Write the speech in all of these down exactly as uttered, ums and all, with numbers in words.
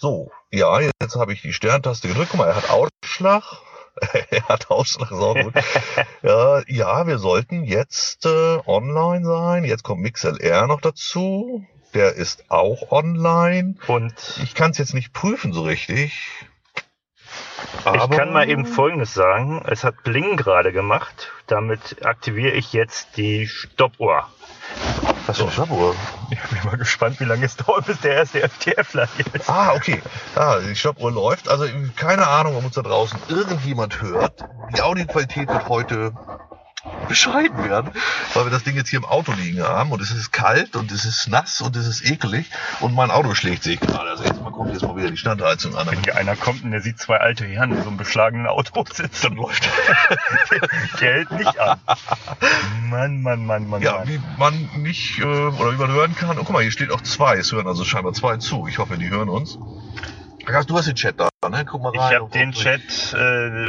So, ja, jetzt habe ich die Sterntaste gedrückt. Guck mal, er hat Ausschlag. Er hat Ausschlag, ist auch gut. ja, ja, wir sollten jetzt äh, online sein. Jetzt kommt MixLR noch dazu. Der ist auch online. Und ich kann es jetzt nicht prüfen so richtig. Aber ich kann mal eben Folgendes sagen. Es hat Bling gerade gemacht. Damit aktiviere ich jetzt die Stoppuhr. Was für eine Stoppuhr? Ich bin mal gespannt, wie lange es dauert, bis der erste FTFler hier ist. Ah, okay. Ah, die Stoppuhr läuft. Also keine Ahnung, ob uns da draußen irgendjemand hört. Die Audioqualität wird heute bescheiden werden, weil wir das Ding jetzt hier im Auto liegen haben und es ist kalt und es ist nass und es ist ekelig und mein Auto schlägt sich gerade. Also jetzt mal kommt jetzt mal wieder die Standheizung an. Wenn hier einer kommt und der sieht zwei alte Herren in so einem beschlagenen Auto sitzen, dann läuft der, der hält nicht an. Mann, Mann, Mann, Mann. Ja, Mann. wie man nicht, äh, oder wie man hören kann. Oh, guck mal, hier steht auch zwei. Es hören also scheinbar zwei zu. Ich hoffe, die hören uns. Ach, du hast den Chat da, ne? Guck mal rein. Ich habe den Chat, äh,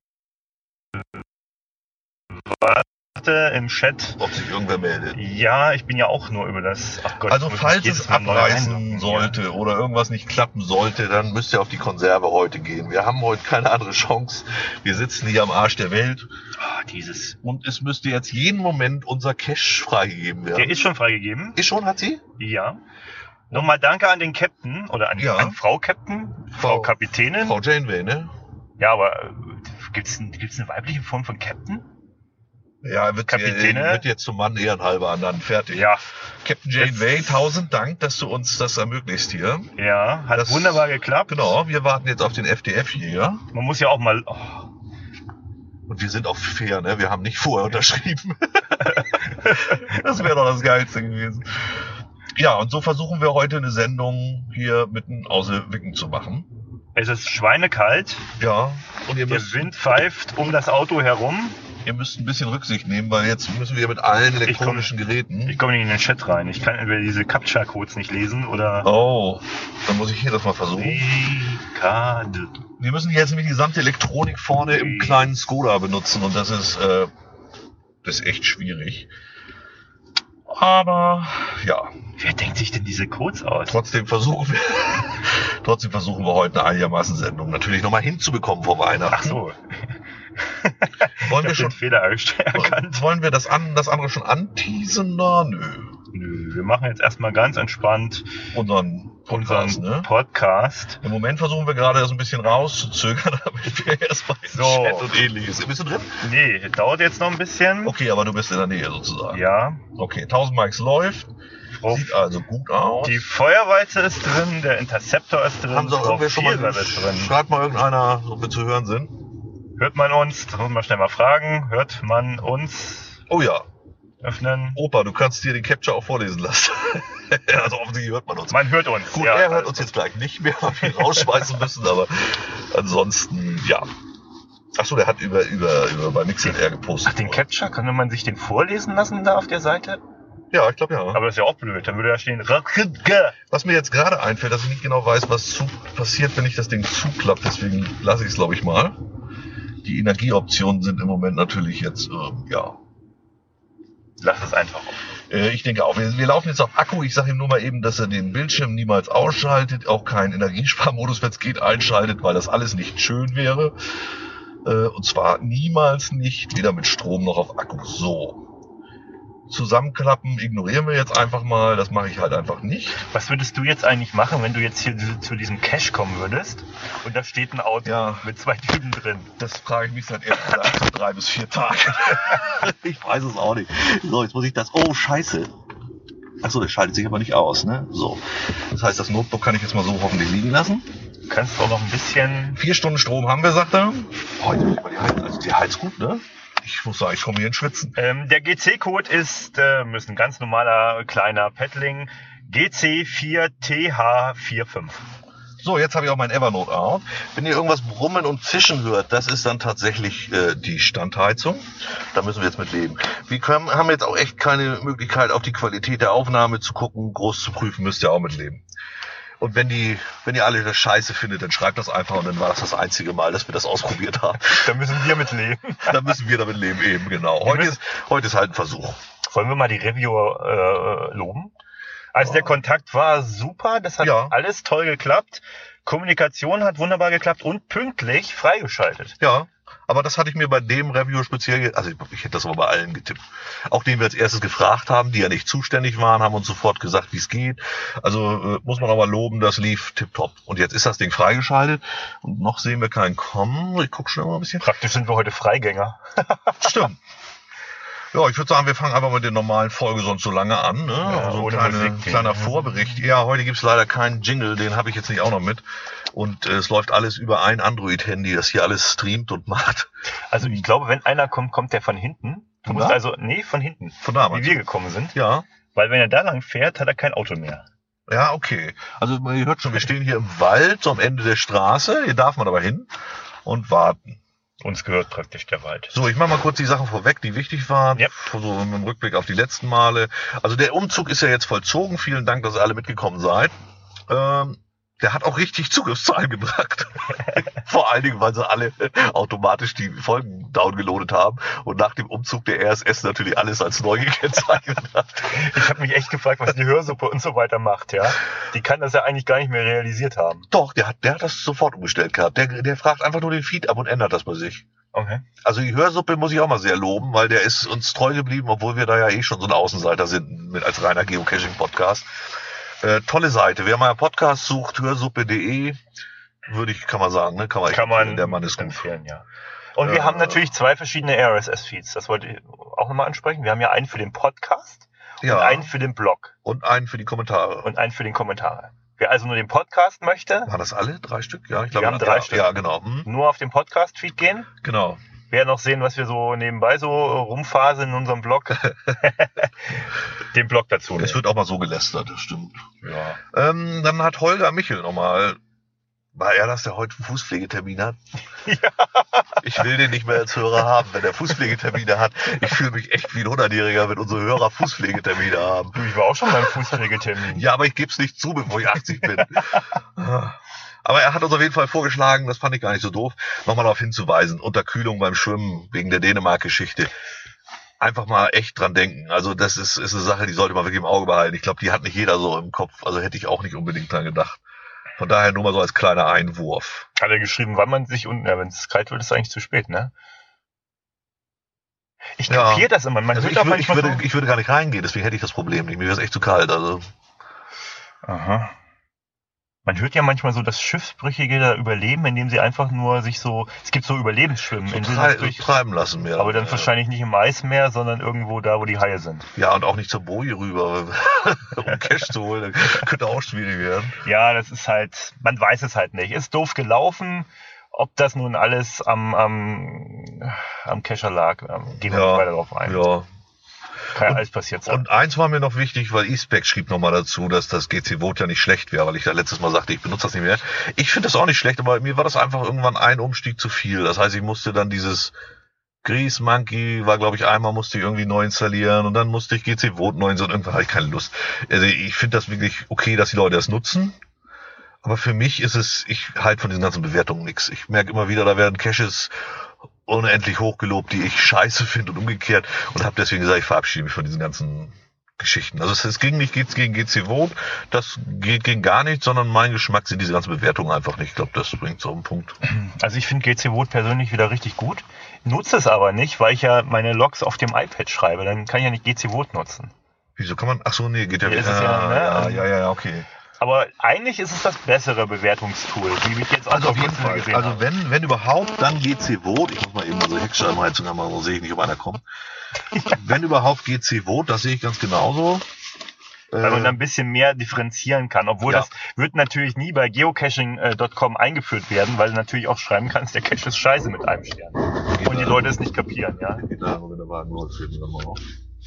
warte, im Chat. Ob sich irgendwer meldet. Ja, ich bin ja auch nur über das, ach Gott. Also falls es abreißen sollte ja. oder irgendwas nicht klappen sollte, dann müsst ihr auf die Konserve heute gehen. Wir haben heute keine andere Chance. Wir sitzen hier am Arsch der Welt. Oh, dieses. Und es müsste jetzt jeden Moment unser Cache freigegeben werden. Der ist schon freigegeben. Ist schon, hat sie? Ja. Nochmal danke an den Captain oder an, ja. an Frau Captain, Frau, Frau Kapitänin. Frau Janeway, ne? Ja, aber äh, gibt's, gibt's eine weibliche Form von Captain? Ja, wird, Kapitäne. wird jetzt zum Mann ehrenhalber an dann fertig. Ja. Captain Janeway, tausend Dank, dass du uns das ermöglicht hier. Ja, hat das wunderbar geklappt. Genau, wir warten jetzt auf den F D F-Jäger. Man muss ja auch mal... Oh. Und wir sind auch fair, ne? Wir haben nicht vorher unterschrieben. Das wäre doch das Geilste gewesen. Ja, und so versuchen wir heute eine Sendung hier mitten aus Wicken zu machen. Es ist schweinekalt. Ja. Und ihr Der müsst, Wind pfeift um das Auto herum. Ihr müsst ein bisschen Rücksicht nehmen, weil jetzt müssen wir mit allen elektronischen ich komm, Geräten... Ich komme nicht in den Chat rein. Ich kann entweder diese Captcha-Codes nicht lesen oder... Oh, dann muss ich hier das mal versuchen. Dekade. Wir müssen jetzt nämlich die gesamte Elektronik vorne im kleinen Skoda benutzen und das ist, äh, das ist echt schwierig. Aber, ja. Wer denkt sich denn diese Codes aus? Trotzdem versuchen wir, trotzdem versuchen wir heute eine einigermaßen Sendung natürlich nochmal hinzubekommen vor Weihnachten. Ach so. Wollen wir ich schon den Fehler erkannt. Wollen wir das, an, das andere schon anteasen? Na, nö. Nö, wir machen jetzt erstmal ganz entspannt unseren Podcast, unseren ne? Podcast. Im Moment versuchen wir gerade das ein bisschen rauszuzögern, damit wir erstmal in so. Chat und ähnliches. Bist du drin? Nee, dauert jetzt noch ein bisschen. Okay, aber du bist in der Nähe sozusagen. Ja. Okay, tausend Mics läuft. Oh. Sieht also gut aus. Die Feuerwalze ist drin, der Interceptor ist drin. Haben Sie auch irgendwer schon mal drin. Schreibt mal irgendeiner, ob wir zu hören sind. Hört man uns? Das muss man schnell mal fragen. Hört man uns? Oh ja. Öffnen. Opa, du kannst dir den Capture auch vorlesen lassen. Also offensichtlich hört man uns. Man hört uns. Gut, ja, er hört uns jetzt gleich nicht mehr, weil wir ihn rausschmeißen müssen, aber ansonsten, ja. Achso, der hat über, über, über bei MixLR gepostet. Ach, den Capture, kann man sich den vorlesen lassen da auf der Seite? Ja, ich glaube ja. Aber das ist ja auch blöd, dann würde da stehen... Was mir jetzt gerade einfällt, dass ich nicht genau weiß, was zu passiert, wenn ich das Ding zuklappt, deswegen lasse ich es, glaube ich, mal. Die Energieoptionen sind im Moment natürlich jetzt, ähm, ja... Lass es einfach auf. Äh, ich denke auch. Wir, wir laufen jetzt auf Akku. Ich sage ihm nur mal eben, dass er den Bildschirm niemals ausschaltet, auch keinen Energiesparmodus, wenn es geht, einschaltet, weil das alles nicht schön wäre. Äh, und zwar niemals nicht, weder mit Strom noch auf Akku. So. Zusammenklappen ignorieren wir jetzt einfach mal. Das mache ich halt einfach nicht. Was würdest du jetzt eigentlich machen, wenn du jetzt hier zu diesem Cache kommen würdest und da steht ein Auto ja, mit zwei Typen drin? Das frage ich mich seit ehrlich gesagt drei bis vier Tagen. Ich weiß es auch nicht. So, jetzt muss ich das... Oh, scheiße. Achso, der schaltet sich aber nicht aus, ne? So. Das heißt, das Notebook kann ich jetzt mal so hoffentlich liegen lassen. Du kannst auch noch ein bisschen... Vier Stunden Strom haben wir, sagt er. Oh, jetzt muss ich mal die Heiz... Also die heizt gut, ne? Ich muss sagen, ich komme hier ins Schwitzen. Ähm, der G C-Code ist, äh, ist ein ganz normaler kleiner Paddling. G C vier T H fünfundvierzig. So, jetzt habe ich auch mein Evernote out. Wenn ihr irgendwas brummen und zischen hört, das ist dann tatsächlich äh, die Standheizung. Da müssen wir jetzt mit leben. Wir können, haben jetzt auch echt keine Möglichkeit, auf die Qualität der Aufnahme zu gucken. Groß zu prüfen, müsst ihr auch mit leben. Und wenn die, wenn ihr alle das scheiße findet, dann schreibt das einfach und dann war das das einzige Mal, dass wir das ausprobiert haben. Da müssen wir mit leben. Da müssen wir damit leben, eben, genau. Heute ist, heute ist halt ein Versuch. Wollen wir mal die Reviewer äh, loben? Also ja. Der Kontakt war super, das hat ja alles toll geklappt. Kommunikation hat wunderbar geklappt und pünktlich freigeschaltet. Ja, aber das hatte ich mir bei dem Review speziell, also ich, ich hätte das aber bei allen getippt. Auch den wir als erstes gefragt haben, die ja nicht zuständig waren, haben uns sofort gesagt, wie es geht. Also äh, muss man auch mal loben, das lief tipptopp. Und jetzt ist das Ding freigeschaltet und noch sehen wir keinen kommen. Ich gucke schon mal ein bisschen. Praktisch sind wir heute Freigänger. Stimmt. Ja, ich würde sagen, wir fangen einfach mit der normalen Folge sonst so lange an. Ne? Ja, also ohne kleine, Musik. kleiner Vorbericht. Ja, heute gibt's leider keinen Jingle, den habe ich jetzt nicht auch noch mit. Und äh, es läuft alles über ein Android-Handy, das hier alles streamt und macht. Also ich glaube, wenn einer kommt, kommt der von hinten. Du Von musst da? also, nee, von hinten. Von da, Wie meinst wir du? gekommen sind. Ja. Weil wenn er da lang fährt, hat er kein Auto mehr. Ja, okay. Also ihr hört schon, wir stehen hier im Wald, so am Ende der Straße. Hier darf man aber hin und warten. Uns gehört praktisch der Wald. So, ich mache mal kurz die Sachen vorweg, die wichtig waren. Ja. So im Rückblick auf die letzten Male. Also der Umzug ist ja jetzt vollzogen. Vielen Dank, dass ihr alle mitgekommen seid. Ähm, der hat auch richtig Zugriffszahlen gebracht. Vor allen Dingen, weil sie alle automatisch die Folgen downgeloadet haben und nach dem Umzug der R S S natürlich alles als neu gekennzeichnet hat. Ich habe mich echt gefragt, was die Hörsuppe und so weiter macht, ja. Die kann das ja eigentlich gar nicht mehr realisiert haben. Doch, der hat, der hat das sofort umgestellt gehabt. Der, der fragt einfach nur den Feed ab und ändert das bei sich. Okay. Also die Hörsuppe muss ich auch mal sehr loben, weil der ist uns treu geblieben, obwohl wir da ja eh schon so ein Außenseiter sind mit als reiner Geocaching-Podcast. Äh, tolle Seite. Wer mal einen Podcast sucht, hörsuppe punkt de, würde ich, kann man sagen, ne? Kann man, Kann man der Mann ist gut. empfehlen, ja. Und wir Äh, haben natürlich zwei verschiedene R S S-Feeds. Das wollte ich auch nochmal ansprechen. Wir haben ja einen für den Podcast Ja. und einen für den Blog Und einen für die Kommentare. und einen für den Kommentare. Wer also nur den Podcast möchte, Waren das alle? Drei Stück? Ja, ich Wir glaube, haben drei ja, Stück. Ja, genau. Hm, nur auf den Podcast-Feed gehen. genau. Wer noch sehen, was wir so nebenbei so rumfaseln in unserem Blog, den Blog dazu Es nehmen. wird auch mal so gelästert, das stimmt. Ja. Ähm, dann hat Holger Michel nochmal, war er das, der heute einen Fußpflegetermin hat? Ja. Ich will den nicht mehr als Hörer haben, wenn er Fußpflegetermine hat. Ich fühle mich echt wie ein hundertjähriger, wenn unsere Hörer Fußpflegetermine haben. Du, ich war auch schon beim Fußpflegetermin. Ja, aber ich gebe es nicht zu, bevor ich achtzig bin. Aber er hat uns auf jeden Fall vorgeschlagen, das fand ich gar nicht so doof, nochmal darauf hinzuweisen, Unterkühlung beim Schwimmen wegen der Dänemark-Geschichte. Einfach mal echt dran denken. Also das ist, ist eine Sache, die sollte man wirklich im Auge behalten. Ich glaube, die hat nicht jeder so im Kopf. Also hätte ich auch nicht unbedingt dran gedacht. Von daher nur mal so als kleiner Einwurf. Hat er geschrieben, wann man sich unten, ja, wenn es kalt wird, ist eigentlich zu spät, ne? Ich Ja. kapiere das immer. Man Also hört ich, auch würde, ich, manchmal würde, ich würde gar nicht reingehen, deswegen hätte ich das Problem nicht. Mir wäre es echt zu kalt. Also so, aha. Man hört ja manchmal so, dass Schiffsbrüchige da überleben, indem sie einfach nur sich so, es gibt so Überlebensschwimmen, so indem sie trei sich durch, treiben lassen mehr. aber dann ja. wahrscheinlich nicht im Eismeer, sondern irgendwo da, wo die Haie sind. Ja, und auch nicht zur Boje rüber, um Cash zu holen. Das könnte auch schwierig werden. Ja, das ist halt, man weiß es halt nicht. Ist doof gelaufen. Ob das nun alles am, am, am Kescher lag, ähm, gehen wir nicht weiter drauf ein. Ja. Kann ja alles passiert sein. Und eins war mir noch wichtig, weil eSpec schrieb nochmal dazu, dass das G C Vote ja nicht schlecht wäre, weil ich da letztes Mal sagte, ich benutze das nicht mehr. Ich finde das auch nicht schlecht, aber mir war das einfach irgendwann ein Umstieg zu viel. Das heißt, ich musste dann dieses Grease Monkey, war glaube ich einmal, musste ich irgendwie neu installieren und dann musste ich G C Vote neu installieren und irgendwann hatte ich keine Lust. Also ich finde das wirklich okay, dass die Leute das nutzen. Aber für mich ist es, ich halte von diesen ganzen Bewertungen nichts. Ich merke immer wieder, da werden Caches unendlich hochgelobt, die ich scheiße finde und umgekehrt und habe deswegen gesagt, ich verabschiede mich von diesen ganzen Geschichten. Also es, es ging nicht geht's gegen G C Vote, das geht gegen gar nichts, sondern mein Geschmack sind diese ganzen Bewertungen einfach nicht. Ich glaube, das bringt so einen Punkt. Also ich finde G C Vote persönlich wieder richtig gut, nutze es aber nicht, weil ich ja meine Logs auf dem iPad schreibe, dann kann ich ja nicht G C Vote nutzen. Wieso kann man, ach so, nee, geht ja Ja, wieder. ist es ja, ne? ja, ja, ja, ja, okay. Aber eigentlich ist es das bessere Bewertungstool, wie ich jetzt auch Also auf vor jeden kurzem Fall. gesehen Also habe. wenn, wenn überhaupt, dann G C Vote. Ich muss mal eben unsere Heckscheibenheizung haben, so sehe ich nicht, ob einer kommt. Wenn überhaupt G C Vote, das sehe ich ganz genauso. Weil man Äh, da ein bisschen mehr differenzieren kann. Obwohl Ja. das wird natürlich nie bei geocaching Punkt com eingeführt werden, weil du natürlich auch schreiben kannst, der Cache ist scheiße mit einem Stern. Und die Leute es nicht kapieren, ja. Geht da, wenn der Wagen läuft, fehlt mir dann mal auf.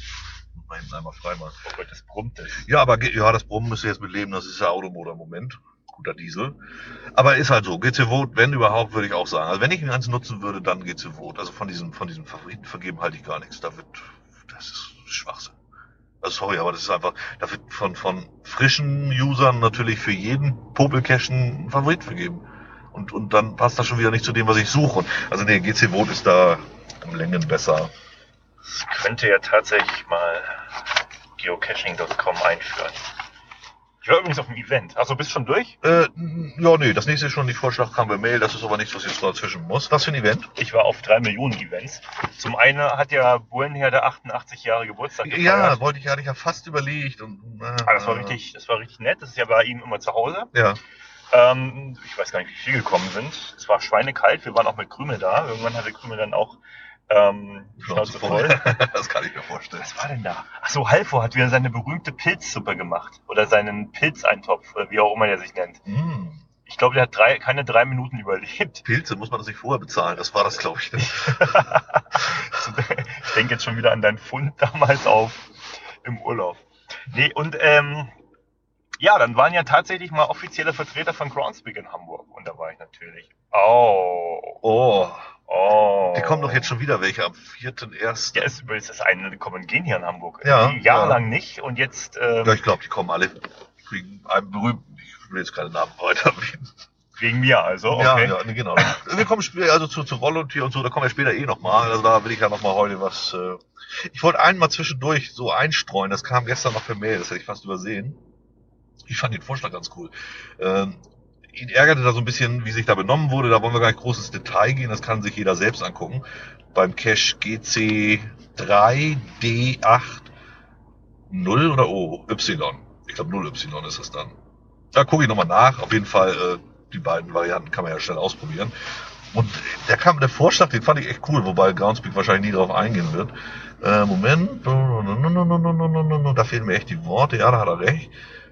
Mal hinten einmal frei machen. Oh Gott, das brummt es. Ja, aber ge- ja, das Brummen müsst ihr jetzt mit leben, das ist ja Automotor im Moment. Guter Diesel. Aber ist halt so, G C Vote, wenn überhaupt, würde ich auch sagen. Also wenn ich ihn ganz nutzen würde, dann G C Vote. Also von diesem, von diesem Favoriten vergeben halte ich gar nichts. Da wird, das ist Schwachsinn. Also sorry, aber das ist einfach, da wird von, von frischen Usern natürlich für jeden Popelcache einen Favorit vergeben. Und, und dann passt das schon wieder nicht zu dem, was ich suche. Und, also nee, G C Vote ist da um Längen besser. Das könnte ja tatsächlich mal geocaching Punkt com einführen. Ich war übrigens auf dem Event. Achso, bist du schon durch? Äh, ja, nee, das nächste ist schon die Vorschlag kam per Mail, das ist aber nichts, was jetzt dazwischen muss. Was für ein Event? Ich war auf drei Millionen Events. Zum einen hat ja Bullenherde achtundachtzig Jahre Geburtstag gefeiert. Ja, wollte ich, hatte ich ja fast überlegt. Und, äh, aber das war richtig, das war richtig nett. Das ist ja bei ihm immer zu Hause. Ja. Ähm, ich weiß gar nicht, wie viele gekommen sind. Es war schweinekalt, wir waren auch mit Krümel da. Irgendwann hatte Krümel dann auch ähm, Schnauze voll. Das kann ich mir vorstellen. Was war denn da? Achso, Halvor hat wieder seine berühmte Pilzsuppe gemacht. Oder seinen Pilzeintopf, oder wie auch immer der sich nennt. Mm. Ich glaube, der hat drei, keine drei Minuten überlebt. Pilze muss man das nicht vorher bezahlen, das war das, glaube ich. Ich denke jetzt schon wieder an deinen Fund damals auf im Urlaub. Nee, und ähm, ja, dann waren ja tatsächlich mal offizielle Vertreter von Groundspeak in Hamburg. Und da war ich natürlich. Oh. Oh. Oh. Die kommen doch jetzt schon wieder welche am vierten ersten Ja, ist übrigens das eine, die kommen und gehen hier in Hamburg. Ja, die jahrelang ja. nicht und jetzt. Ähm, Ja, ich glaube, die kommen alle wegen einem berühmten, ich will jetzt keine Namen weiterbieten. Wegen mir also, okay. Ja, ja, nee, genau. Wir kommen später, also zu, zu Volunteer und so, da kommen wir später eh nochmal. Also da will ich ja nochmal heute was. Äh ich wollte einen mal zwischendurch so einstreuen, das kam gestern noch per Mail, das hätte ich fast übersehen. Ich fand den Vorschlag ganz cool. Ähm, ihn ärgerte da so ein bisschen, wie sich da benommen wurde. Da wollen wir gar nicht groß ins Detail gehen. Das kann sich jeder selbst angucken. Beim Cache G C drei D acht null oder O? Y. Ich glaube null Y ist das dann. Da gucke ich nochmal nach. Auf jeden Fall, äh, die beiden Varianten kann man ja schnell ausprobieren. Und der kam, der Vorschlag, den fand ich echt cool, wobei Groundspeak wahrscheinlich nie drauf eingehen wird. Äh, Moment. Da fehlen mir echt die Worte. Ja, da hat er recht.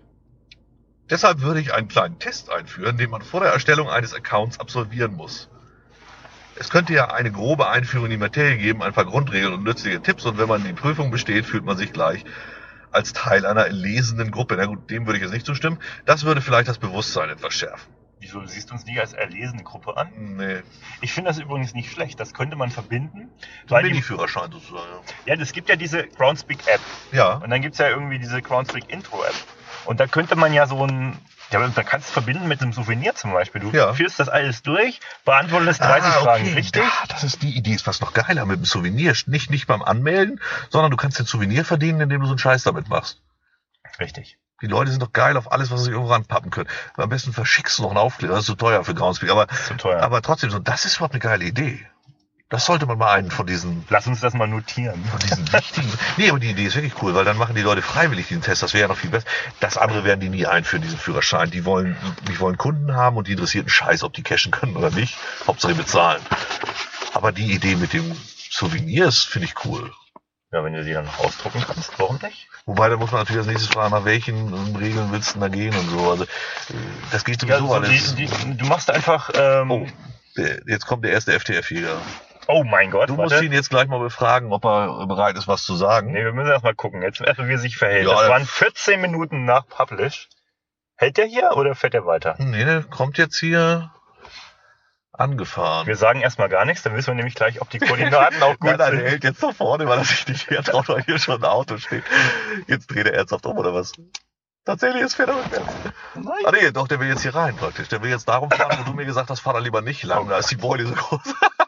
Deshalb würde ich einen kleinen Test einführen, den man vor der Erstellung eines Accounts absolvieren muss. Es könnte ja eine grobe Einführung in die Materie geben, ein paar Grundregeln und nützliche Tipps, und wenn man die Prüfung besteht, fühlt man sich gleich als Teil einer erlesenen Gruppe. Na gut, dem würde ich jetzt nicht zustimmen. Das würde vielleicht das Bewusstsein etwas schärfen. Wieso, du siehst uns nicht als erlesene Gruppe an? Nee. Ich finde das übrigens nicht schlecht. Das könnte man verbinden. So ein Mini-Führerschein sozusagen. Ja, es gibt ja diese Groundspeak-App. Ja. Und dann gibt es ja irgendwie diese Groundspeak-Intro-App. Und da könnte man ja so ein, ja, da kannst du es verbinden mit einem Souvenir zum Beispiel. Du ja. führst das alles durch, beantwortest dreißig ah, okay. Fragen richtig. Ja, das ist die Idee, ist fast noch geiler mit dem Souvenir. Nicht, nicht beim Anmelden, sondern du kannst den Souvenir verdienen, indem du so einen Scheiß damit machst. Richtig. Die Leute sind doch geil auf alles, was sie irgendwo ranpappen können. Am besten verschickst du noch einen Aufkleber, das ist zu teuer für Groundspeak. Aber, zu teuer. aber trotzdem, so, das ist überhaupt eine geile Idee. Das sollte man mal einen von diesen... Lass uns das mal notieren. Von diesen wichtigen... Nee, aber die Idee ist wirklich cool, weil dann machen die Leute freiwillig diesen Test. Das wäre ja noch viel besser. Das andere werden die nie einführen, diesen Führerschein. Die wollen, die wollen Kunden haben und die interessiert einen Scheiß, ob die cashen können oder nicht. Hauptsache bezahlen. Aber die Idee mit dem Souvenirs finde ich cool. Ja, wenn du die dann noch ausdrucken kannst, warum nicht? Wobei, da muss man natürlich als nächstes fragen, nach welchen Regeln willst du denn da gehen und so. Also, das geht sowieso ja, so alles. Die, die, du machst einfach... Ähm, oh, der, jetzt kommt der erste F T F-Jäger. Oh mein Gott, Du warte. musst ihn jetzt gleich mal befragen, ob er bereit ist, was zu sagen. Nee, wir müssen erst mal gucken. Jetzt erstmal, wie er sich verhält. Ja, das waren vierzehn Minuten nach Publish. Hält der hier oder fährt er weiter? Nee, der kommt jetzt hier angefahren. Wir sagen erstmal gar nichts, dann wissen wir nämlich gleich, ob die Koordinaten auch gut nein, nein, sind. der hält jetzt da vorne, weil er sich nicht mehr traut, weil hier schon ein Auto steht. Jetzt dreht er ernsthaft um, oder was? Tatsächlich, jetzt fährt er rückwärts. Nein. Ah nee, doch, der will jetzt hier rein praktisch. Der will jetzt darum fahren, wo du mir gesagt hast, fahr da lieber nicht lang, da ist die Beule so groß.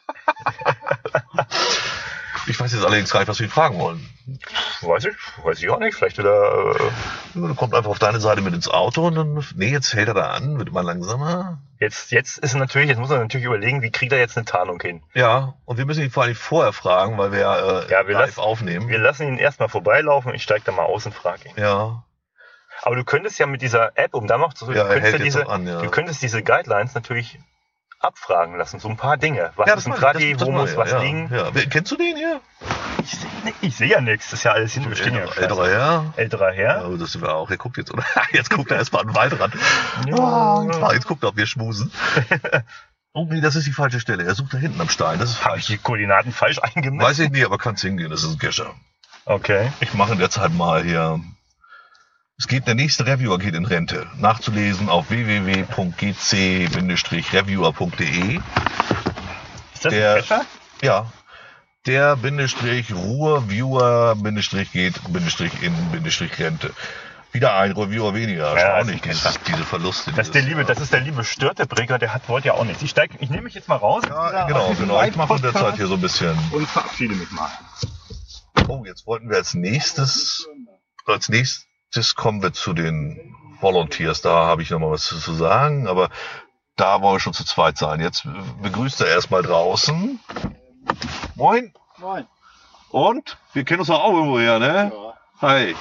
Ich weiß jetzt allerdings gar nicht, was wir ihn fragen wollen. Weiß ich, weiß ich auch nicht. Vielleicht wieder. Äh Dann kommt einfach auf deine Seite mit ins Auto und dann. Nee, jetzt hält er da an, wird immer langsamer. Jetzt, jetzt ist natürlich, jetzt muss man natürlich überlegen, wie kriegt er jetzt eine Tarnung hin? Ja, und wir müssen ihn vor allem vorher fragen, weil wir äh, ja wir live lass, aufnehmen. Wir lassen ihn erstmal vorbeilaufen, ich steige da mal aus und frage ihn. Ja. Aber du könntest ja mit dieser App, um da noch zu ja, du, könntest ja diese, an, ja. du könntest diese Guidelines natürlich abfragen lassen, so ein paar Dinge. Was ja, ist ein Tradi, wo muss ja, was ja, liegen? Ja. Kennst du den hier? Ich sehe ich seh ja nichts, das ist ja alles hinten. So älterer, älterer Herr. Älterer Herr. Ja, das sind wir auch. Er guckt jetzt, oder? Jetzt guckt er erstmal an den Waldrand. Ja. Oh, jetzt guckt er, ob wir schmusen. Oh nee, das ist die falsche Stelle. Er sucht da hinten am Stein. Das ist Habe ich die Koordinaten falsch eingemessen? Weiß ich nicht, aber kannst hingehen. Das ist ein Kescher. Okay. Ich mache in der Zeit mal hier. Es geht, der nächste Reviewer geht in Rente. Nachzulesen auf w w w punkt g c reviewer punkt d e. Ist das der, ein Kescher? Ja. Der Bindestrich Ruhr-Viewer Bindestrich geht Bindestrich in Bindestrich Rente. Wieder ein Reviewer weniger. Ja, auch nicht, diese, diese Verluste. Das ist, der liebe, das ist der liebe Störtebrecher, der hat, wollte ja auch nichts. Ich, steig, ich nehme mich jetzt mal raus. Ja, genau, genau. Ich mache in der Zeit hier so ein bisschen. Und verabschiede mich mal. Oh, jetzt wollten wir als nächstes, als nächstes kommen wir zu den Volunteers, da habe ich noch mal was zu sagen, aber da wollen wir schon zu zweit sein. Jetzt begrüßt er erstmal draußen. Moin. Moin. Und? Wir kennen uns doch auch irgendwo her, ne? Ja. Hi.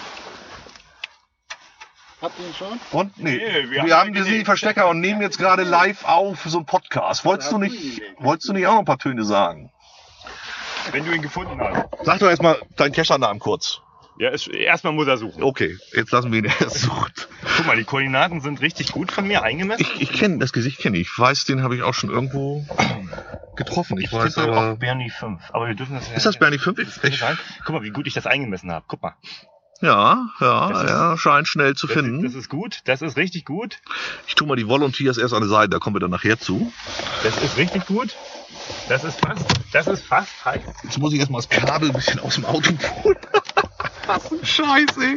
Habt ihr ihn schon? Und? Nee, Nee, wir, wir haben haben wir sind gesehen. die Verstecker und nehmen jetzt gerade live auf so einen Podcast. Wolltest du nicht, wolltest du nicht auch noch ein paar Töne sagen? Wenn du ihn gefunden hast. Sag doch erstmal deinen Keschernamen kurz. Ja, ist, erstmal muss er suchen. Okay, jetzt lassen wir ihn erst suchen. Guck mal, die Koordinaten sind richtig gut von mir eingemessen. Ich, ich kenne das Gesicht, kenne ich. Ich weiß, den habe ich auch schon irgendwo getroffen. Ich, Ich weiß tippe aber. auf Bernie fünf. Aber wir dürfen das ja Ist das Bernie fünf? Das kann Ich, sein. Guck mal, wie gut ich das eingemessen habe. Guck mal. ja, ja, Das ist- ja, scheint schnell zu Das, finden. das ist gut. Das ist richtig gut. Ich tue mal die Volunteers erst an die Seite, da kommen wir dann nachher zu. Das ist richtig gut. Das ist fast. Das ist fast heiß. Jetzt muss ich erstmal das Kabel ein bisschen aus dem Auto holen. Was ein Scheiß, ey.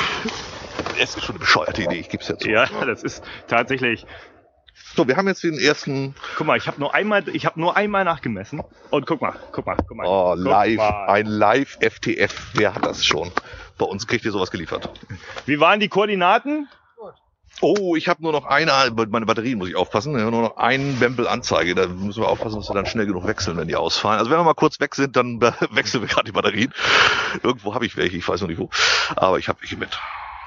Das ist schon eine bescheuerte Idee, ich gebe es ja zu. Ja, das ist tatsächlich. So, wir haben jetzt den ersten. Guck mal, ich habe nur einmal, ich habe nur einmal nachgemessen. Und guck mal, guck mal, guck mal. Oh, guck live. mal. Ein Live-F T F. Wer hat das schon? Bei uns kriegt ihr sowas geliefert. Wie waren die Koordinaten? Oh, ich habe nur noch eine, meine Batterien muss ich aufpassen, ja, nur noch einen Bempel-Anzeige. Da müssen wir aufpassen, dass wir dann schnell genug wechseln, wenn die ausfallen. Also wenn wir mal kurz weg sind, dann äh, wechseln wir gerade die Batterien. Irgendwo habe ich welche, ich weiß noch nicht wo. Aber ich habe welche mit.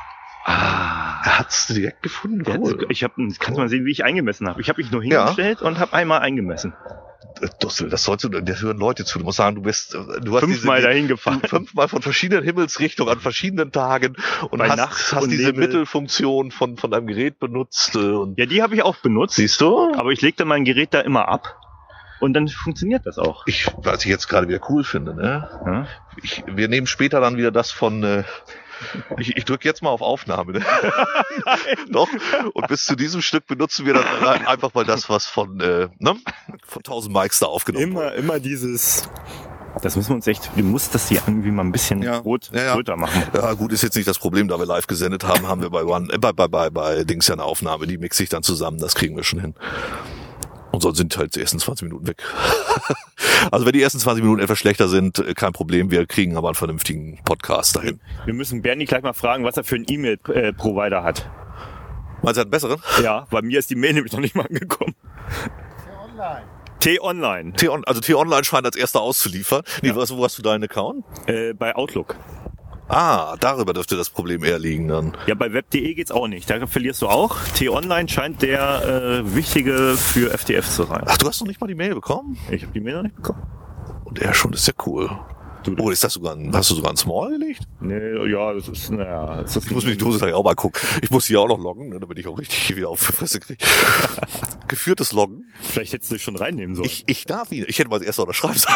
Ah, er hat's direkt gefunden. Cool. Ich habe, kannst mal sehen, wie ich eingemessen habe. Ich habe mich nur Ja. hingestellt und habe einmal eingemessen. Dussel, das sollst du, das hören Leute zu. Du musst sagen, du bist, du hast Fünfmal diese, dahin gefahren. fünfmal von verschiedenen Himmelsrichtungen an verschiedenen Tagen und Bei hast, Nacht hast und diese Nebel. Mittelfunktion von, von deinem Gerät benutzt. äh, Und Ja, die habe ich auch benutzt. siehst du? Aber ich lege dann mein Gerät da immer ab. Und dann funktioniert das auch. Ich, was ich jetzt gerade wieder cool finde, ne? Ja? Ich, wir nehmen später dann wieder das von, äh, ich, ich drücke jetzt mal auf Aufnahme, ne? Doch. Und bis zu diesem Stück benutzen wir dann einfach mal das, was von, äh, ne? Von tausend Mikes da aufgenommen wurde. Immer, immer dieses. Das müssen wir uns echt, du musst das hier irgendwie mal ein bisschen Ja. rot, Ja, ja. röter machen. Ja, gut, ist jetzt nicht das Problem, da wir live gesendet haben, haben wir bei One, äh, bei, bei, bei, bei Dings ja eine Aufnahme, die mixe ich dann zusammen, das kriegen wir schon hin. Und sonst sind halt die ersten zwanzig Minuten weg. Also wenn die ersten zwanzig Minuten etwas schlechter sind, äh, kein Problem, wir kriegen aber einen vernünftigen Podcast dahin. Wir müssen Bernie gleich mal fragen, was er für einen E-Mail-Provider hat. Meinst du einen besseren? Ja, bei mir ist die Mail nämlich noch nicht mal angekommen. Online. T-Online, T-On, also T-Online scheint als erster auszuliefern. Nee, was, wo hast du deinen Account? äh, bei Outlook. Ah, darüber dürfte das Problem eher liegen dann. Ja, bei web punkt de geht's auch nicht. Da verlierst du auch. T-Online scheint der äh, wichtige für F T F zu sein. Ach, du hast noch nicht mal die Mail bekommen? Ich habe die Mail noch nicht bekommen. Und er schon, ist ja cool. Du, Oh, ist das sogar ein, hast du sogar ein Small gelegt? Nee, ja, das ist, naja, das ist Ich muss mir die Dose gleich auch mal gucken. Ich muss hier auch noch loggen, ne, damit ich auch richtig wieder auf die Fresse kriege. Geführtes Loggen. Vielleicht hättest du dich schon reinnehmen sollen. Ich, ich darf ihn. Ich hätte mal das erste unterschreiben sollen.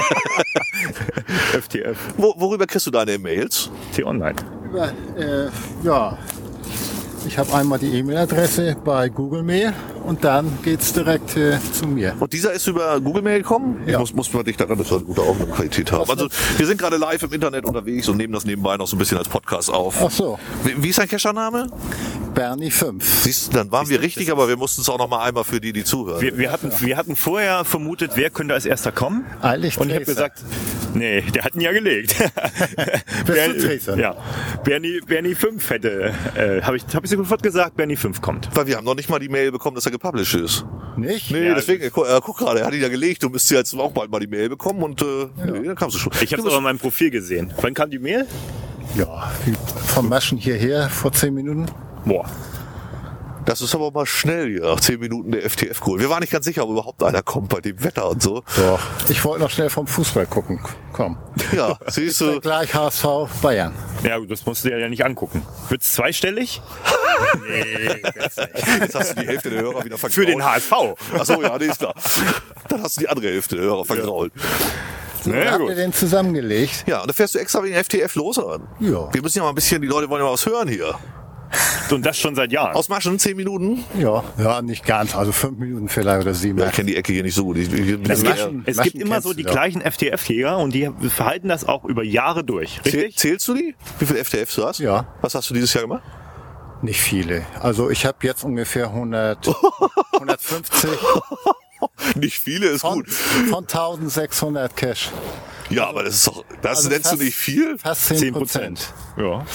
F T F, Wo, worüber kriegst du deine Mails? T-Online. Über, äh, ja, ich habe einmal die E-Mail-Adresse bei Google Mail und dann geht's direkt äh, zu mir. Und dieser ist über Google Mail gekommen? Ich Ja. muss, muss mal dich daran, dass wir eine gute Aufnahmequalität haben. Also, wir sind gerade live im Internet unterwegs und nehmen das nebenbei noch so ein bisschen als Podcast auf. Ach so, Wie, wie ist dein Cachername? Bernie fünf. Siehst du, dann waren wir richtig, aber wir mussten es auch noch mal einmal für die, die zuhören. Wir, wir, hatten, wir hatten vorher vermutet, wer könnte als erster kommen. Eilig Und ich habe Dresser. gesagt, nee, der hat ihn ja gelegt. Bist du Dresser? Ja, Bernie, Bernie fünf hätte, äh, habe ich, hab ich sofort gesagt, Bernie fünf kommt. Weil wir haben noch nicht mal die Mail bekommen, dass er gepublished ist. Nicht? Nee, Ja, deswegen, er, gu- er guck gerade, er hat ihn ja gelegt, du müsstest ja jetzt auch bald mal die Mail bekommen und äh, nee, dann kamst du schon. Ich habe es Du aber in meinem Profil gesehen. Wann kam die Mail? Ja, vom Maschen hierher vor zehn Minuten. Boah. Das ist aber mal schnell hier, nach zehn Minuten der F T F geholt. Wir waren nicht ganz sicher, ob überhaupt einer kommt bei dem Wetter und so. Doch. Ich wollte noch schnell vom Fußball gucken. Komm. Ja, siehst Dann du. gleich H S V Bayern. Ja, gut, das musst du dir ja nicht angucken. Wird's zweistellig? Nee, das nicht. Jetzt hast du die Hälfte der Hörer wieder vergrault. Für den H S V. Achso, ja, nee, ist klar. Dann hast du die andere Hälfte der Hörer vergrault. So, Na ja, habt gut. ihr den zusammengelegt? Ja, und da fährst du extra wegen F T F los, oder? Ja. Wir müssen ja mal ein bisschen, die Leute wollen ja mal was hören hier. Und das schon seit Jahren. Aus Maschen, zehn Minuten? Ja, ja, nicht ganz, also fünf Minuten vielleicht oder sieben. Ja, ich kenne die Ecke hier nicht so gut. Ich, ich, Es ich, gibt, Maschen- es Maschen gibt immer so kennst die du doch. gleichen F T F-Jäger und die verhalten das auch über Jahre durch. Zähl, Richtig? zählst du die? Wie viele F T Fs du hast? Ja. Was hast du dieses Jahr gemacht? Nicht viele. Also ich habe jetzt ungefähr hundert, hundertfünfzig Nicht viele, ist von, gut. von eintausendsechshundert Cash. Ja, aber das ist doch, das Also nennst fast- du nicht viel? Fast zehn Prozent. Ja.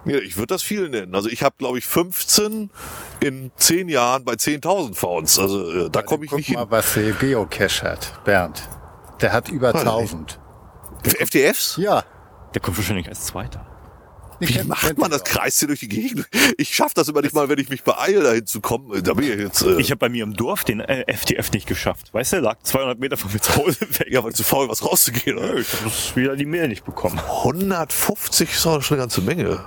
Ja, ich würde das viel nennen. Also ich habe, glaube ich, fünfzehn in zehn Jahren bei zehntausend Founds. Also äh, da komme ich Guck nicht mal, hin. was der Geocache hat, Bernd. Der hat über Weiß tausend. Für F T Fs? Ja. Der kommt wahrscheinlich als Zweiter. Die Wie kennt- macht kennt man ihr das? doch. Kreist hier durch die Gegend? Ich schaff das immer nicht mal, wenn ich mich beeile, dahin zu kommen. Da bin ich jetzt... Äh, Ich habe bei mir im Dorf den äh, F T F nicht geschafft. Weißt du, lag zweihundert Meter von mir zu Hause weg. ja, weil zu faul was rauszugehen. Oder? Ich habe wieder die Mail nicht bekommen. hundertfünfzig ist doch schon eine ganze Menge.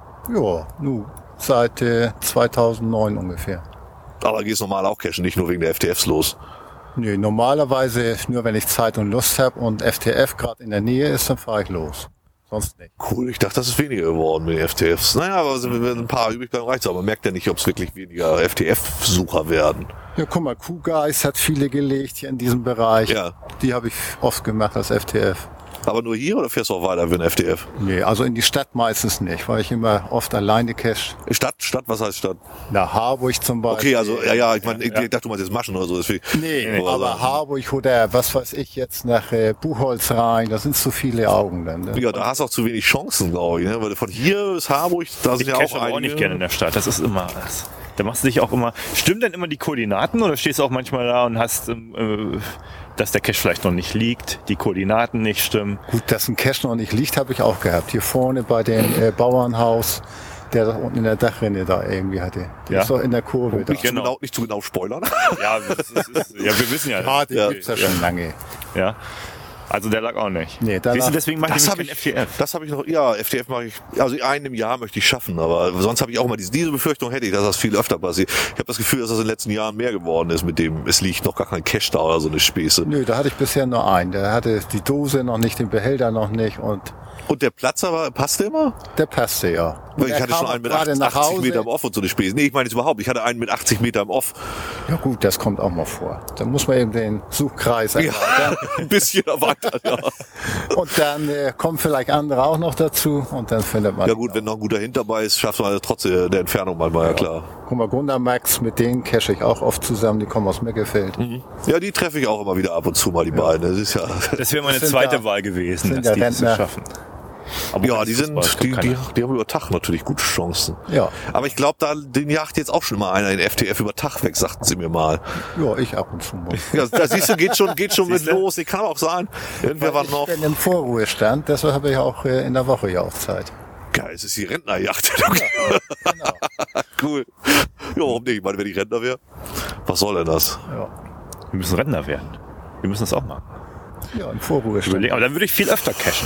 Ja, nu, seit äh, zweitausendneun ungefähr. Aber gehst normal auch cashen, nicht nur wegen der F T Fs los. Nee, normalerweise nur wenn ich Zeit und Lust habe und F T F gerade in der Nähe ist, dann fahre ich los. Sonst nicht. Cool, ich dachte, das ist weniger geworden mit den F T Fs. Naja, aber wenn ein paar übrig bleiben, reicht's. Aber man merkt ja nicht, ob es wirklich weniger F T F-Sucher werden. Ja, guck mal, Kuhgeist hat viele gelegt hier in diesem Bereich. Ja. Die habe ich oft gemacht als F T F. Aber nur hier oder fährst du auch weiter für ein F T F? Nee, also in die Stadt meistens nicht, weil ich immer oft alleine cache. Stadt, Stadt, was heißt Stadt? Nach Harburg zum Beispiel. Okay, also, ja, ja, ich meine, ich dachte, du meinst jetzt Maschen oder so. Deswegen. Nee, Aber aber sagen- Harburg oder was weiß ich jetzt nach äh, Buchholz rein, das sind zu viele Augen dann. Ne? Ja, da hast du auch zu wenig Chancen, glaube ich. Ne? Weil von hier bis Harburg, da sind Ich ja cache auch aber auch einige. nicht gerne in der Stadt. Das ist immer... Das, da machst du dich auch immer... Stimmen denn immer die Koordinaten oder stehst du auch manchmal da und hast... Ähm, äh, dass der Cache vielleicht noch nicht liegt, die Koordinaten nicht stimmen. Gut, dass ein Cache noch nicht liegt, habe ich auch gehabt. Hier vorne bei dem äh, Bauernhaus, der da unten in der Dachrinne da irgendwie hatte. Der Ja. ist doch in der Kurve da. Nicht, zu Genau. genau, nicht zu genau spoilern. Ja, das ist, ist, ja wir wissen ja. Ah, den Ja. gibt's ja schon lange. Ja. Also der lag auch nicht. Nee, danach- Siehst du, deswegen mache ich Das nämlich habe kein ich, F T F. das habe ich noch, ja, F T F mache ich, also einen im Jahr möchte ich schaffen, aber sonst habe ich auch mal diese, diese Befürchtung hätte ich, dass das viel öfter passiert. Ich habe das Gefühl, dass das in den letzten Jahren mehr geworden ist mit dem, es liegt noch gar kein Cache da oder so eine Späße. Nö, da hatte ich bisher nur einen. Der hatte die Dose noch nicht, den Behälter noch nicht und Und der Platz aber, passt der immer? der passte ja. Und Weil ich er hatte kam schon auch einen mit gerade nach achtzig Hause. Meter im Off und so eine Späße. Nee, ich meine jetzt überhaupt, ich hatte einen mit achtzig Meter im Off. Ja gut, das kommt auch mal vor. Da muss man eben den Suchkreis Ja, erweitern. ein bisschen erweitert, ja. Und dann äh, kommen vielleicht andere auch noch dazu und dann findet man. Ja gut, wenn noch ein guter Hint dabei ist, schafft man also trotzdem der Entfernung manchmal, ja klar. Guck mal, Gundermax, mit denen cache ich auch oft zusammen, die kommen aus Meckelfeld. Ja, die treffe ich auch immer wieder ab und zu mal, die beiden. Das ist ja, Das wäre meine Sind zweite ja- Wahl gewesen, sind dass ja die das so Rentner. schaffen. Aber ja, kein die Fußball, sind, die, keine. die, die haben über Tag natürlich gute Chancen. Ja. Aber ich glaube, da den jagt jetzt auch schon mal einer in F T F über Tag weg, sagten sie mir mal. Ja, ich ab und zu mal. Ja, da siehst du, geht schon, geht schon mit Siehste? los. Ich kann auch sein. Irgendwer war Ich noch. bin im Vorruhestand, deshalb habe ich auch äh, in der Woche ja auch Zeit. Geil, es ist die Rentnerjacht. Genau. Cool. Ja, warum nicht? Ich meine, wenn ich Rentner wäre. Was soll denn das? Ja, Wir müssen Rentner werden. Wir müssen das auch machen. ja im Vorruhestand. Überlegen. Aber dann würde ich viel öfter cashen.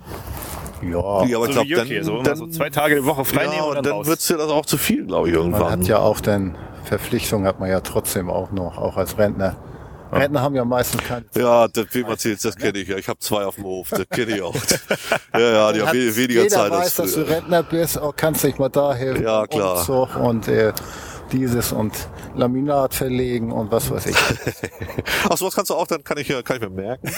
Ja, Ja, aber ich so glaube, wie dann, Jörg hier, so, immer dann, so zwei Tage die Woche frei nehmen ja, und und dann, dann raus. wird's dir das auch zu viel, glaube ich, man irgendwann. hat ja auch dann Verpflichtungen hat man ja trotzdem auch noch, auch als Rentner. Rentner haben ja meistens keine Zeit. Ja, das wem erzählst, das kenne ich ja. Ich habe zwei auf dem Hof, das kenne ich auch. Ja, ja, die haben Hat- we- weniger jeder Zeit weiß, als dass du früher. Rentner bist, auch kannst dich mal da helfen. Ja, klar. Umzug und äh, dieses und Laminat verlegen und was weiß ich. Ach, sowas kannst du auch, dann kann ich, ja- kann ich mir merken.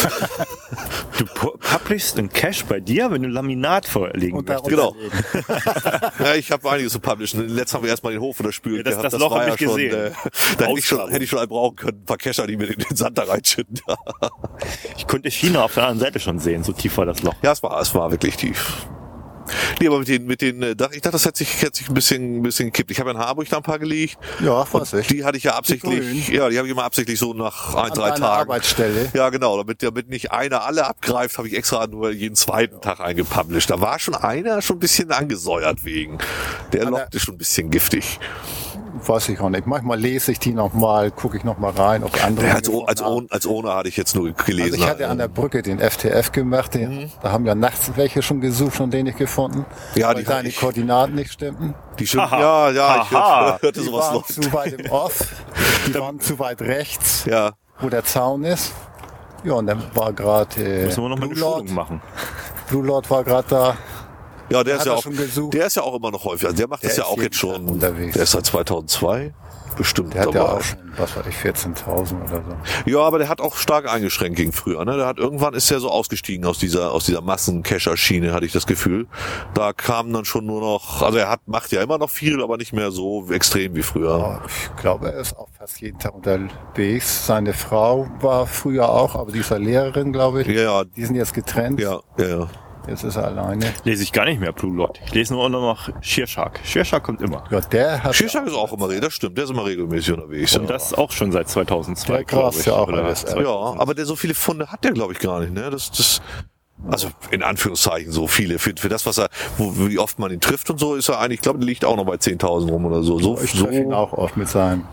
Du pu- publishst einen Cache bei dir, wenn du Laminat vorlegen Und möchtest. darunter Genau. Ja, ich habe einiges zu publishen. Letzt haben wir erstmal den Hof unterspült Ja, das- gehabt. das Loch war hab ja ich schon, gesehen. äh, da hätte ich, schon, Ausgrabung. hätte ich schon einen brauchen können. Ein paar Kescher, die mir in den Sand da reinschütten. Ich konnte China auf der anderen Seite schon sehen, so tief war das Loch. Ja, es war, es war wirklich tief. Nee, aber mit den, mit den, äh, ich dachte, das hätte sich, hätte sich ein bisschen, ein bisschen gekippt. Ich habe in Harburg da ein paar gelegt. Ja, weiß Und ich. die hatte ich ja absichtlich, grünen. ja, die habe ich immer absichtlich so nach ein, An drei deiner Tagen. Arbeitsstelle. Ja, genau, damit, damit nicht einer alle abgreift, habe ich extra nur jeden zweiten Tag eingepublished. Da war schon einer schon ein bisschen angesäuert wegen. Der An der- lockte schon ein bisschen giftig. Weiß ich auch nicht. Manchmal lese ich die noch mal, gucke ich noch mal rein, ob andere. Ja, als, gefunden als, haben. ohne, als ohne hatte ich jetzt nur gelesen. Also ich hatte an der Brücke den F T F gemacht. Den, Mhm. Da haben ja nachts welche schon gesucht, von denen ich gefunden. Ja, weil die hab deine ich. Koordinaten nicht stimmten. Die stimmt, Haha. ja, ja, ich Aha. hörte, hörte Die sowas waren noch. zu weit im Off. Die waren zu weit rechts, Ja, wo der Zaun ist. Ja, und dann war gerade äh, Müssen wir noch mal eine Blue Lord. Schulung machen. Blue Lord war gerade da. ja, der ist Hat ja er auch, schon gesucht? der ist ja auch immer noch häufig. Also der macht Der das ja ist auch jeden jetzt schon Tag unterwegs. Der ist seit zweitausendzwei bestimmt Der hat dabei. ja auch schon, was weiß ich, vierzehntausend oder so. Ja, aber der hat auch stark eingeschränkt gegen früher. Ne? Der hat irgendwann ist er so ausgestiegen aus dieser aus dieser Massencacher-Schiene, hatte ich das Gefühl. Da kam dann schon nur noch, also er hat macht ja immer noch viel, aber nicht mehr so extrem wie früher. Ja, ich glaube, er ist auch fast jeden Tag unterwegs. Seine Frau war früher auch, aber die ist ja Lehrerin, glaube ich. Ja, ja, Die sind jetzt getrennt. ja, ja. ja. Jetzt ist er alleine. Lese ich gar nicht mehr Blue Lot. Ich lese nur noch Shearshark. Shearshark kommt immer. Ja, der hat. Shearshark ist auch immer, das stimmt, der ist immer regelmäßig unterwegs. Und ja. das auch schon seit zweitausendzwei, Der grast ja auch Oder alles. Ja, aber der so viele Funde hat der, glaube ich, gar nicht. Ne? Das, das, also in Anführungszeichen so viele. Für, für das, was er, wo, wie oft man ihn trifft und so, ist er eigentlich, ich glaube, der liegt auch noch bei zehntausend rum oder so. so, Ich so treffe ihn auch oft mit seinem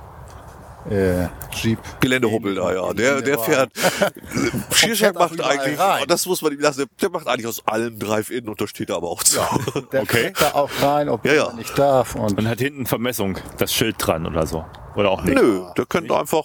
äh, Jeep. Geländehubbel da, ja. Der, der fährt. Shearshark auch macht überall eigentlich, rein. das muss man ihm lassen, der macht eigentlich aus allem Drive-In und da steht er aber auch zu. Der Okay. fährt da auch rein, ob Ja, ja. er nicht darf. Und Und hat hinten Vermessung, das Schild dran oder so. Oder auch nicht. Nö, der könnte einfach,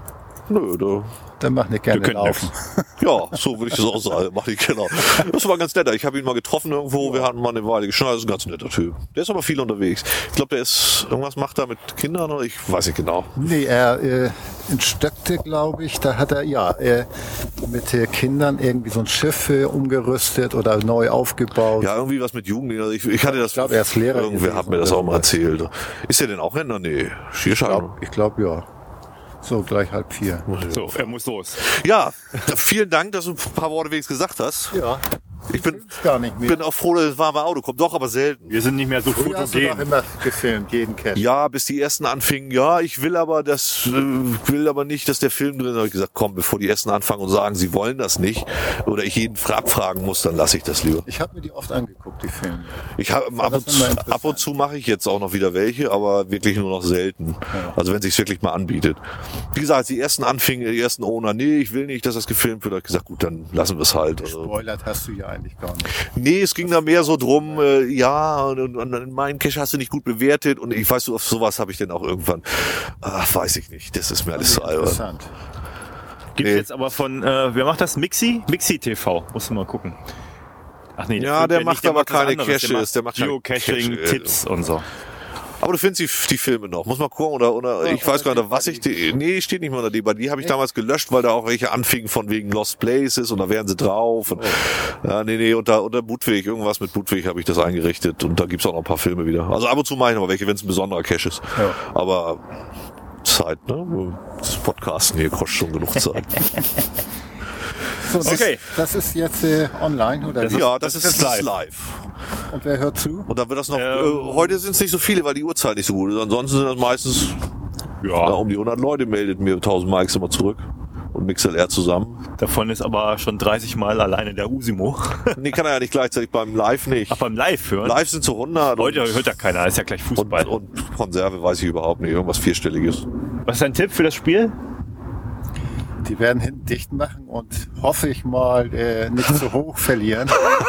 nö, der, der macht nicht gerne können laufen. ja, so würde ich das auch sagen, mach ich genau. Das war ganz netter. Ich habe ihn mal getroffen irgendwo, wir hatten mal eine Weile geschnallt, das ist ein ganz netter Typ. Der ist aber viel unterwegs. Ich glaube, der ist, irgendwas macht er mit Kindern oder ich weiß nicht genau. Nee, er äh, in Stöckte, glaube ich, da hat er ja äh, mit äh, Kindern irgendwie so ein Schiff äh, umgerüstet oder neu aufgebaut. Ja, irgendwie was mit Jugendlichen. Also ich, ich hatte das, Ich glaube, er ist Lehrer irgendwer gewesen hat mir das oder auch mal so. erzählt. Ist er denn auch Rentner? Nee, Ich Shearshark. glaube, ich glaub, ja. So, gleich halb vier. So, er muss los. Ja, vielen Dank, dass du ein paar Worte wenigstens gesagt hast. Ja, Ich bin, gar nicht mehr. bin auch froh, dass das warme Auto kommt. Doch, aber selten. Wir sind nicht mehr so Früher hast du doch fotogen. immer gefilmt, jeden Cache. Ja, bis die ersten anfingen, ja, ich will aber das, äh, will aber nicht, dass der Film drin ist. Habe ich gesagt, komm, bevor die ersten anfangen und sagen, sie wollen das nicht, oder ich jeden abfragen muss, dann lasse ich das lieber. Ich habe mir die oft angeguckt, die Filme. Ich habe ab, das und immer zu- interessant. ab und zu mache ich jetzt auch noch wieder welche, aber wirklich nur noch selten. Also wenn sich's wirklich mal anbietet. Wie gesagt, als die ersten anfingen, die ersten Owner, nee, ich will nicht, dass das gefilmt wird, habe ich gesagt, gut, dann lassen wir es halt. Also, Spoilert hast du ja eigentlich gar nicht. nee, es ging da mehr so drum, äh, ja, und, und, und meinen Cache hast du nicht gut bewertet und ich weiß, auf sowas habe ich dann auch irgendwann, ach, weiß ich nicht, das ist mir alles so albern. Interessant. Gibt Nee. jetzt aber von, äh, wer macht das? Mixi? Mixi T V. Musst du mal gucken. Ach nee, Ja, filmt der nicht, macht aber was keine anderes. Caches, der macht keine Geocaching, Cache, äh, Tipps und so. Aber du findest die, die Filme noch. Muss mal gucken. Oder, oder ich weiß gar nicht, was ich... Die, nee, steht nicht mehr unter D. Bei die habe ich damals gelöscht, weil da auch welche anfingen von wegen Lost Places und da wären sie drauf. Und, ja, nee, nee, unter, unter Budwig, irgendwas mit Budwig habe ich das eingerichtet. Und da gibt's auch noch ein paar Filme wieder. Also ab und zu mache ich noch mal welche, wenn es ein besonderer Cache ist. Ja. Aber Zeit, ne? Das Podcasten hier kostet schon genug Zeit. So, das, Okay. das ist jetzt äh, online, oder? wie? ja, das, das ist ist live. live. Und wer hört zu? Und dann wird das noch... Ähm, äh, heute sind es nicht so viele, weil die Uhrzeit nicht so gut ist. Ansonsten sind das meistens... Ja, Ja, um die hundert Leute meldet mir tausend Mikes immer zurück und MixLR zusammen. davon ist aber schon dreißig Mal alleine der Usimo. Nee, kann er ja nicht gleichzeitig beim Live nicht. Ach, beim Live hören? Live sind zu hundert Heute und, hört ja keiner, ist ja gleich Fußball. und, und Konserve weiß ich überhaupt nicht. Irgendwas Vierstelliges. Was ist dein Tipp für das Spiel? Die werden hinten dicht machen und hoffe ich mal äh, nicht so hoch verlieren.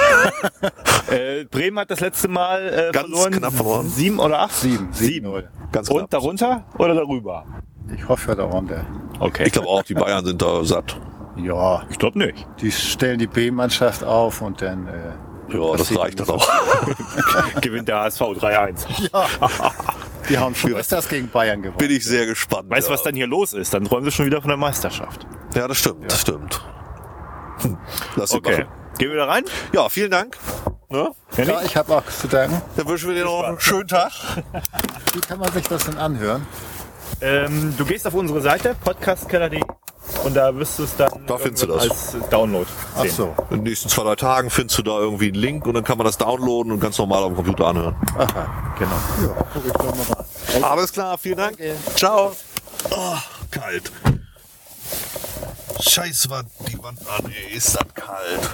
Äh, Bremen hat das letzte Mal äh, Ganz verloren. knapp verloren. Sieben oder acht? Sieben, Sieben. null. Ganz knapp. Und darunter oder darüber? Ich hoffe darunter. Okay. Ich glaube auch, die Bayern sind da satt. Ja, Ich glaube nicht. die stellen die B-Mannschaft auf und dann... Äh, Ja, das sieht reicht dann man auch. Gewinnt der H S V drei eins. die haben schon öfters gegen Bayern gewonnen. Bin ich sehr gespannt. Weißt du, ja. was dann hier los ist? Dann träumen sie schon wieder von der Meisterschaft. Ja, das stimmt, das stimmt. Hm, Lass sie Okay. machen. Gehen wir da rein? Ja, vielen Dank. Ne? Ja, ich habe auch zu danken. Dann wünschen wir dir noch einen schönen Tag. Wie kann man sich das denn anhören? Ähm, du gehst auf unsere Seite, podcastkeller punkt de, und da wirst du es dann Da findest du irgendwann das. als Download Ach sehen. so. In den nächsten zwei, drei Tagen findest du da irgendwie einen Link und dann kann man das downloaden und ganz normal auf dem Computer anhören. Aha, Genau. ja, guck ich doch mal rein. Alles klar, vielen Dank. Ciao. Oh, kalt. Scheiß war die Wand an, ey, ist das kalt.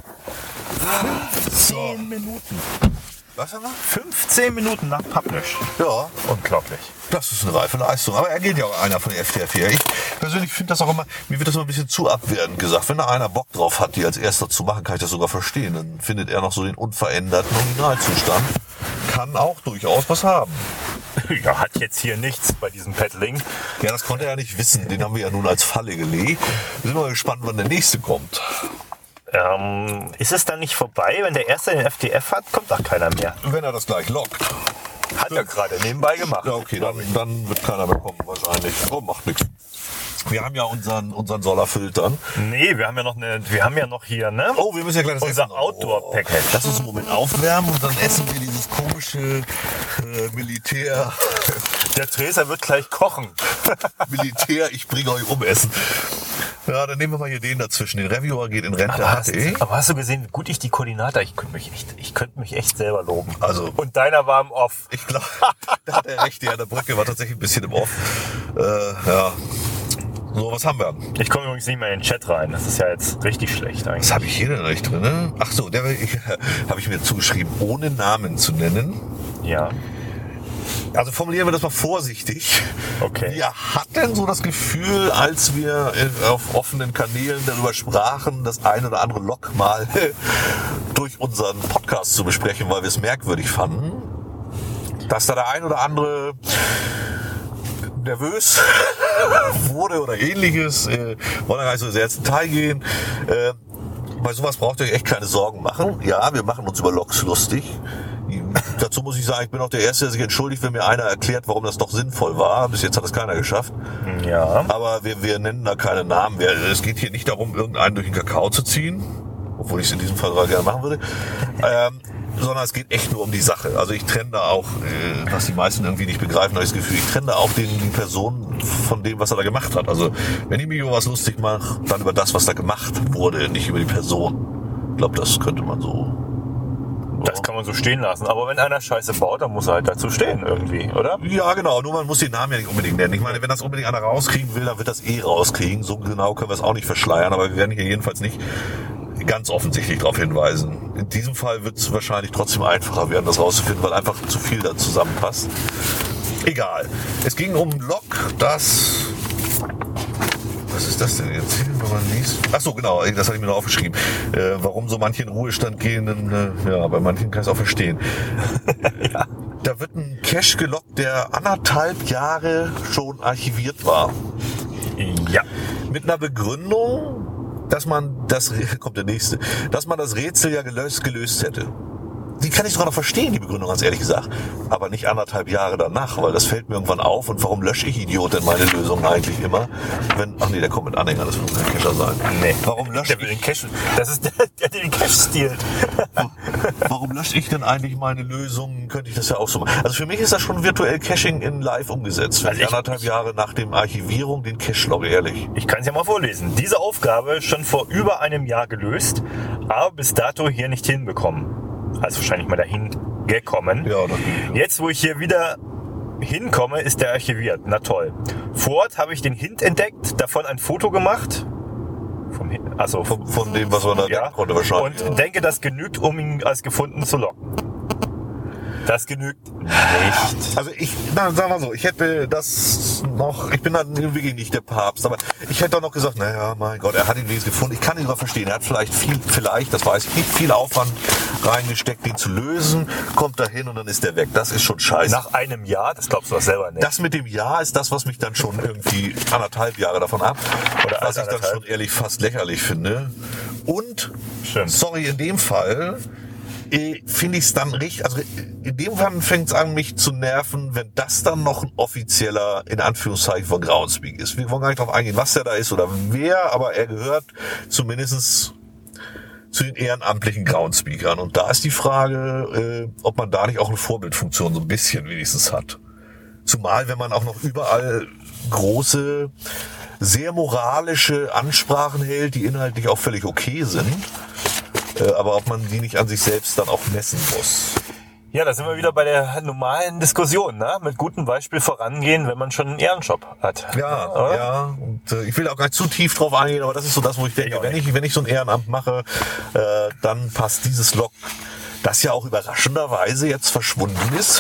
Zehn Minuten. Was haben wir? fünfzehn Minuten nach Publish. Ja, Unglaublich. das ist eine reife Leistung. Aber er geht ja auch einer von der F T F hier. Ich persönlich finde das auch immer, mir wird das immer ein bisschen zu abwertend gesagt. Wenn da einer Bock drauf hat, die als erster zu machen, kann ich das sogar verstehen. Dann findet er noch so den unveränderten Originalzustand. Kann auch durchaus was haben. Ja, hat jetzt hier nichts bei diesem Paddling. Ja, das konnte er ja nicht wissen. Den haben wir ja nun als Falle gelegt. Wir sind mal gespannt, wann der nächste kommt. Ähm, ist es dann nicht vorbei? Wenn der Erste den F T F hat, kommt doch keiner mehr. Wenn er das gleich lockt. Hat er gerade nebenbei gemacht. Ja, okay, dann, dann wird keiner mehr kommen wahrscheinlich. Oh, macht nichts. Wir haben ja unseren, unseren Soller filtern. Nee, wir haben ja noch eine, wir haben ja noch hier, ne? Oh, wir müssen ja gleich das Unser Essen- Outdoor-Package. Oh, lass uns einen Moment aufwärmen und dann essen wir dieses komische äh, Militär. Der Treser wird gleich kochen. Militär, ich bringe euch um Essen. Ja, dann nehmen wir mal hier den dazwischen. Den Reviewer geht in Rente. Aber H hast, D. aber hast du gesehen, wie gut ich die Koordinate, ich könnte mich echt, ich könnte mich echt selber loben. Also, Und deiner war im Off. ich glaube, da hat er recht. Ja, der Brücke war tatsächlich ein bisschen im Off. Äh, ja. So, was haben wir? Ich komme übrigens nicht mehr in den Chat rein. Das ist ja jetzt richtig schlecht eigentlich. Was habe ich hier denn nicht drin? Ne? Ach so, der ich, habe ich mir zugeschrieben, ohne Namen zu nennen. Ja. Also formulieren wir das mal vorsichtig. Okay. Wir hatten so das Gefühl, als wir auf offenen Kanälen darüber sprachen, das ein oder andere Log mal durch unseren Podcast zu besprechen, weil wir es merkwürdig fanden, dass da der ein oder andere nervös wurde oder ähnliches. Äh, wollen wir gar nicht so sehr ins Detail gehen. Äh, bei sowas braucht ihr euch echt keine Sorgen machen. Ja, wir machen uns über Logs lustig. Dazu muss ich sagen, ich bin auch der Erste, der sich entschuldigt, wenn mir einer erklärt, warum das doch sinnvoll war. Bis jetzt hat das keiner geschafft. Ja. Aber wir, wir nennen da keine Namen. Wir, es geht hier nicht darum, irgendeinen durch den Kakao zu ziehen. Obwohl ich es in diesem Fall sogar gerne machen würde. Ähm, sondern es geht echt nur um die Sache. Also ich trenne da auch, äh, was die meisten irgendwie nicht begreifen, habe ich das Gefühl, ich trenne da auch den, die Person von dem, was er da gemacht hat. Also wenn ich mich über was lustig mache, dann über das, was da gemacht wurde, nicht über die Person. Ich glaube, das könnte man so... Das kann man so stehen lassen. Aber wenn einer Scheiße baut, dann muss er halt dazu stehen irgendwie, oder? Ja, genau. Nur man muss den Namen ja nicht unbedingt nennen. Ich meine, wenn das unbedingt einer rauskriegen will, dann wird das eh rauskriegen. So genau können wir es auch nicht verschleiern. Aber wir werden hier jedenfalls nicht ganz offensichtlich darauf hinweisen. In diesem Fall wird es wahrscheinlich trotzdem einfacher werden, das rauszufinden, weil einfach zu viel da zusammenpasst. Egal. Es ging um ein Log, das... Was ist das denn jetzt hier, wenn man liest? Ach so, genau, das hatte ich mir noch aufgeschrieben. Äh, warum so manche in Ruhestand gehen, äh, ja, bei manchen kann ich es auch verstehen. Ja. Da wird ein Cache gelockt, der anderthalb Jahre schon archiviert war. Ja. Mit einer Begründung, dass man das, kommt der nächste, dass man das Rätsel ja gelöst, gelöst hätte. Die kann ich sogar noch verstehen, die Begründung, ganz ehrlich gesagt. Aber nicht anderthalb Jahre danach, weil das fällt mir irgendwann auf. Und warum lösche ich, Idiot, denn meine Lösung eigentlich immer? Wenn, ach nee, der kommt mit Anhänger, das wird kein Cacher sein. Nee. Warum lösche Der will den Cache, das ist der, der den Cache stiehlt. Warum lösche ich denn eigentlich meine Lösungen? Könnte ich das ja auch so machen. Also für mich ist das schon virtuell Caching in live umgesetzt. Wenn Also ich ich- anderthalb Jahre nach dem Archivierung den Cache logge, ehrlich. Ich kann es ja mal vorlesen. Diese Aufgabe schon vor über einem Jahr gelöst, aber bis dato hier nicht hinbekommen. Also wahrscheinlich mal dahin gekommen. Ja, das geht, ja. Jetzt, wo ich hier wieder hinkomme, ist der archiviert. Na toll. Vor Ort habe ich den Hint entdeckt, davon ein Foto gemacht. Vom Hin- also Von, von dem, was man da ja, denken konnte wahrscheinlich. und ja. denke, das genügt, um ihn als gefunden zu locken. Das genügt nicht. Also ich, na, sagen wir so, ich hätte das noch, ich bin dann wirklich nicht der Papst, aber ich hätte doch noch gesagt, naja, mein Gott, er hat ihn wenigstens gefunden. Ich kann ihn aber verstehen. Er hat vielleicht viel, vielleicht, das weiß ich nicht, viel Aufwand reingesteckt, den zu lösen, kommt dahin und dann ist der weg. Das ist schon scheiße. Nach einem Jahr, das glaubst du doch selber nicht. Das mit dem Jahr ist das, was mich dann schon irgendwie anderthalb Jahre davon ab, Oder was ich dann anderthalb. schon ehrlich fast lächerlich finde. Und, Stimmt. sorry, in dem Fall äh, finde ich es dann richtig, also in dem Fall fängt es an, mich zu nerven, wenn das dann noch ein offizieller, in Anführungszeichen, von Groundspeak ist. Wir wollen gar nicht drauf eingehen, was der da ist oder wer, aber er gehört zumindest zu den ehrenamtlichen Groundspeakern. Und da ist die Frage, äh, ob man da nicht auch eine Vorbildfunktion so ein bisschen wenigstens hat. Zumal, wenn man auch noch überall große, sehr moralische Ansprachen hält, die inhaltlich auch völlig okay sind. Äh, aber ob man die nicht an sich selbst dann auch messen muss. Ja, da sind wir wieder bei der normalen Diskussion, ne? Mit gutem Beispiel vorangehen, wenn man schon einen Ehrenjob hat. Ja, Oder? ja. Und äh, ich will auch gar nicht zu tief drauf eingehen, aber das ist so das, wo ich denke, Ich auch wenn ich, wenn ich so ein Ehrenamt mache, äh, dann passt dieses Log, das ja auch überraschenderweise jetzt verschwunden ist.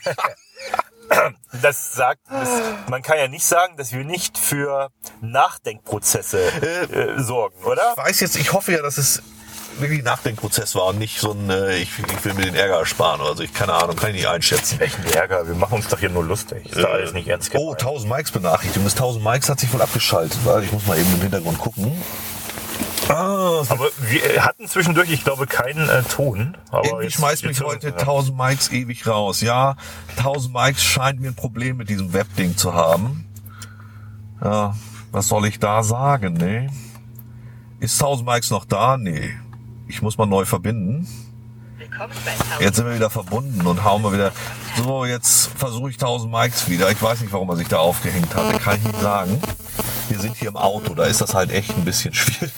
Das sagt, das, man kann ja nicht sagen, dass wir nicht für Nachdenkprozesse äh, sorgen, oder? Ich weiß jetzt, ich hoffe ja, dass es wirklich ein Nachdenkprozess war und nicht so ein, äh, ich, ich will mir den Ärger ersparen oder so. Ich keine Ahnung, kann ich nicht einschätzen. Welchen Ärger, wir machen uns doch hier nur lustig. Ist doch alles nicht ernst Oh, gemeint. tausend Mikes Benachrichtigung. Das tausend Mikes hat sich wohl abgeschaltet. Weil ich muss mal eben im Hintergrund gucken. Ah, Aber wir hatten zwischendurch, ich glaube, keinen äh, Ton. Aber irgendwie jetzt- schmeißt mich jetzt- heute tausend Mikes ewig raus. Ja, tausend Mikes scheint mir ein Problem mit diesem Webding zu haben. Ja, was soll ich da sagen, ne? Ist tausend Mikes noch da? Nee. Ich muss mal neu verbinden. Jetzt sind wir wieder verbunden und hauen wir wieder. So, jetzt versuche ich tausend Mikes wieder. Ich weiß nicht, warum er sich da aufgehängt hat. Das kann ich nicht sagen. Wir sind hier im Auto, da ist das halt echt ein bisschen schwierig.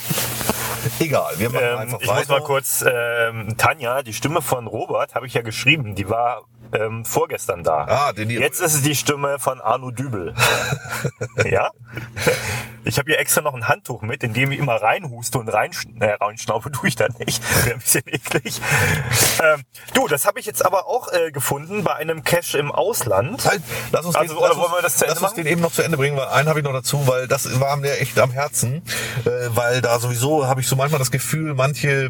Egal, wir machen Ähm, einfach ich weiter. muss mal kurz, ähm, Tanja, die Stimme von Robert, habe ich ja geschrieben, die war ähm, vorgestern da. Ah, den hier. Jetzt ist es die Stimme von Arno Dübel. Ja? Ich habe hier extra noch ein Handtuch mit, in dem ich immer reinhuste und rein, äh, reinschnaufe, tue ich da nicht. Wäre ein bisschen eklig. Ähm, du, das habe ich jetzt aber auch äh, gefunden bei einem Cache im Ausland. Halt, lass uns, Also, den, oder lass, wollen uns, wir das zu Ende lass uns machen? den eben noch zu Ende bringen, weil einen habe ich noch dazu, weil das war mir echt am Herzen. Äh, weil da sowieso habe ich so manchmal das Gefühl, manche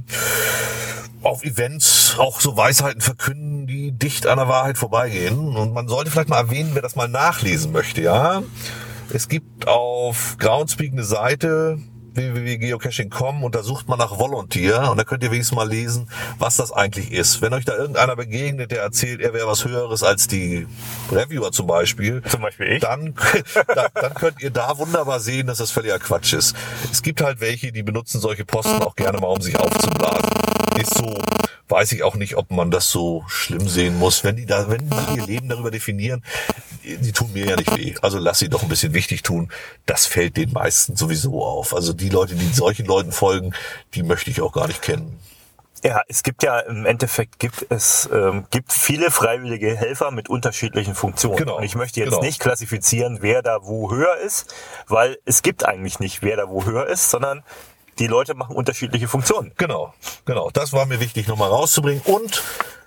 auf Events auch so Weisheiten verkünden, die dicht an der Wahrheit vorbeigehen. Und man sollte vielleicht mal erwähnen, wer das mal nachlesen möchte, ja. Es gibt auf Groundspeak eine Seite, w w w punkt geocaching punkt com, und da sucht man nach Volunteer und da könnt ihr wenigstens mal lesen, was das eigentlich ist. Wenn euch da irgendeiner begegnet, der erzählt, er wäre was Höheres als die Reviewer zum Beispiel, Zum Beispiel ich. dann, dann, dann könnt ihr da wunderbar sehen, dass das völliger Quatsch ist. Es gibt halt welche, die benutzen solche Posten auch gerne mal, um sich aufzublasen. Ist so, weiß ich auch nicht, ob man das so schlimm sehen muss. Wenn die da, wenn die ihr Leben darüber definieren, die tun mir ja nicht weh. Also lass sie doch ein bisschen wichtig tun. Das fällt den meisten sowieso auf. Also die Leute, die solchen Leuten folgen, die möchte ich auch gar nicht kennen. Ja, es gibt ja im Endeffekt gibt es ähm, gibt viele freiwillige Helfer mit unterschiedlichen Funktionen. Genau, Und ich möchte jetzt genau. nicht klassifizieren, wer da wo höher ist, weil es gibt eigentlich nicht, wer da wo höher ist, sondern die Leute machen unterschiedliche Funktionen. Genau, genau. Das war mir wichtig, nochmal rauszubringen. Und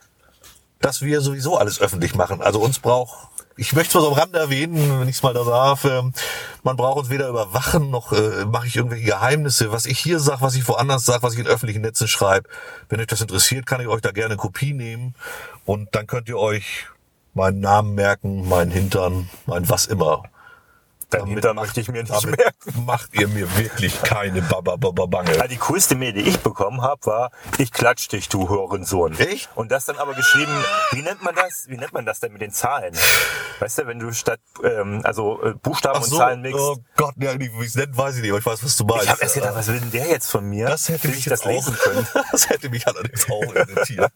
dass wir sowieso alles öffentlich machen. Also uns braucht, ich möchte es mal so am Rande erwähnen, wenn ich es mal da darf, ähm, man braucht uns weder überwachen, noch äh, mache ich irgendwelche Geheimnisse. Was ich hier sage, was ich woanders sage, was ich in öffentlichen Netzen schreibe. Wenn euch das interessiert, kann ich euch da gerne eine Kopie nehmen. Und dann könnt ihr euch meinen Namen merken, meinen Hintern, mein was immer. Dein Damit Hintern macht- möchte ich mir nicht damit merken. macht ihr mir wirklich keine Baba-Baba-Bange. Ja, die coolste Mail, die ich bekommen habe, war, ich klatsch dich, du Hurensohn. Echt? Und das dann aber geschrieben, wie nennt man das? Wie nennt man das denn mit den Zahlen? Weißt du, wenn du statt, ähm, also äh, Buchstaben Ach und so, Zahlen mixt. oh Gott, ja, wie es nennt, weiß ich nicht, aber ich weiß, was du meinst. Ich habe erst gedacht, was will denn der jetzt von mir? Das hätte will mich ich jetzt das lesen auch, können? Das hätte mich allerdings auch irritiert.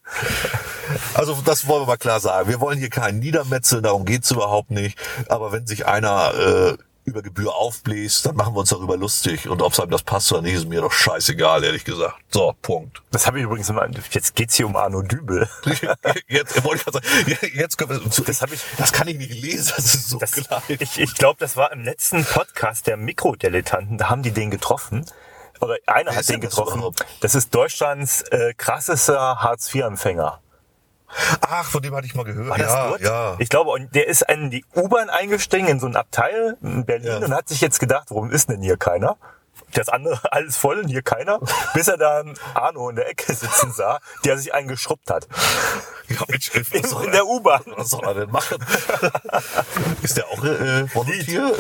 Also das wollen wir mal klar sagen. Wir wollen hier keinen niedermetzeln, darum geht's überhaupt nicht. Aber wenn sich einer äh, über Gebühr aufbläst, dann machen wir uns darüber lustig. Und ob es einem das passt oder nicht, ist mir doch scheißegal, ehrlich gesagt. So, Punkt. Das habe ich übrigens immer, jetzt geht's hier um Arno Dübel. Jetzt wollte ich gerade sagen, jetzt können wir zu, Das habe ich, das kann ich nicht lesen, das ist so das, klein. ich, ich glaube, das war im letzten Podcast der Mikrodilettanten, da haben die den getroffen. Oder einer Wer hat ist den denn das getroffen. überhaupt? Das ist Deutschlands äh, krassester Hartz vier Empfänger. Ach, von dem hatte ich mal gehört. War das ja, gut? ja. Ich glaube, und der ist in die U-Bahn eingestiegen, in so ein Abteil in Berlin, Ja. und hat sich jetzt gedacht, warum ist denn hier keiner? Das andere alles voll und hier keiner. Bis er dann Arno in der Ecke sitzen sah, der sich einen geschrubbt hat. Ja, Mensch, was In, soll in er- der U-Bahn. Was soll er denn machen? Ist der auch äh, Volunteer?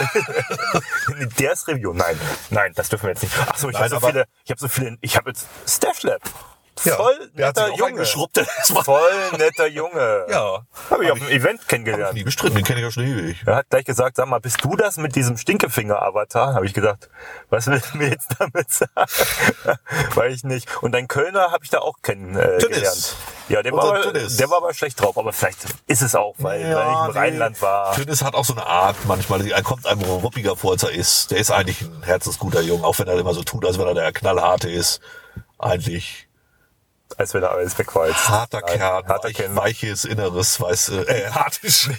Der ist Review. Nein, nein, das dürfen wir jetzt nicht. Ach so, ich Nein, habe so aber- viele, ich habe so viele, ich habe jetzt Stash Lab. Ja, Voll der hat sich netter auch Junge. eingeschrubbt. Das war- Voll netter Junge. Ja. Habe ich Hab auf ich- einem Event Hab ich kennengelernt. nie bestritten, den kenne ich ja schon ewig. Er hat gleich gesagt, sag mal, bist du das mit diesem Stinkefinger-Avatar? Habe ich gedacht, was willst du mir jetzt damit sagen? Weiß ich nicht. Und ein Kölner habe ich da auch kennengelernt. Äh, gelernt. Ja, der war, Unser aber, Tönnis. der war aber schlecht drauf. Aber vielleicht ist es auch, weil, weil ich im Rheinland war. Tönnis hat auch so eine Art manchmal. Er kommt einem ruppiger vor, als er ist. Der ist eigentlich ein herzensguter Junge, auch wenn er immer so tut, als wenn er der Knallharte ist. Eigentlich Als wenn er alles weg war jetzt. harter Nein, Kern, harter weich, Kern. weiches Inneres, weiß, äh, äh harte Sch-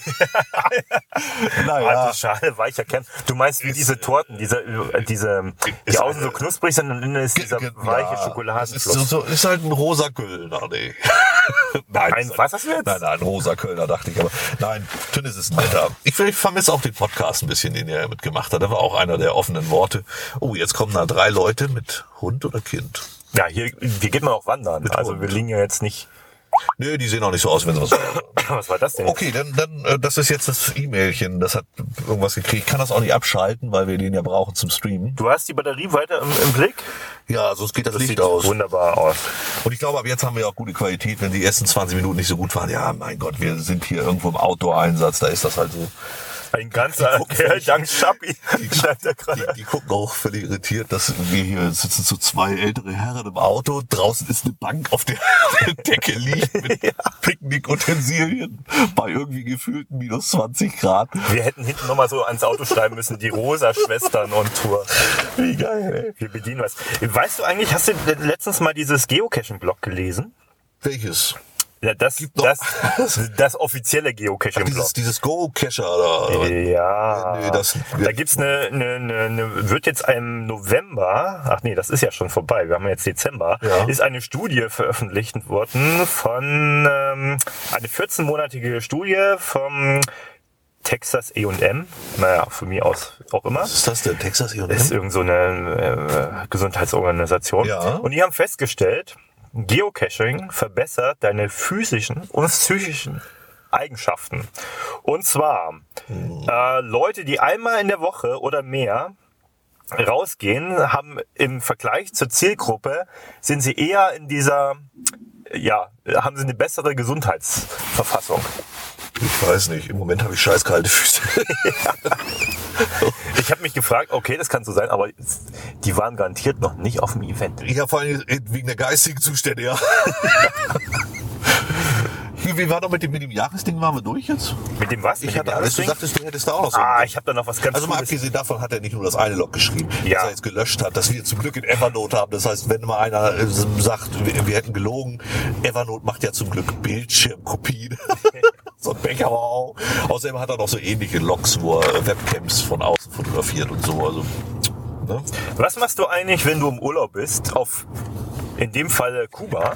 Naja. Harte Schale, weicher Kern. Du meinst wie diese Torten, diese, äh, diese, die Ist außen so eine- knusprig sind und innen ist dieser Ge- weiche ja, das ist, Schokoladenfluss. so, so, ist halt ein rosa Kölner, nee. Nein, Ein, ist- was hast du jetzt? Nein, nein, rosa Kölner, dachte ich. Aber nein, Tönnis ist ein netter. Ich, ich vermisse auch den Podcast ein bisschen, den er mitgemacht hat. Der war auch einer der offenen Worte. Oh, jetzt kommen da drei Leute mit Hund oder Kind. Ja, hier, hier geht man auch wandern. Mit Also Hund. wir liegen ja jetzt nicht. Nö, die sehen auch nicht so aus, wenn sie was haben. Was war das denn? Okay, dann, dann, äh, das ist jetzt das E-Mailchen. Das hat irgendwas gekriegt. Ich kann das auch nicht abschalten, weil wir den ja brauchen zum Streamen. Du hast die Batterie weiter im, im Blick? Ja, sonst geht das, Das Licht sieht aus. wunderbar aus. Und ich glaube, ab jetzt haben wir auch gute Qualität. Wenn die ersten zwanzig Minuten nicht so gut waren, ja, mein Gott, wir sind hier irgendwo im Outdoor-Einsatz, da ist das halt so. Ein ganzer Kerl dank Schappi. Die, die, die gucken auch völlig irritiert, dass wir hier sitzen so zwei ältere Herren im Auto. Draußen ist eine Bank, auf der, der Decke liegt mit ja. Picknickutensilien bei irgendwie gefühlten minus zwanzig Grad. Wir hätten hinten nochmal so ans Auto schreiben müssen, die Rosa-Schwestern on Tour. Wie geil, ey. Wir bedienen was. Weißt du eigentlich, hast du letztens mal dieses Geocaching-Blog gelesen? Welches? Ja, das, das, das offizielle Ach, Geocaching-Blog. dieses, dieses Go-Cacher da. Ja. Nee, das, da gibt's eine, eine, eine, eine, wird jetzt im November, ach nee, das ist ja schon vorbei, wir haben jetzt Dezember, ja. ist eine Studie veröffentlicht worden von, ähm, eine vierzehnmonatige Studie vom Texas A und M, naja, von mir aus auch immer. Was ist das denn, Texas A und M? Das ist irgend so eine äh, Gesundheitsorganisation. Ja. Und die haben festgestellt, Geocaching verbessert deine physischen und psychischen Eigenschaften. Und zwar hm. äh, Leute, die einmal in der Woche oder mehr rausgehen, haben im Vergleich zur Zielgruppe, sind sie eher in dieser, ja, haben sie eine bessere Gesundheitsverfassung. Ich weiß nicht, im Moment habe ich scheiß kalte Füße. Ich habe mich gefragt, okay, das kann so sein, aber die waren garantiert noch nicht auf dem Event. Ja, vor allem wegen der geistigen Zustände, ja. Wie war doch mit dem, mit dem Jahresding, waren wir durch jetzt? Mit dem was? Ich Mit hatte dem alles, du Jahresding? sagtest, du hättest da auch noch so. Ah, ich habe da noch was ganz Also mal Cooles. abgesehen davon hat er nicht nur das eine Log geschrieben, Ja. das er jetzt gelöscht hat, dass wir zum Glück in Evernote haben. Das heißt, wenn mal einer äh, sagt, wir, wir hätten gelogen, Evernote macht ja zum Glück Bildschirmkopien. So ein Becher auch. Außerdem hat er noch so ähnliche Logs, wo er Webcams von außen fotografiert und so. Also, ne? Was machst du eigentlich, wenn du im Urlaub bist, auf, in dem Fall Kuba?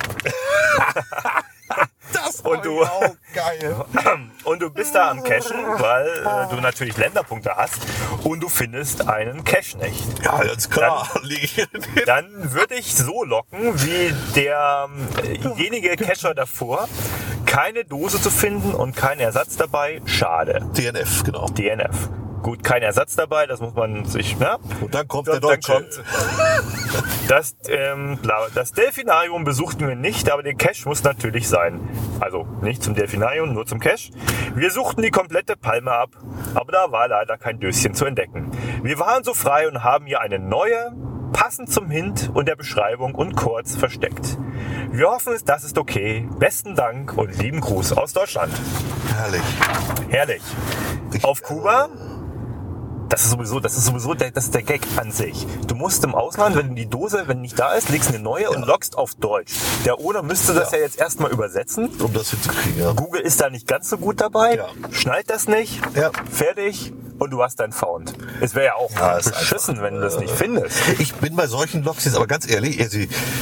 Das Und du- auch geil. Und du bist da am Cachen, weil äh, du natürlich Länderpunkte hast und du findest einen Cache nicht. Ja, ganz klar. Leg ich hin. Dann würde ich so locken, wie derjenige Cacher davor, keine Dose zu finden und kein Ersatz dabei, schade. D N F, genau. D N F. Gut, kein Ersatz dabei, das muss man sich, ne? Und dann kommt Dann- der dann Deutsche. kommt- Das, ähm, bla- das Delfinarium besuchten wir nicht, aber der Cache muss natürlich sein. Also nicht zum Delfinarium, nur zum Cache. Wir suchten die komplette Palme ab, aber da war leider kein Döschen zu entdecken. Wir waren so frei und haben hier eine neue, passend zum Hint und der Beschreibung und kurz versteckt. Wir hoffen, das ist okay. Besten Dank und lieben Gruß aus Deutschland. Herrlich. Herrlich. Ich- Auf Kuba? Das ist sowieso, das ist sowieso der, das ist der Gag an sich. Du musst im Ausland, wenn die Dose, wenn nicht da ist, legst eine neue und loggst auf Deutsch. Der Owner müsste das ja, Ja. jetzt erstmal übersetzen. Um das hinzukriegen, ja. Google ist da nicht ganz so gut dabei, Ja. schnallt das nicht, Ja. fertig und du hast dein Found. Es wäre ja auch Ja, ist beschissen, einfach, wenn du das nicht äh, findest. Ich bin bei solchen Logs jetzt aber ganz ehrlich, also,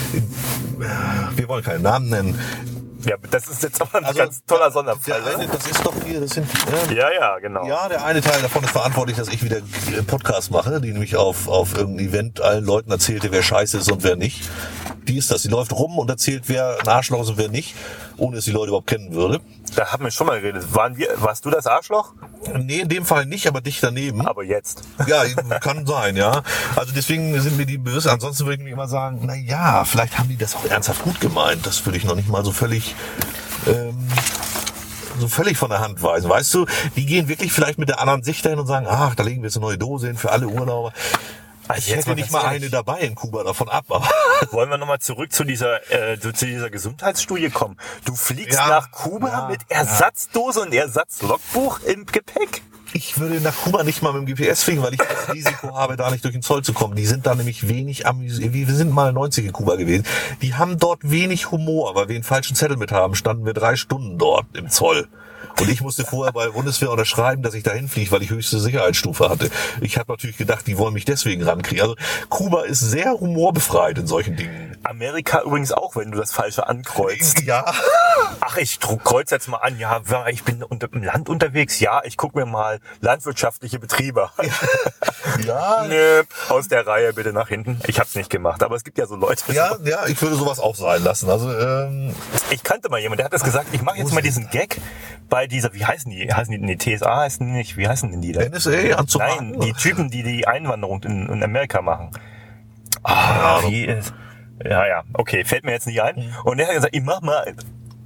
wir wollen keinen Namen nennen. Ja, das ist jetzt aber ein Also, ganz toller Sonderfall. Der eine, Ne? das ist doch hier, das sind die, ne? Ja, ja, genau. Ja, der eine Teil davon ist verantwortlich, dass ich wieder einen Podcast mache, die nämlich auf, auf irgendein Event allen Leuten erzählte, wer scheiße ist und wer nicht. Die ist das. Die läuft rum und erzählt, wer ein Arschloch ist und wer nicht, ohne dass die Leute überhaupt kennen würde. Da haben wir schon mal geredet. Waren wir, warst du das Arschloch? Nee, in dem Fall nicht, aber dicht daneben. Aber jetzt. Ja, kann sein, ja. Also deswegen sind mir die bewusst. Ansonsten würde ich mir immer sagen, na ja, vielleicht haben die das auch ernsthaft gut gemeint. Das würde ich noch nicht mal so völlig, ähm, so völlig von der Hand weisen. Weißt du, die gehen wirklich vielleicht mit der anderen Sicht dahin und sagen, ach, da legen wir jetzt eine neue Dose hin für alle Urlauber. Ich jetzt hätte mal nicht ganz mal ehrlich. eine dabei in Kuba davon ab, aber Wollen wir nochmal zurück zu dieser, äh, zu dieser Gesundheitsstudie kommen? Du fliegst Ja, nach Kuba ja, mit Ersatzdose und Ersatzlogbuch im Gepäck? ich würde nach Kuba nicht mal mit dem G P S fliegen, weil ich das Risiko habe, da nicht durch den Zoll zu kommen. Die sind da nämlich wenig amüsiert. Wir sind mal neunzig in Kuba gewesen. Die haben dort wenig Humor, weil wir einen falschen Zettel mit haben, standen wir drei Stunden dort im Zoll. Und ich musste vorher bei Bundeswehr unterschreiben, dass ich dahin fliege, weil ich höchste Sicherheitsstufe hatte. Ich habe natürlich gedacht, die wollen mich deswegen rankriegen. Also Kuba ist sehr humorbefreit in solchen Dingen. Amerika übrigens auch, wenn du das Falsche ankreuzt. Ja. Ach, ich kreuz jetzt mal an. Ja, ich bin unter, im Land unterwegs. Ja, ich gucke mir mal landwirtschaftliche Betriebe an. Ja. Nö, aus der Reihe bitte nach hinten. Ich hab's nicht gemacht, aber es gibt ja so Leute. Ja, ja, ich würde sowas auch sein lassen. Also, ähm, Ich kannte mal jemanden, der hat das gesagt, ich mache jetzt mal diesen Gag bei dieser, wie heißen die? Heißen die, nee, T S A heißen die nicht, wie heißen denn die da? N S A anzumachen. Nein, die Typen, die die Einwanderung in, in Amerika machen. Ah, wie ist, ja, ja, okay, fällt mir jetzt nicht ein. Und der hat gesagt, ich mach mal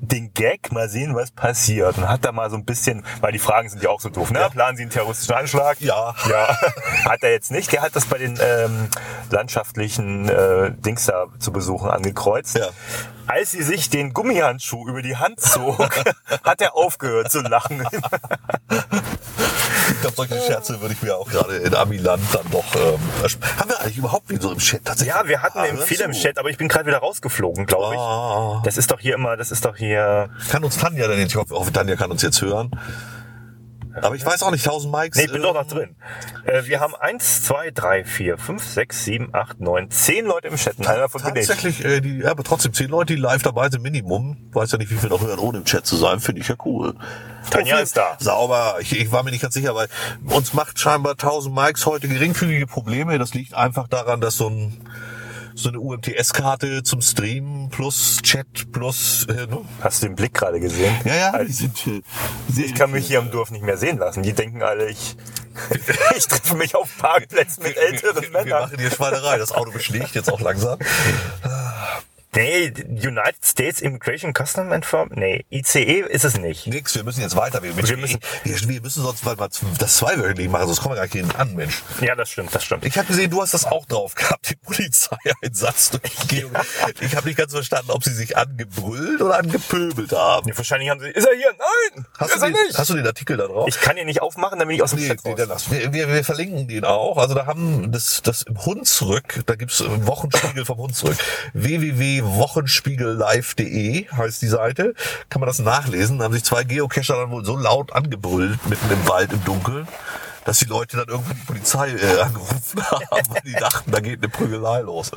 den Gag, mal sehen, was passiert. Und hat da mal so ein bisschen, weil die Fragen sind ja auch so doof, ne? Ja. Planen Sie einen terroristischen Anschlag? Ja. Ja. Hat er jetzt nicht. Der hat das bei den ähm, landschaftlichen äh, Dings da zu besuchen angekreuzt. Ja. Als sie sich den Gummihandschuh über die Hand zog, hat er aufgehört zu lachen. Ich glaube, solche Scherze würde ich mir auch gerade in Amiland dann doch... Ähm, ersp- haben wir eigentlich überhaupt wen so im Chat tatsächlich? Ja, wir hatten Ah, einen hörst Fehler im du? Chat, aber ich bin gerade wieder rausgeflogen, glaube ich. Ah. Das ist doch hier immer, das ist doch hier... Kann uns Tanja denn jetzt, ich hoffe, hoffe, Tanja kann uns jetzt hören. Aber ich weiß auch nicht, tausend Mikes. Nee, ich bin äh, doch noch drin. Äh, wir haben eins, zwei, drei, vier, fünf, sechs, sieben, acht, neun, zehn Leute im Chat. Einer davon bin ich. Tatsächlich, äh, die, ja, aber trotzdem zehn Leute, die live dabei sind, Minimum. Weiß ja nicht, wie viel noch hören, ohne im Chat zu sein. Finde ich ja cool. Tanja Okay, ist da. Sauber. Ich, ich war mir nicht ganz sicher, weil uns macht scheinbar tausend Mikes heute geringfügige Probleme. Das liegt einfach daran, dass so ein so eine U M T S-Karte zum Streamen plus Chat plus... Äh, ne? Hast du den Blick gerade gesehen? Ja, ja, die Also, sind... Äh, sehr, ich kann mich hier im Dorf nicht mehr sehen lassen. Die denken alle, ich, ich treffe mich auf Parkplätzen mit älteren wir, wir, wir Männern. machen hier Schweinerei. Das Auto beschlägt jetzt auch langsam. Nee, United States Immigration Custom Enforcement? Nee, I C E ist es nicht. Nix, wir müssen jetzt weiter. Wir, Wir müssen- wir, wir müssen sonst mal das zweiwöchentlich machen, sonst kommen wir gar nicht an, Mensch. Ja, das stimmt, das stimmt. Ich habe gesehen, du hast das auch drauf gehabt, den Polizeieinsatz durchgehen. Ich habe nicht ganz verstanden, ob sie sich angebrüllt oder angepöbelt haben. Ja, wahrscheinlich haben sie, ist er hier? Nein! Hast ist du, er den, nicht! hast du den Artikel da drauf? Ich kann ihn nicht aufmachen, dann bin ich aus dem Nee, Chat nee, raus. dann lass. Wir, wir, wir verlinken den auch. Also da haben das, das im Hunsrück, da gibt's einen Wochenspiegel vom Hunsrück. w w w punkt wochenspiegel live punkt de heißt die Seite. Kann man das nachlesen. Da haben sich zwei Geocacher dann wohl so laut angebrüllt mitten im Wald im Dunkeln, dass die Leute dann irgendwann die Polizei äh, angerufen haben, weil die dachten, da geht eine Prügelei los.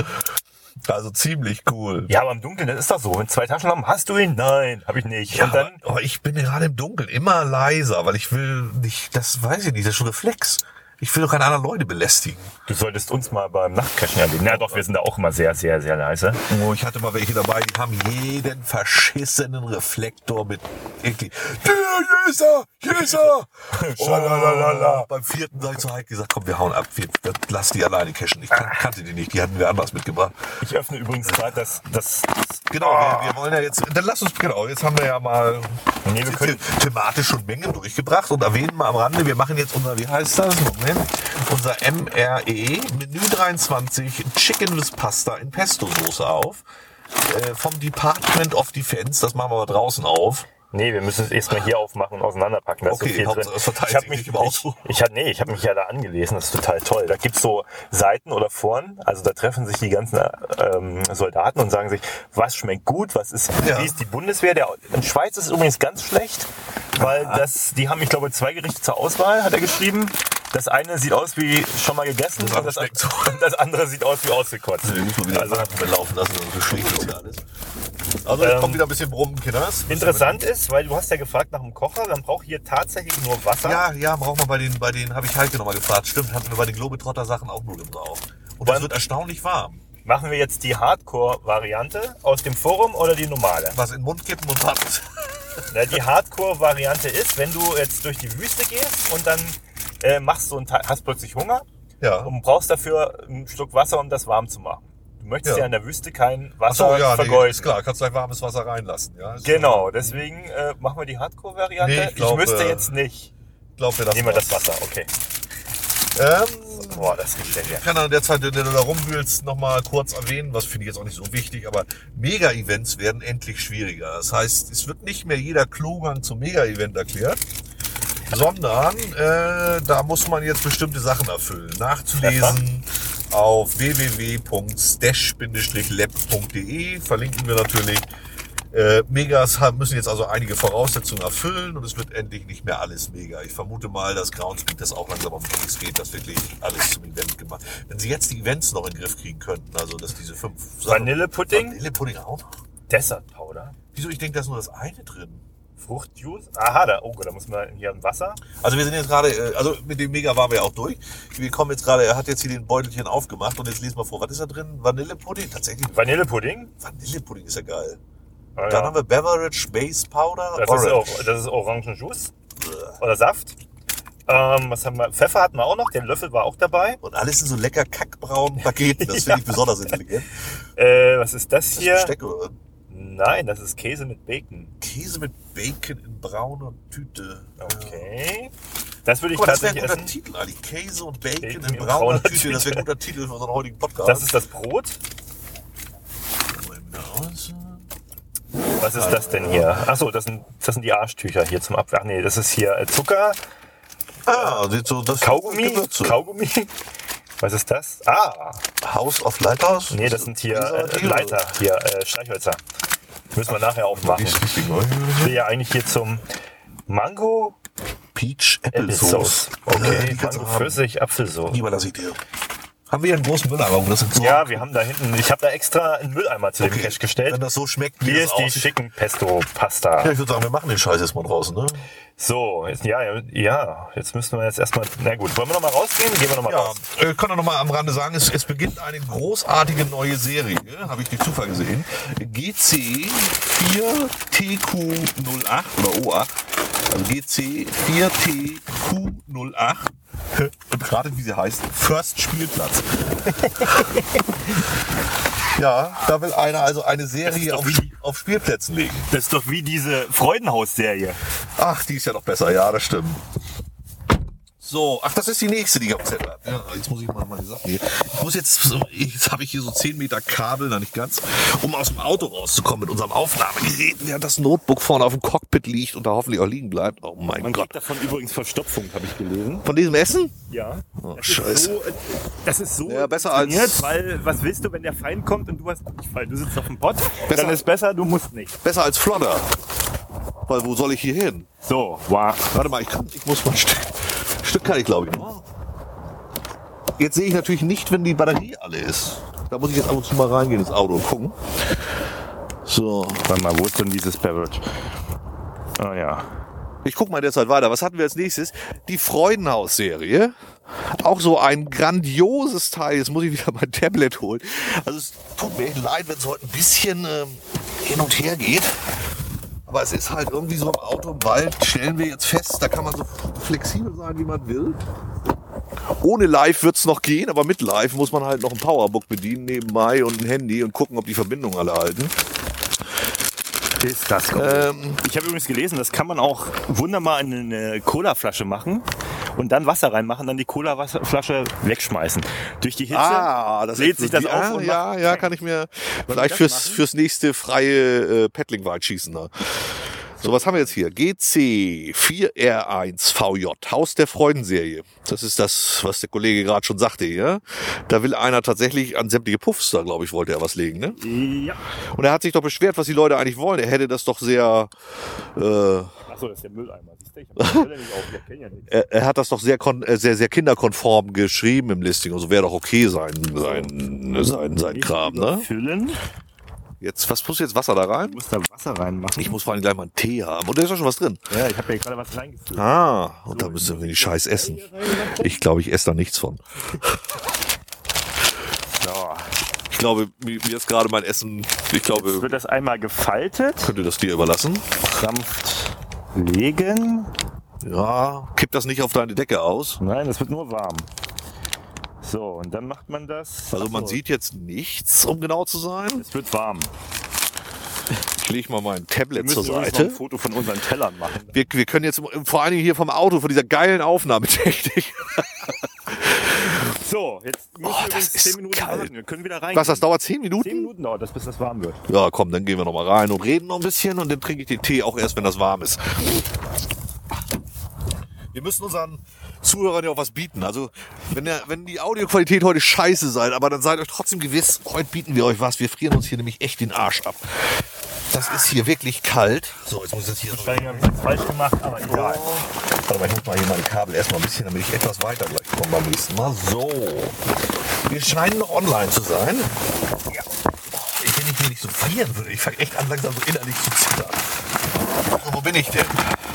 Also ziemlich cool. Ja, aber im Dunkeln, das ist doch so. Wenn zwei Taschenlampen, hast du ihn? Nein, habe ich nicht. Ja, Und dann, aber, aber ich bin gerade im Dunkeln immer leiser, weil ich will nicht, das weiß ich nicht, das ist schon Reflex. Ich will doch keine anderen Leute belästigen. du solltest uns mal beim Nachtcachen erleben. Ja doch, wir sind da auch immer sehr, sehr, sehr leise. Oh, ich hatte mal welche dabei, die haben jeden verschissenen Reflektor mit eklig. Hier ist er, hier ist er. Schalalala. Oh, beim vierten habe ich zu Heike gesagt, komm, wir hauen ab, wir, wir, lass die alleine cashen. Ich kan kannte die nicht, die hatten wir anders mitgebracht. Ich öffne übrigens gerade das, das, das Genau, wir, wir wollen ja jetzt, dann lass uns, genau, jetzt haben wir ja mal Nee, wir können- the thematisch schon Mengen durchgebracht und erwähnen mal am Rande, wir machen jetzt unser, wie heißt das? Moment, unser M R E Menü dreiundzwanzig Chicken with Pasta in Pesto-Soße auf. Äh, vom Department of Defense, das machen wir aber draußen auf. Nee, wir müssen es erstmal hier aufmachen und auseinanderpacken. Da ist Okay, so viel Hauptsache, drin. es verteilt Ich habe sich mich, nicht im Auto. ich, ich hab, nee, ich habe mich ja da angelesen. Das ist total toll. Da gibt's so Seiten oder Foren. Also da treffen sich die ganzen ähm, Soldaten und sagen sich, was schmeckt gut, was ist, Ja. wie ist die Bundeswehr. Der, in Schweiz ist es übrigens ganz schlecht, weil das, die haben, ich glaube, zwei Gerichte zur Auswahl, hat er geschrieben. Das eine sieht aus wie schon mal gegessen Das und, das, schmeckt so. und das andere sieht aus wie ausgekotzt. Den muss man wieder Also, laufen lassen, sonst beschlägt das ja alles. Also jetzt Ähm, kommt wieder ein bisschen Brummen, Kinders. interessant ist, weil du hast ja gefragt nach dem Kocher, dann braucht hier tatsächlich nur Wasser. Ja, ja, braucht man bei den, bei den, habe ich Heike nochmal gefragt. Stimmt, hatten wir bei den Globetrotter-Sachen auch Nudeln drauf. Und das Wann- wird erstaunlich warm. Machen wir jetzt die Hardcore-Variante aus dem Forum oder die normale? Was in den Mund kippen und warten. Na, die Hardcore-Variante ist, wenn du jetzt durch die Wüste gehst und dann äh, machst du und hast plötzlich Hunger Ja. und brauchst dafür ein Stück Wasser, um das warm zu machen. Du möchtest Ja. ja, in der Wüste kein Ach Wasser so, ja, nee, vergeuden. ist klar. Kannst gleich warmes Wasser reinlassen. Ja, ist Genau, deswegen äh, machen wir die Hardcore-Variante. Nee, ich ich, glaub, müsste äh, jetzt nicht. Glaub mir das. Nehmen wir mal. das Wasser, okay. Ähm, Boah, das riecht ja hier. Ich kann an der Zeit, wenn du da rumwühlst, noch mal kurz erwähnen, was finde ich jetzt auch nicht so wichtig, aber Mega-Events werden endlich schwieriger. Das heißt, es wird nicht mehr jeder Klogang zum Mega-Event erklärt, sondern äh, da muss man jetzt bestimmte Sachen erfüllen. Nachzulesen auf w w w punkt stash lab punkt de verlinken wir natürlich. Äh, Megas haben, müssen jetzt also einige Voraussetzungen erfüllen und es wird endlich nicht mehr alles mega. Ich vermute mal, dass Groundspeak das auch langsam auf den Keks geht, dass wirklich alles zum Event gemacht. Wenn sie jetzt die Events noch in den Griff kriegen könnten, also dass diese fünf Sachen... Vanillepudding, Vanillepudding auch noch? Desert Powder, Wieso? Ich denke, da ist nur das eine drin. Fruchtjuice. Aha, da, oh, da muss man hier ein Wasser. Also wir sind jetzt gerade, äh, also mit dem Mega waren wir ja auch durch. Wir kommen jetzt gerade, er hat jetzt hier den Beutelchen aufgemacht und jetzt lesen wir vor. Was ist da drin? Vanillepudding? Tatsächlich, Vanillepudding. Vanillepudding ist ja geil. Ah, Dann ja. haben wir Beverage Base Powder. Das ist, Orange. auch, das ist Orangenjuice oder Saft. Ähm, was haben wir? Pfeffer hatten wir auch noch, der Löffel war auch dabei. Und alles in so lecker kackbraunen Paketen. Das finde ich besonders intelligent. Äh, was ist das Das ist hier? Besteck oder? Nein, das ist Käse mit Bacon. Käse mit Bacon in brauner Tüte. Okay. Das würde ich Guck mal, das wäre ein tatsächlich guter essen. Titel eigentlich. Käse und Bacon, Bacon in in brauner brauner Tüte. Das wäre Tüte. ein guter Titel für unseren heutigen Podcast. Das ist das Brot. Was ist das denn hier? Achso, das sind, das sind die Arschtücher hier zum Abwerfen. Nee, das ist hier äh, Zucker, Ah, sieht so, das Kaugummi, Gewürze. Kaugummi. Was ist das? Ah, House of Lighthouse? nee, das sind hier äh, Konservative? Leiter, hier äh, Streichhölzer. Müssen wir nachher aufmachen. Die ist richtig Ich neu. will ja eigentlich hier zum Mango Peach Applesauce. Applesauce. Okay, Die kannst du Mango haben. Pfirsich Apfelsoße. Die überlasse ich dir. Haben wir hier einen großen Mülleimer? Das sind so. Ja, wir haben da hinten, ich habe da extra einen Mülleimer zu dem Okay. Cache gestellt. Wenn das so schmeckt, wie Hier das ist die aussieht. schicken Pesto-Pasta. Ja, ich würde sagen, wir machen den Scheiß jetzt mal draußen, ne? So, jetzt, ja, ja, jetzt müssen wir jetzt erstmal, na gut, wollen wir nochmal rausgehen? Gehen wir nochmal Ja, raus. äh, kann er noch mal am Rande sagen, es, es beginnt eine großartige neue Serie, habe ich durch Zufall gesehen. G C vier T Q null acht oder O acht, also G C vier T Q null acht. Und ratet, wie sie heißt, First Spielplatz. Ja, da will einer also eine Serie doch auf, wie- auf Spielplätzen legen. Das ist doch wie diese Freudenhaus-Serie. Ach, die ist ja noch besser, ja, das stimmt. So, ach, das ist die nächste, die ich auf dem Zettel habe. Ja, jetzt muss ich mal meine Sachen hier. Ich muss jetzt, so- jetzt habe ich hier so zehn Meter Kabel, na nicht ganz, um aus dem Auto rauszukommen mit unserem Aufnahmegerät, während das Notebook vorne auf dem Cockpit liegt und da hoffentlich auch liegen bleibt. Oh mein Man Gott. kriegt davon übrigens Verstopfung, habe ich gelesen. Von diesem Essen? Ja. Oh, das Scheiße. Ist so, das ist so Ja, besser als- trainiert, weil was willst du, wenn der Feind kommt und du hast nicht Fall? Du sitzt auf dem Pott, Besser- dann ist besser, du musst nicht. Besser als Flodder. Weil wo soll ich hier hin? So, wow. Warte mal, ich, kann, ich muss mal ein Stück, Stück kann ich glaube ich noch. Jetzt sehe ich natürlich nicht, wenn die Batterie alle ist. Da muss ich jetzt ab und zu mal reingehen ins Auto und gucken. So. Warte mal, wo ist denn dieses Beverage? Oh ja. Ich guck mal derzeit weiter. Was hatten wir als nächstes? Die Freudenhaus-Serie. Auch so ein grandioses Teil. Jetzt muss ich wieder mein Tablet holen. Also es tut mir echt leid, wenn es heute ein bisschen ähm, hin und her geht. Aber es ist halt irgendwie so im Auto im Wald, stellen wir jetzt fest, da kann man so flexibel sein, wie man will. Ohne Live wird's noch gehen, aber mit Live muss man halt noch ein Powerbook bedienen nebenbei und ein Handy und gucken, ob die Verbindungen alle halten. Ist das Ähm, Ich habe übrigens gelesen, das kann man auch wunderbar in eine Colaflasche machen und dann Wasser reinmachen, dann die Colaflasche wegschmeißen. Durch die Hitze Ah, das lädt sich das auf ah, und ja, macht- ja, kann ich mir vielleicht das fürs, machen? fürs nächste freie äh, Paddling-Waldschießen da. So, was haben wir jetzt hier? G C vier R eins V J, Haus der Freudenserie. Das ist das, was der Kollege gerade schon sagte hier. Da will einer tatsächlich an sämtliche Puffs, da glaube ich, wollte er was legen, ne? Ja. Und er hat sich doch beschwert, was die Leute eigentlich wollen. Er hätte das doch sehr, äh, Achso, das ist der Mülleimer. Siehst du, ich hab die Brille nicht auf, ich kenn ja nichts. er, er hat das doch sehr, kon äh, sehr, sehr kinderkonform geschrieben im Listing. Also wäre doch okay sein, sein, sein, sein Kram, ne? Füllen. Jetzt, was muss jetzt Wasser da rein? Du musst da Wasser reinmachen. Ich muss vor allem gleich mal einen Tee haben. Und da ist doch schon was drin. Ja, ich habe ja gerade was reingefüllt. Ah, und da müssen wir die Scheiß essen. Ich glaube, ich esse da nichts von. So. Ich glaube, mir mir ist gerade mein Essen, ich Jetzt glaube, wird das einmal gefaltet, könnte das dir überlassen. sanft legen. Ja, kipp das nicht auf deine Decke aus. Nein, das wird nur warm. So, und dann macht man das. Also man Achso, sieht jetzt nichts, um genau zu sein. es wird warm. Ich lege mal mein Wir Tablet müssen zur übrigens noch Seite. ein Foto von unseren Tellern machen. Wir, wir können jetzt vor allen Dingen hier vom Auto, von dieser geilen Aufnahmetechnik. So, jetzt müssen Oh, wir das übrigens ist zehn Minuten kalt. warten. Wir können wieder rein. Was, das dauert zehn Zehn Minuten? Minuten dauert das, bis das warm wird. Ja, komm, dann gehen wir noch mal rein und reden noch ein bisschen und dann trinke ich den Tee auch erst, wenn das warm ist. Wir müssen unseren Zuhörern ja auch was bieten. Also, wenn, der, wenn die Audioqualität heute scheiße seid, aber dann seid euch trotzdem gewiss, heute bieten wir euch was. Wir frieren uns hier nämlich echt den Arsch ab. Das ist hier wirklich kalt. So, jetzt muss ich jetzt hier so... Wahrscheinlich habe ich jetzt falsch gemacht, aber egal. Warte mal, ich muss mal hier meine Kabel erstmal ein bisschen, damit ich etwas weiter gleich komme beim nächsten Mal. So. Wir scheinen noch online zu sein. Ja. Ich, wenn ich mir nicht so frieren würde, ich fange echt an, langsam so innerlich zu zittern. So, wo bin ich denn?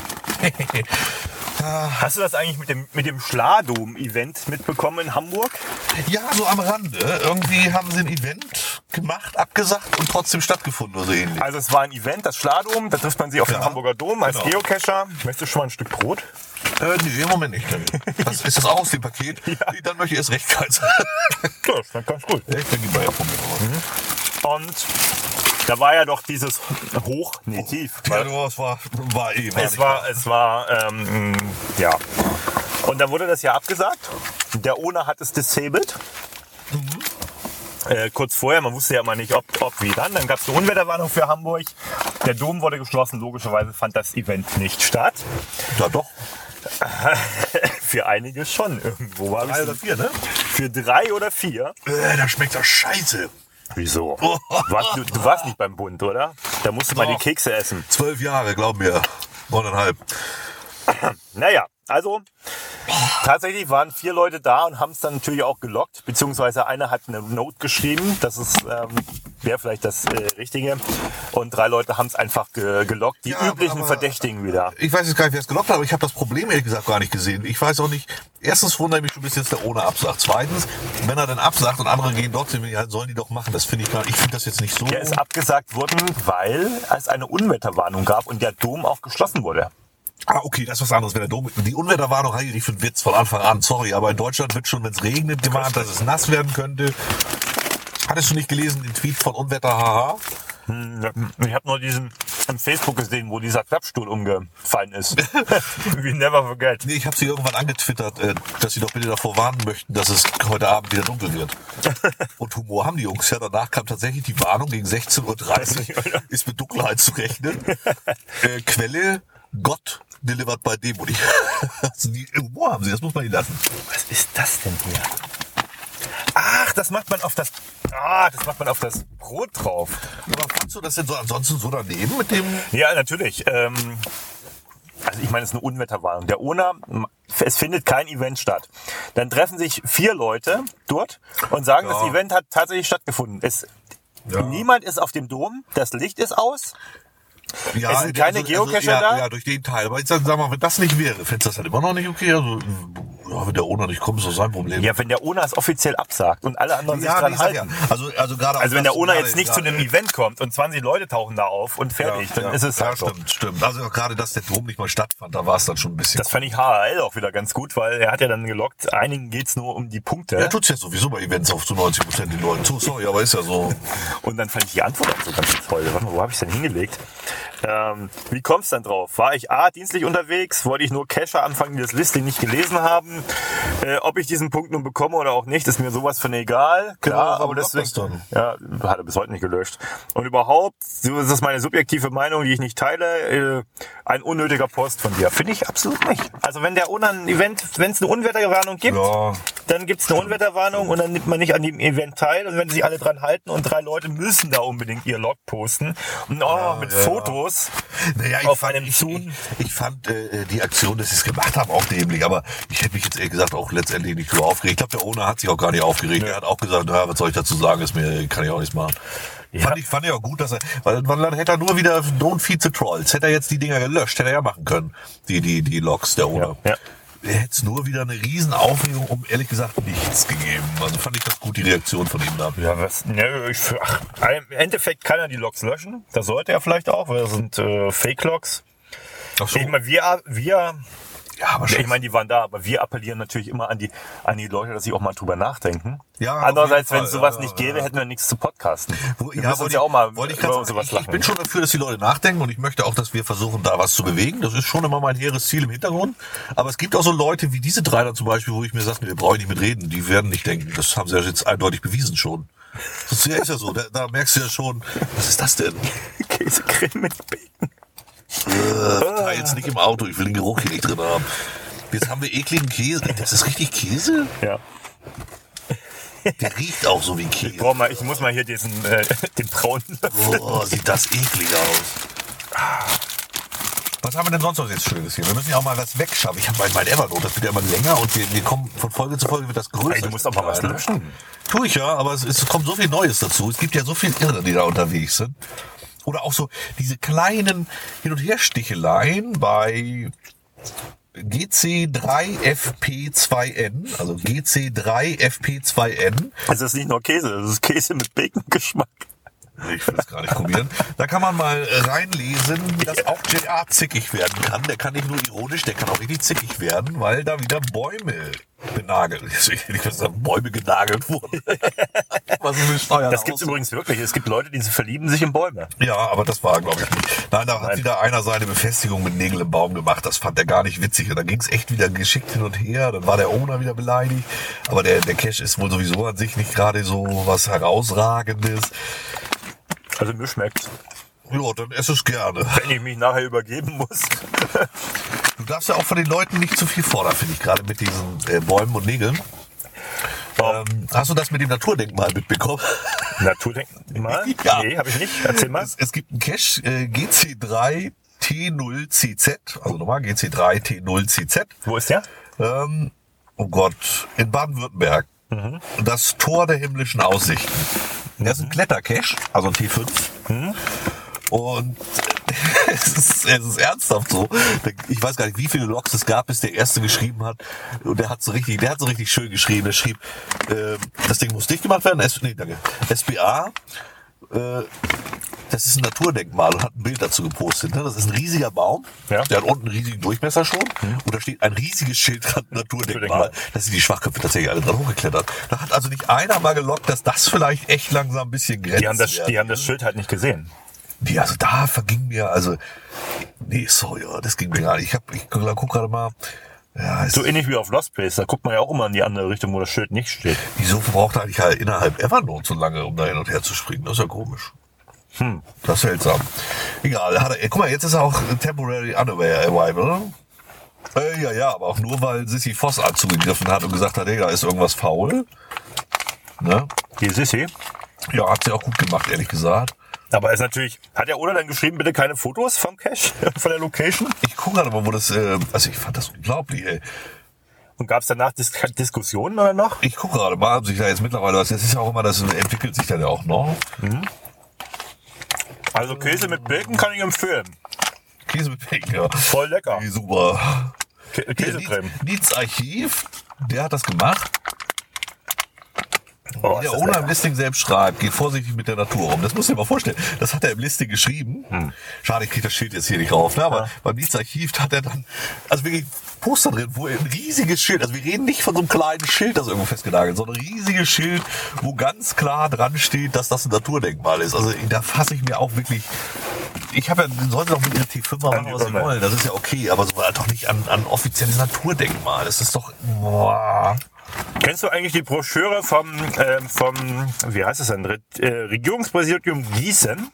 Hast du das eigentlich mit dem, mit dem Schladom-Event mitbekommen in Hamburg? Ja, so am Rande. Irgendwie haben sie ein Event gemacht, abgesagt und trotzdem stattgefunden oder so ähnlich. Also es war ein Event, das Schladom, da trifft man sie auf Ja. dem Hamburger Dom als Genau. Geocacher. Möchtest du schon mal ein Stück Brot? Äh, nee, im Moment nicht. Was, ist das auch aus dem Paket? Ja. Nee, dann möchte ich erst recht kalt sein. Ja, das schmeckt ganz gut. Ich denke, die Bayer von mir. Und da war ja doch dieses Hoch, nee, tief. Ja, das war, war eh. War Es war, es war, ähm, ja. Und dann wurde das ja abgesagt. Der Owner hat es disabled. Mhm. Äh, kurz vorher, man wusste ja immer nicht, ob, ob wie dann. Dann gab es eine Unwetterwarnung für Hamburg. Der Dom wurde geschlossen. Logischerweise fand das Event nicht statt. Ja, doch. Für einige schon. Irgendwo war Drei oder vier, ne? Für drei oder vier. Äh, da schmeckt das scheiße. Wieso? Du warst, du, du warst nicht beim Bund, oder? Da musst du mal die Kekse essen. Zwölf Jahre, glaub mir. Neuneinhalb. Naja, also tatsächlich waren vier Leute da und haben es dann natürlich auch gelockt. Beziehungsweise einer hat eine Note geschrieben, das ist ähm, wäre vielleicht das äh, Richtige. Und drei Leute haben es einfach ge gelockt. Die Ja, üblichen aber- Verdächtigen wieder. Ich weiß jetzt gar nicht, wer es gelockt hat, aber ich habe das Problem ehrlich gesagt gar nicht gesehen. Ich weiß auch nicht. Erstens wundere ich mich schon, bis jetzt der ohne absagt. Zweitens, wenn er dann absagt und andere gehen trotzdem, ja, sollen die doch machen. Das finde ich gar nicht. Ich finde das jetzt nicht so. Der ist abgesagt worden, weil es eine Unwetterwarnung gab und der Dom auch geschlossen wurde. Ah, okay, das ist was anderes. Wenn der Dom, die Unwetterwarnung halte ich für einen Witz von Anfang an. Sorry, aber in Deutschland wird schon, wenn es regnet, gewarnt, dass es nass werden könnte. Hattest du nicht gelesen, den Tweet von Unwetter Haha? Ich habe nur diesen im Facebook gesehen, wo dieser Klappstuhl umgefallen ist. We never forget. Nee, ich habe sie irgendwann angetwittert, äh, dass sie doch bitte davor warnen möchten, dass es heute Abend wieder dunkel wird. Und Humor haben die Jungs. Ja, danach kam tatsächlich die Warnung, gegen sechzehn Uhr dreißig ist mit Dunkelheit zu rechnen. Äh, Quelle, Gott delivered by Demoni. Also die Humor haben sie, das muss man ihnen lassen. Was ist das denn hier? Ach, das macht man auf das. Ah, das macht man auf das Brot drauf. Aber fandst du das denn so ansonsten so daneben mit dem... Ja, natürlich. Ähm, also ich meine, es ist eine Unwetterwarnung. Der Owner, es findet kein Event statt. Dann treffen sich vier Leute dort und sagen, Ja. das Event hat tatsächlich stattgefunden. Es, Ja. Niemand ist auf dem Dom, das Licht ist aus. Ja, Es sind keine Geocacher ja, da? Ja, durch den Teil. Aber jetzt sag mal, wenn das nicht wäre, fändest du das dann immer noch nicht okay? Also, ja, wenn der Owner nicht kommt, ist das sein Problem. Ja, wenn der Owner es offiziell absagt und alle anderen sich ja, dran nee, sag halten. ja. Also, also gerade Also auch wenn der das- Owner gerade- jetzt nicht zu gerade- einem Event kommt und zwanzig Leute tauchen da auf und fertig, ja, dann ja, ist es ja, halt so. stimmt, stimmt. Also auch gerade, dass der Dom nicht mal stattfand, da war es dann schon ein bisschen. Das fand ich H H L auch wieder ganz gut, weil er hat ja dann gelockt, einigen geht's nur um die Punkte. ja, tut's ja sowieso bei Events auf zu neunzig Prozent den Leuten. So, sorry, aber ist ja so. Und dann fand ich die Antwort auch so ganz toll. Warte mal, wo habe ich denn hingelegt? Ähm, wie kommt's dann drauf? War ich A, dienstlich unterwegs? Wollte ich nur Cacher anfangen, die das Listing nicht gelesen haben? Äh, ob ich diesen Punkt nun bekomme oder auch nicht, ist mir sowas von egal. Klar, warum aber blockt deswegen... das dann? Ja, hat er bis heute nicht gelöscht. Und überhaupt, so ist das meine subjektive Meinung, die ich nicht teile, äh, ein unnötiger Post von dir. Finde ich absolut nicht. Also wenn der Owner ein Event, wenn es eine Unwetterwarnung gibt, Ja. dann gibt es eine Unwetterwarnung und dann nimmt man nicht an dem Event teil. Und wenn sich alle dran halten und drei Leute müssen da unbedingt ihr Log posten und oh, mit ja. Fotos Naja, ich auf fand, einem ich, Zoom. ich, ich fand äh, die Aktion, dass sie es gemacht haben, auch dämlich. Aber ich hätte mich jetzt ehrlich gesagt auch letztendlich nicht so aufgeregt. Ich glaube, der Owner hat sich auch gar nicht aufgeregt. Er hat auch gesagt, naja, was soll ich dazu sagen, ist mir, kann ich auch nichts machen. Ja. Fand ich, fand ich auch gut, dass er, weil, weil dann hätte er nur wieder Don't Feed the Trolls. Hätte er jetzt die Dinger gelöscht, hätte er ja machen können. Die, die, die Logs, der Owner. Ja, ja. Er hätte es nur wieder eine riesen Aufregung um ehrlich gesagt nichts gegeben. Also fand ich das gut, die Reaktion von ihm da. Ja, was? Ne, ich, ach, im Endeffekt kann er die Logs löschen. Das sollte er vielleicht auch, weil das sind äh, Fake-Logs. Ach so. Ich meine, wir, wir, Ja, aber ich meine, die waren da, aber wir appellieren natürlich immer an die, an die Leute, dass sie auch mal drüber nachdenken. Ja, auf Andererseits, jeden wenn es Fall, sowas ja, nicht ja. gäbe, hätten wir nichts zu podcasten. Wo- Wir ja, müssen uns wollte ja auch mal ich- wollte ich über grad sagen, sowas ich, lachen. ich bin schon dafür, dass die Leute nachdenken und ich möchte auch, dass wir versuchen, da was zu bewegen. Das ist schon immer mein hehres Ziel im Hintergrund. Aber es gibt auch so Leute wie diese drei da zum Beispiel, wo ich mir sage, wir brauchen nicht mit reden. Die werden nicht denken. Das haben sie ja jetzt eindeutig bewiesen schon. Das ist ja so. Da, da merkst du ja schon, was ist das denn? Käsecreme mit Bacon. Äh, teil jetzt nicht im Auto. Ich will den Geruch hier nicht drin haben. Jetzt haben wir ekligen Käse. Das ist richtig Käse? Ja. Der riecht auch so wie Käse. Ich, brauch mal, ich muss mal hier diesen, äh, den braunen Löffel. Oh, sieht das eklig aus. Was haben wir denn sonst noch jetzt Schönes hier? Wir müssen ja auch mal was wegschaffen. Ich habe mein, mein Evernote, das wird ja immer länger und wir, wir kommen von Folge zu Folge wird das größer. Ey, du musst doch mal was Ja, ne? löschen. Tu ich ja, aber es, es kommt so viel Neues dazu. Es gibt ja so viel Irre, die da unterwegs sind. Oder auch so diese kleinen Hin- und Hersticheleien bei G C drei F P zwei N, also G C drei F P zwei N. Es ist nicht nur Käse, es ist Käse mit Bacon-Geschmack. Ich will es gar nicht probieren. Da kann man mal reinlesen, dass auch J R zickig werden kann. Der kann nicht nur ironisch, der kann auch richtig zickig werden, weil da wieder Bäume genagelt, ich will nicht sagen, Bäume genagelt wurden. Was ist Steuern Das gibt's übrigens wirklich. Es gibt Leute, die verlieben sich in Bäume. Ja, aber das war, glaube ich, nicht. Nein, da hat Nein. wieder einer seine Befestigung mit Nägel im Baum gemacht. Das fand er gar nicht witzig. Und dann ging's echt wieder geschickt hin und her. Dann war der Owner wieder beleidigt. Aber der, der Cache ist wohl sowieso an sich nicht gerade so was Herausragendes. Also mir schmeckt's. Ja, dann ess es gerne. Wenn ich mich nachher übergeben muss. Du darfst ja auch von den Leuten nicht zu viel fordern, finde ich, gerade mit diesen äh, Bäumen und Nägeln. Ähm, hast du das mit dem Naturdenkmal mitbekommen? Naturdenkmal? Ja. Nee, habe ich nicht. Erzähl mal. Es, es gibt einen Cache, äh, G C drei T null C Z, also nochmal G C drei T null C Z. Wo ist der? Ähm, oh Gott, in Baden-Württemberg. Mhm. Das Tor der himmlischen Aussichten. Der ist ein Klettercache, also ein T fünf. Mhm. Und es ist, es ist ernsthaft so. Ich weiß gar nicht, wie viele Logs es gab, bis der erste geschrieben hat. Und der hat so richtig, der hat so richtig schön geschrieben. Er schrieb, äh, das Ding muss dicht gemacht werden. S, nee, danke. S B A, äh, das ist ein Naturdenkmal und hat ein Bild dazu gepostet. Ne? Das ist ein riesiger Baum. Ja. Der hat unten einen riesigen Durchmesser schon. Mhm. Und da steht ein riesiges Schild dran, Naturdenkmal. Da sind die Schwachköpfe tatsächlich alle dran hochgeklettert. Da hat also nicht einer mal gelockt, dass das vielleicht echt langsam ein bisschen grenzt. Die haben das, die haben das Schild halt nicht gesehen. Die, also da verging mir, also, nee, sorry, das ging mir gar nicht. Ich, hab, ich guck gerade mal. Ja, So ähnlich wie auf Lost Place, da guckt man ja auch immer in die andere Richtung, wo das Schild nicht steht. Wieso braucht er eigentlich halt innerhalb Evernote so lange, um da hin und her zu springen? Das ist ja komisch. Hm. Das ist seltsam. Egal, hat er, guck mal, jetzt ist er auch Temporary Unaware Arrival. Äh, ja, ja, aber auch nur, weil Sissy Voss anzugegriffen hat und gesagt hat, hey, da ist irgendwas faul. Ne? Die Sissi. Ja, hat sie auch gut gemacht, ehrlich gesagt. Aber ist natürlich, hat der Oder dann geschrieben, bitte keine Fotos vom Cache, von der Location? Ich gucke gerade mal, wo das, äh, also ich fand das unglaublich, ey. Und gab es danach Dis Diskussionen oder noch? Ich gucke gerade mal, ob sich da jetzt mittlerweile was, das ist ja auch immer, das entwickelt sich dann ja auch noch. Mhm. Also Käse mit Bacon kann ich empfehlen. Käse mit Bacon, ja. Voll lecker. Wie super. Kä Käsecreme. Nietz Archiv, der hat das gemacht. Oh, Der ohne im Listing selbst schreibt, geht vorsichtig mit der Natur um. Das musst du dir mal vorstellen. Das hat er im Listing geschrieben. Hm. Schade, ich krieg das Schild jetzt hier nicht rauf. Ne? Aber ja. Beim Nietz Archiv hat er dann, also wirklich Poster drin, wo ein riesiges Schild, also wir reden nicht von so einem kleinen Schild, das irgendwo festgenagelt, sondern ein riesiges Schild, wo ganz klar dran steht, dass das ein Naturdenkmal ist. Also da fasse ich mir auch wirklich, ich habe ja, sollte doch mit ihrem T fünf machen, was sie wollen. Das ist ja okay, aber so doch nicht an, an offizielles Naturdenkmal. Das ist doch, boah. Kennst du eigentlich die Broschüre vom, äh, vom wie heißt es denn, Re äh, Regierungspräsidium Gießen?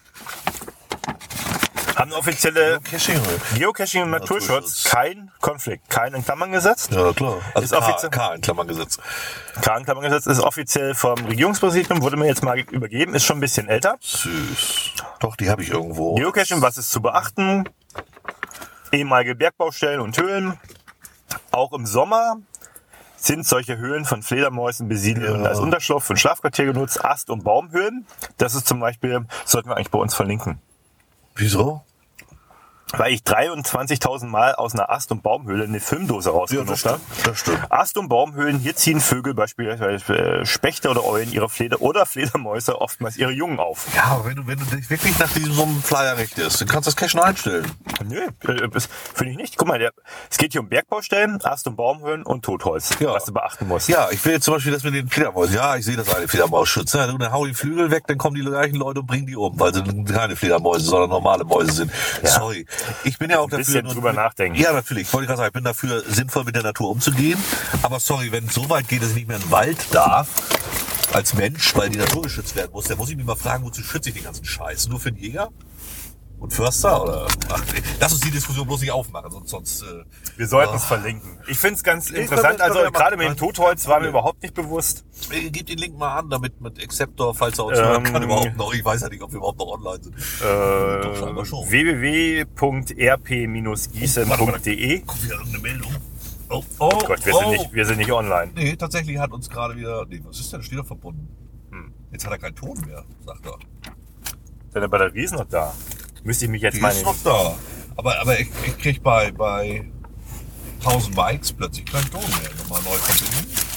Haben offizielle Geocaching, Geocaching und Naturschutz kein Konflikt, kein in Klammern gesetzt. Ja, klar. Also ist K, offiziell, K in Klammern gesetzt. K in Klammern gesetzt ist offiziell vom Regierungspräsidium, wurde mir jetzt mal übergeben, ist schon ein bisschen älter. Süß. Doch, die habe ich irgendwo. Geocaching, was ist zu beachten? Ehemalige Bergbaustellen und Höhlen. Auch im Sommer sind solche Höhlen von Fledermäusen besiedelt ja. und als Unterschlupf und Schlafquartier genutzt, Ast- und Baumhöhlen. Das ist zum Beispiel, sollten wir eigentlich bei uns verlinken. Wieso? Weil ich dreiundzwanzigtausend Mal aus einer Ast- und Baumhöhle eine Filmdose rausgenommen habe. Das stimmt. Ast- und Baumhöhlen, hier ziehen Vögel, beispielsweise Spechte oder Eulen, ihre Fleder oder Fledermäuse oftmals ihre Jungen auf. Ja, aber wenn du, wenn du dich wirklich nach diesem so einem Flyer richtest, dann kannst du das Cache einstellen. Nö, das finde ich nicht. Guck mal, der, es geht hier um Bergbaustellen, Ast- und Baumhöhlen und Totholz, ja. was du beachten musst. Ja, ich will jetzt zum Beispiel das mit den Fledermäusen. Ja, ich sehe das eine Fledermausschutz. Ja, dann hau die Flügel weg, dann kommen die gleichen Leute und bringen die um, weil sie keine Fledermäuse, sondern normale Mäuse sind. Ja. Sorry. Ich bin ja auch dafür, bisschen drüber nachdenken. Ja, natürlich. Ich wollte gerade sagen, ich bin dafür, sinnvoll mit der Natur umzugehen. Aber sorry, wenn es so weit geht, dass ich nicht mehr in den Wald darf, als Mensch, weil die Natur geschützt werden muss, dann muss ich mich mal fragen, wozu schütze ich den ganzen Scheiß? Nur für den Jäger? Und Förster? Oder? Ach, lass uns die Diskussion bloß nicht aufmachen, sonst... sonst äh, wir sollten oh. es verlinken. Ich finde es ganz ich interessant. Kann, also gerade mit dem Totholz war mir überhaupt nicht bewusst. Gebt den Link mal an, damit mit Acceptor, falls er uns ähm, hören kann, überhaupt noch. Ich weiß ja nicht, ob wir überhaupt noch online sind. Äh, Doch scheinbar schon. w w w punkt r p gießen punkt d e Kommt wieder irgendeine Meldung. Oh, oh, oh Gott, wir, oh. sind nicht, wir sind nicht online. Nee, tatsächlich hat uns gerade wieder... Nee, was ist denn? Steht doch verbunden. Hm. Jetzt hat er keinen Ton mehr, sagt er. Seine Batterie ist noch da. Müsste ich mich jetzt Die mal... ist noch da. Aber, aber ich, ich krieg bei, bei tausend Bikes plötzlich keinen Ton mehr. Nochmal neu verbinden.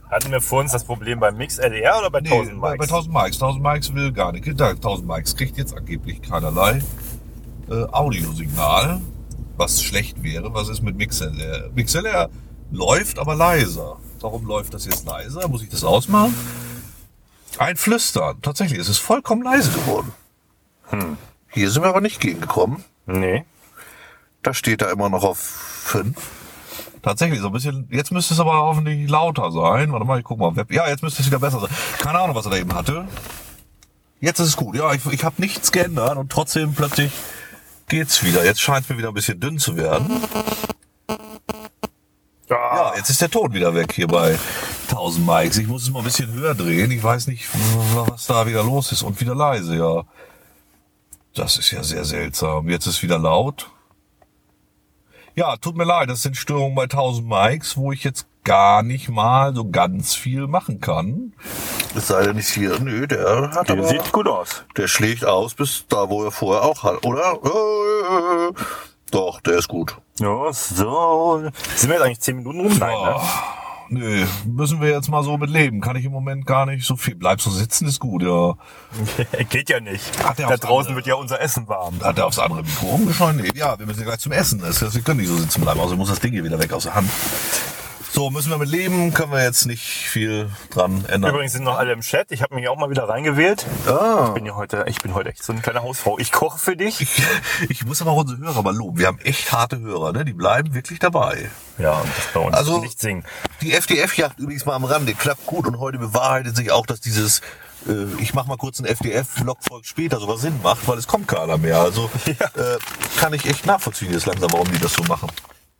Hatten wir vor uns das Problem beim Mix L R oder bei Nee, tausend bei, Mics? bei tausend Mics. tausend Mics will gar nicht. Da, tausend Mics kriegt jetzt angeblich keinerlei äh, Audiosignal, was schlecht wäre. Was ist mit Mix L R? Mix L R läuft, aber leiser. Warum läuft das jetzt leiser? Muss ich das ausmachen? Ein Flüstern. Tatsächlich, es ist vollkommen leise geworden. Hm. Hier sind wir aber nicht gegengekommen. Nee. Da steht da immer noch auf fünf. Tatsächlich, so ein bisschen. Jetzt müsste es aber hoffentlich lauter sein. Warte mal, ich guck mal. Ja, jetzt müsste es wieder besser sein. Keine Ahnung, was er da eben hatte. Jetzt ist es gut. Ja, ich, ich habe nichts geändert und trotzdem plötzlich geht's wieder. Jetzt scheint es mir wieder ein bisschen dünn zu werden. Ja, jetzt ist der Ton wieder weg hier bei tausend Mics. Ich muss es mal ein bisschen höher drehen. Ich weiß nicht, was da wieder los ist. Und wieder leise, ja. Das ist ja sehr seltsam. Jetzt ist wieder laut. Ja, tut mir leid, das sind Störungen bei tausend Mics, wo ich jetzt gar nicht mal so ganz viel machen kann. Es sei denn, nicht hier. Nö, der hat Der aber, sieht gut aus. der schlägt aus bis da, wo er vorher auch hat, oder? Doch, der ist gut. Ja, so. Sind wir jetzt eigentlich zehn Minuten rum? Nein, ne? Nö, müssen wir jetzt mal so mit leben. Kann ich im Moment gar nicht so viel. Bleib so sitzen, ist gut, ja. Geht ja nicht. Hat der Da aufs draußen andere- wird ja unser Essen warm. Hat er aufs andere Mikro umgeschaltet? Nee, ja, wir müssen ja gleich zum Essen. Das heißt, wir können nicht so sitzen bleiben. Also muss das Ding hier wieder weg aus der Hand. So, müssen wir mit leben. Können wir jetzt nicht viel dran ändern. Übrigens sind noch alle im Chat. Ich habe mich auch mal wieder reingewählt. Ah. Ich bin ja heute, ich bin heute echt so eine kleine Hausfrau. Ich koche für dich. Ich, ich muss aber auch unsere Hörer mal loben. Wir haben echt harte Hörer, ne? Die bleiben wirklich dabei. Ja, und das bei uns Also- nicht singen. Die F D F-Jagd übrigens mal am Rande klappt gut und heute bewahrheitet sich auch, dass dieses äh, ich mach mal kurz einen F D F-Vlog folgt später sogar Sinn macht, weil es kommt keiner mehr. Also Ja. äh, kann ich echt nachvollziehen jetzt langsam, warum die das so machen.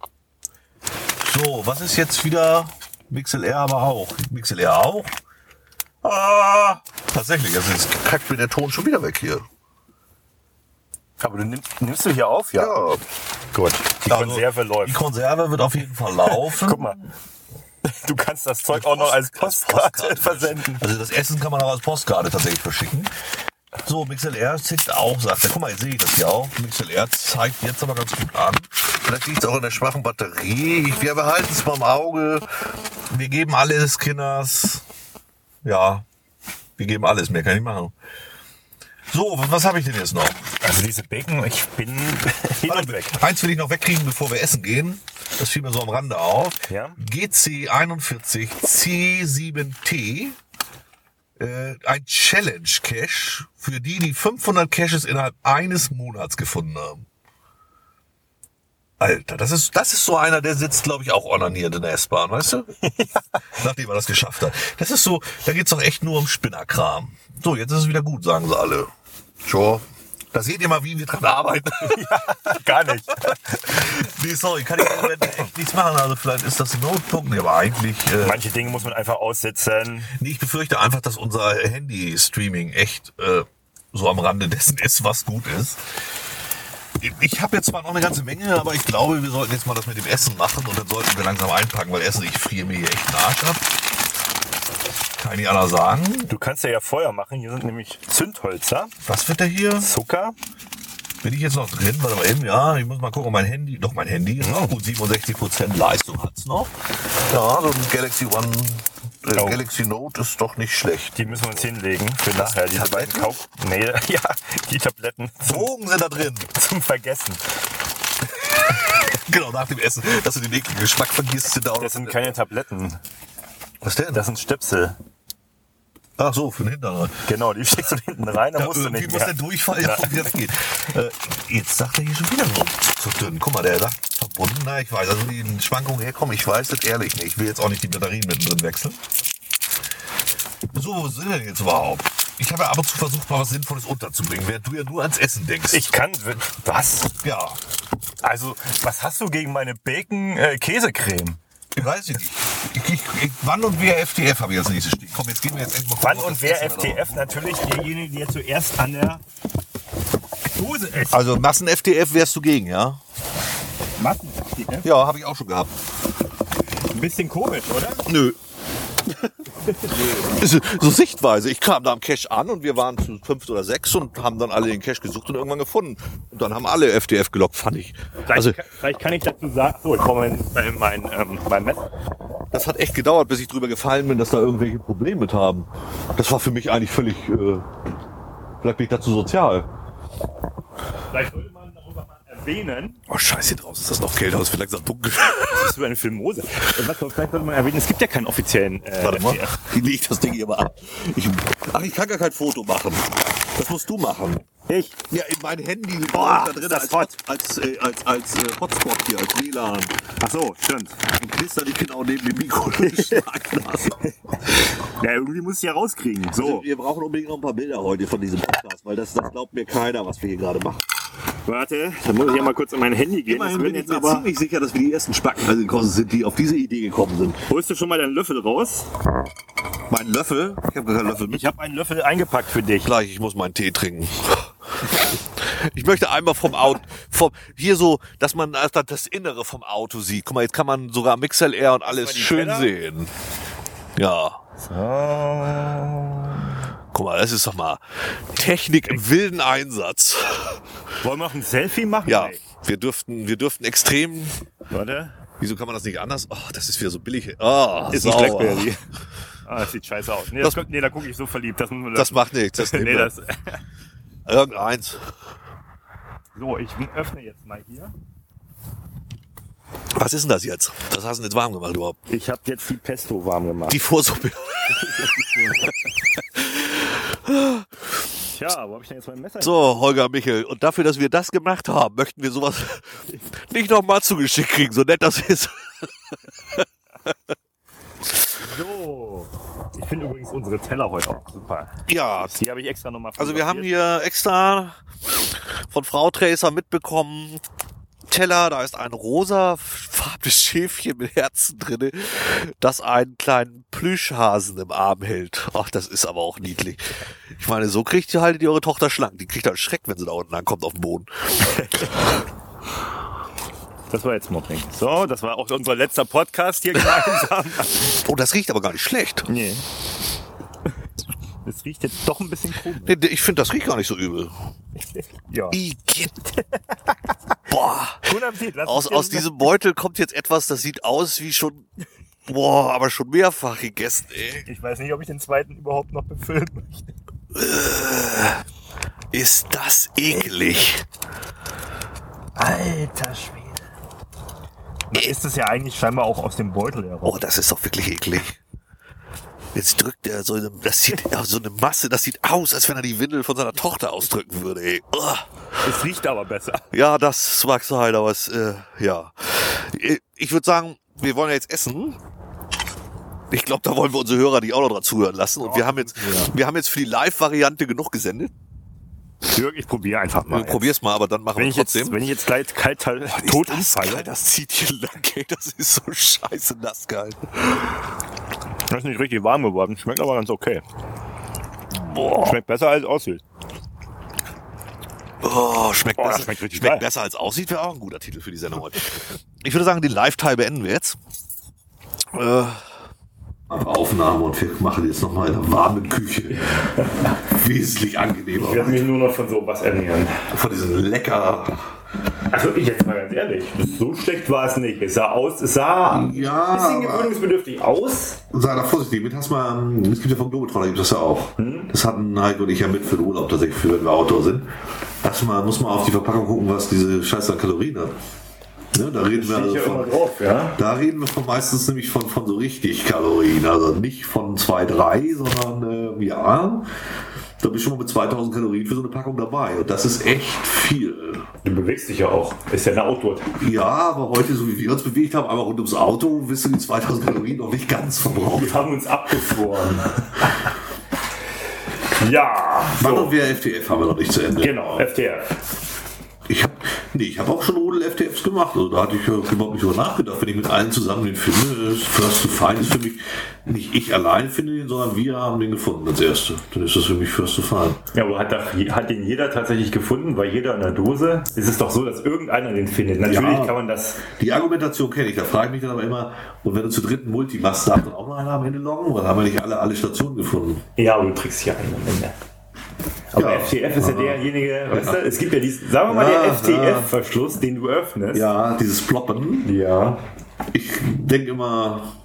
So, was ist jetzt wieder Mix L R aber auch? Mix L R auch? Ah, tatsächlich, also jetzt kackt mir der Ton schon wieder weg hier. Aber du nimmst, nimmst du hier auf? Ja. Ja. Gut. Die Also, Konserve Die läuft. Konserve wird auf jeden Fall laufen. Guck mal. Du kannst das Zeug auch noch als Postkarte versenden. Also das Essen kann man auch als Postkarte tatsächlich verschicken. So, Mix L R tickt auch, sagt er. Guck mal, jetzt sehe ich das hier auch. Mix L R zeigt jetzt aber ganz gut an. Vielleicht liegt es auch in der schwachen Batterie. Ich, wir behalten es mal im Auge. Wir geben alles, Kinders. Ja, wir geben alles. Mehr kann ich machen. So, was, was habe ich denn jetzt noch? Also diese Bacon, ich bin hin und weg. Eins will ich noch wegkriegen, bevor wir essen gehen. Das fiel mir so am Rande auf. Ja. G C einundvierzig C sieben T. Äh, ein Challenge-Cache für die, die fünfhundert Caches innerhalb eines Monats gefunden haben. Alter, das ist, das ist so einer, der sitzt, glaube ich, auch onaniert in der S-Bahn, weißt du? Nachdem er das geschafft hat. Das ist so, da geht's doch echt nur um Spinnerkram. So, jetzt ist es wieder gut, sagen sie alle. Sure. Da seht ihr mal, wie wir dran arbeiten. Gar nicht. Nee, sorry, kann ich im Moment echt nichts machen. Also vielleicht ist das ein Notebook. Nee, aber eigentlich... Äh, Manche Dinge muss man einfach aussetzen. nee, ich befürchte einfach, dass unser Handy-Streaming echt äh, so am Rande dessen ist, was gut ist. Ich habe jetzt zwar noch eine ganze Menge, aber ich glaube, wir sollten jetzt mal das mit dem Essen machen und dann sollten wir langsam einpacken, weil Essen, ich friere mir hier echt den Arsch ab. Kann ich nicht anders sagen. Du kannst ja, ja Feuer machen. Hier sind nämlich Zündhölzer, Was wird da hier? Zucker. Bin ich jetzt noch drin? Warte mal eben, ja, ich muss mal gucken, mein Handy, doch mein Handy ist auch gut, siebenundsechzig Prozent Leistung hat's noch. Ja, so ein Galaxy One, äh, Oh. Galaxy Note ist doch nicht schlecht. Die müssen wir uns hinlegen für nachher. Diese beiden Tabletten? Kauf... Nee, ja, die Tabletten zum, Drogen sind da drin. zum Vergessen. Genau, nach dem Essen, dass du den ekligen Geschmack vergisst. Sind da auch Das sind keine Tabletten. Was denn? Das sind Stöpsel. Ach so, für den Hintern. Genau, die steckst du hinten rein, dann Ja, musst du irgendwie nicht muss mehr. der Durchfall ja auch wieder weggehen. Äh, jetzt sagt er hier schon wieder so, so dünn. Guck mal, der sagt verbunden. Na, ich weiß, also wie die Schwankungen herkommen, ich weiß das ehrlich nicht. Ich will jetzt auch nicht die Batterien mittendrin wechseln. So, wo sind wir denn jetzt überhaupt? Ich habe ja ab und zu versucht, mal was Sinnvolles unterzubringen, während du ja nur ans Essen denkst. Ich kann... Was? ja, Also, was hast du gegen meine Bacon-Käsecreme? weiß ich nicht. Ich, ich, ich, wann und wer F T F habe ich als nächstes stehen. Komm, jetzt gehen wir jetzt endlich mal Wann gucken, und was wer das F Essen T da F? Natürlich derjenige, der zuerst an der Dose ist. Also Massen-F T F wärst du gegen, ja? Massen-F T F? Ja, habe ich auch schon gehabt. Ein bisschen komisch, oder? Nö. So Sichtweise. Ich kam da am Cache an und wir waren zu fünf oder sechs und haben dann alle den Cache gesucht und irgendwann gefunden. Und dann haben alle F T F gelockt, fand ich. Vielleicht, Also, vielleicht kann ich dazu sagen, so, ich brauche mein, mein, mein, ähm, mein Messer. Das hat echt gedauert, bis ich drüber gefallen bin, dass da irgendwelche Probleme mit haben. Das war für mich eigentlich völlig, äh, vielleicht bin ich dazu sozial. Vielleicht sollte man darüber mal erwähnen. Oh Scheiße, hier draußen ist das noch kälter, es wird langsam dunkel. Das ist so eine Filmose. Was, vielleicht sollte man erwähnen, es gibt ja keinen offiziellen äh, Warte mal, F D F. wie lege ich das Ding hier mal ab? Ich, ach, ich kann gar kein Foto machen. Das musst du machen. Ich? Ja, in mein Handy Boah, da drin ist das als, hot. als, äh, als, als, äh, Hotspot hier, als W L A N. Ach so, stimmt. Und knistert dich genau neben dem Mikro schneiden lassen. Ja, irgendwie muss ich ja rauskriegen. So. Also, wir brauchen unbedingt noch ein paar Bilder heute von diesem Podcast, weil das, das glaubt mir keiner, was wir hier gerade machen. Warte, dann muss ich ja mal kurz an mein Handy gehen. Immerhin Das bin wird ich jetzt mir aber. ziemlich sicher, dass wir die ersten Spacken sind, die auf diese Idee gekommen sind. Holst du schon mal deinen Löffel raus? Mein Löffel? Ich habe gar keinen Löffel mit. Ich habe einen Löffel eingepackt für dich. Gleich, ich muss meinen Tee trinken. Ich möchte einmal vom Auto, vom, hier so, dass man das Innere vom Auto sieht. Guck mal, jetzt kann man sogar M X L R und alles schön Teller? sehen. Ja. So. Guck mal, das ist doch mal Technik im wilden Einsatz. Wollen wir noch ein Selfie machen? Ja, Ey? wir dürften, wir dürften extrem. Warte. Wieso kann man das nicht anders? Oh, das ist wieder so billig. Oh, Ist ein sauer. Blackberry. Ah, das sieht scheiße aus. Nee, das, Das- nee da gucke ich so verliebt. Das, müssen wir Das lassen. macht nichts. Das nee, nehmen wir. das. Irgendeins. So, ich öffne jetzt mal hier. Was ist denn das jetzt? Was hast du denn jetzt warm gemacht überhaupt? Ich habe jetzt die Pesto warm gemacht. Die Vorsuppe. Tja, wo habe ich denn jetzt mein Messer? So, Holger Michel. Und dafür, dass wir das gemacht haben, möchten wir sowas nicht nochmal zugeschickt kriegen, so nett das ist. So. Ich finde übrigens unsere Teller heute auch super. Ja, Die habe ich extra nochmal also wir haben hier extra von Frau Tracer mitbekommen, Teller, da ist ein rosa farbenes Schäfchen mit Herzen drinne, das einen kleinen Plüschhasen im Arm hält. Ach, das ist aber auch niedlich. Ich meine, so kriegt ihr haltet ihr eure Tochter schlank. Die kriegt dann Schreck, wenn sie da unten ankommt auf den Boden. Das war jetzt Mobbing. So, das war auch unser letzter Podcast hier gemeinsam. Oh, das riecht aber gar nicht schlecht. Nee. Das riecht jetzt doch ein bisschen komisch. Nee, ich finde, das riecht gar nicht so übel. Ja. Igitt. Boah. Guten Appetit. Lass Aus, uns aus den- diesem Beutel kommt jetzt etwas, das sieht aus wie schon, boah, aber schon mehrfach gegessen, ey. Ich weiß nicht, ob ich den zweiten überhaupt noch befüllen möchte. Ist das eklig. Alter Schwede. Da ist es ja eigentlich scheinbar auch aus dem Beutel heraus. Oh, das ist doch wirklich eklig. Jetzt drückt er so eine, das sieht, ja, so eine Masse, das sieht aus, als wenn er die Windel von seiner Tochter ausdrücken würde, ey. Uah. Es riecht aber besser. Ja, das mag sein, aber es, äh, ja. Ich würde sagen, wir wollen ja jetzt essen. Ich glaube, da wollen wir unsere Hörer nicht auch noch dran zuhören lassen. Und wir haben jetzt, wir haben jetzt für die Live-Variante genug gesendet. Jörg, ich probiere einfach mal. Probier's mal, aber dann machen Wenn wir ich, jetzt, trotzdem. wenn ich jetzt gleich kalt tot Ist das umfalle. geil, das zieht hier lang, ey. Das ist so scheiße nass gehalten. Das ist nicht richtig warm geworden. Schmeckt aber ganz okay. Boah. Schmeckt besser als es aussieht. Oh, schmeckt, Oh, das besser, schmeckt richtig schmeckt geil. besser als aussieht, wäre auch ein guter Titel für die Sendung heute. Ich würde sagen, den Live-Teil beenden wir jetzt. Äh, Aufnahme und wir machen jetzt nochmal in einer warmen Küche. Wesentlich angenehmer. werde mich nur noch von sowas ernähren. Von diesen lecker. Also ich jetzt mal ganz ehrlich, so schlecht war es nicht. Es sah aus, es sah Ja, ein bisschen aber- gewöhnungsbedürftig aus. Sei da vorsichtig, mit hast mal, es gibt ja vom Globetrotter, gibt das ja auch. Das hatten Heiko und ich ja mit für den Urlaub tatsächlich, für wenn wir Outdoor sind. Erstmal muss man auf die Verpackung gucken, was diese Scheiße an Kalorien hat. Ne, da reden wir also von, drauf, ja. da reden wir von meistens nämlich von, von so richtig Kalorien, also nicht von zwei, drei, sondern äh, ja, da bin ich schon mal mit zweitausend Kalorien für so eine Packung dabei und das ist echt viel. Du bewegst dich ja auch. Ist ja eine Outdoor. Ja, aber heute, so wie wir uns bewegt haben, einmal rund ums Auto, wirst du die zweitausend Kalorien noch nicht ganz verbraucht. Wir haben uns abgefroren. Ja. Wann So. und wir F T F haben wir noch nicht zu Ende. Genau, F T F. Ich habe nee, ich hab auch schon Rudel F T Fs gemacht. Also da hatte ich ja überhaupt nicht drüber nachgedacht. Wenn ich mit allen zusammen den finde, ist First to Find ist für mich, nicht ich allein finde den, sondern wir haben den gefunden als Erste. Dann ist das für mich First to Find. Ja, aber hat, das, hat den jeder tatsächlich gefunden? Weil jeder in der Dose? Es ist doch so, dass irgendeiner den findet. Natürlich Ja. kann man das. Die Argumentation kenne ich, da frage ich mich dann aber immer, und wenn du zu dritten Multi machst, darf dann auch noch einer am Ende loggen? Weil haben wir nicht alle, alle Stationen gefunden? Ja, aber du trickst hier einen am Ende. Aber Ja. F T F ist ja derjenige, weißt du, es gibt ja diesen, sagen wir mal, Ja, der F T F-Verschluss, den du öffnest. Ja, dieses Ploppen. Ja. Ich denke immer,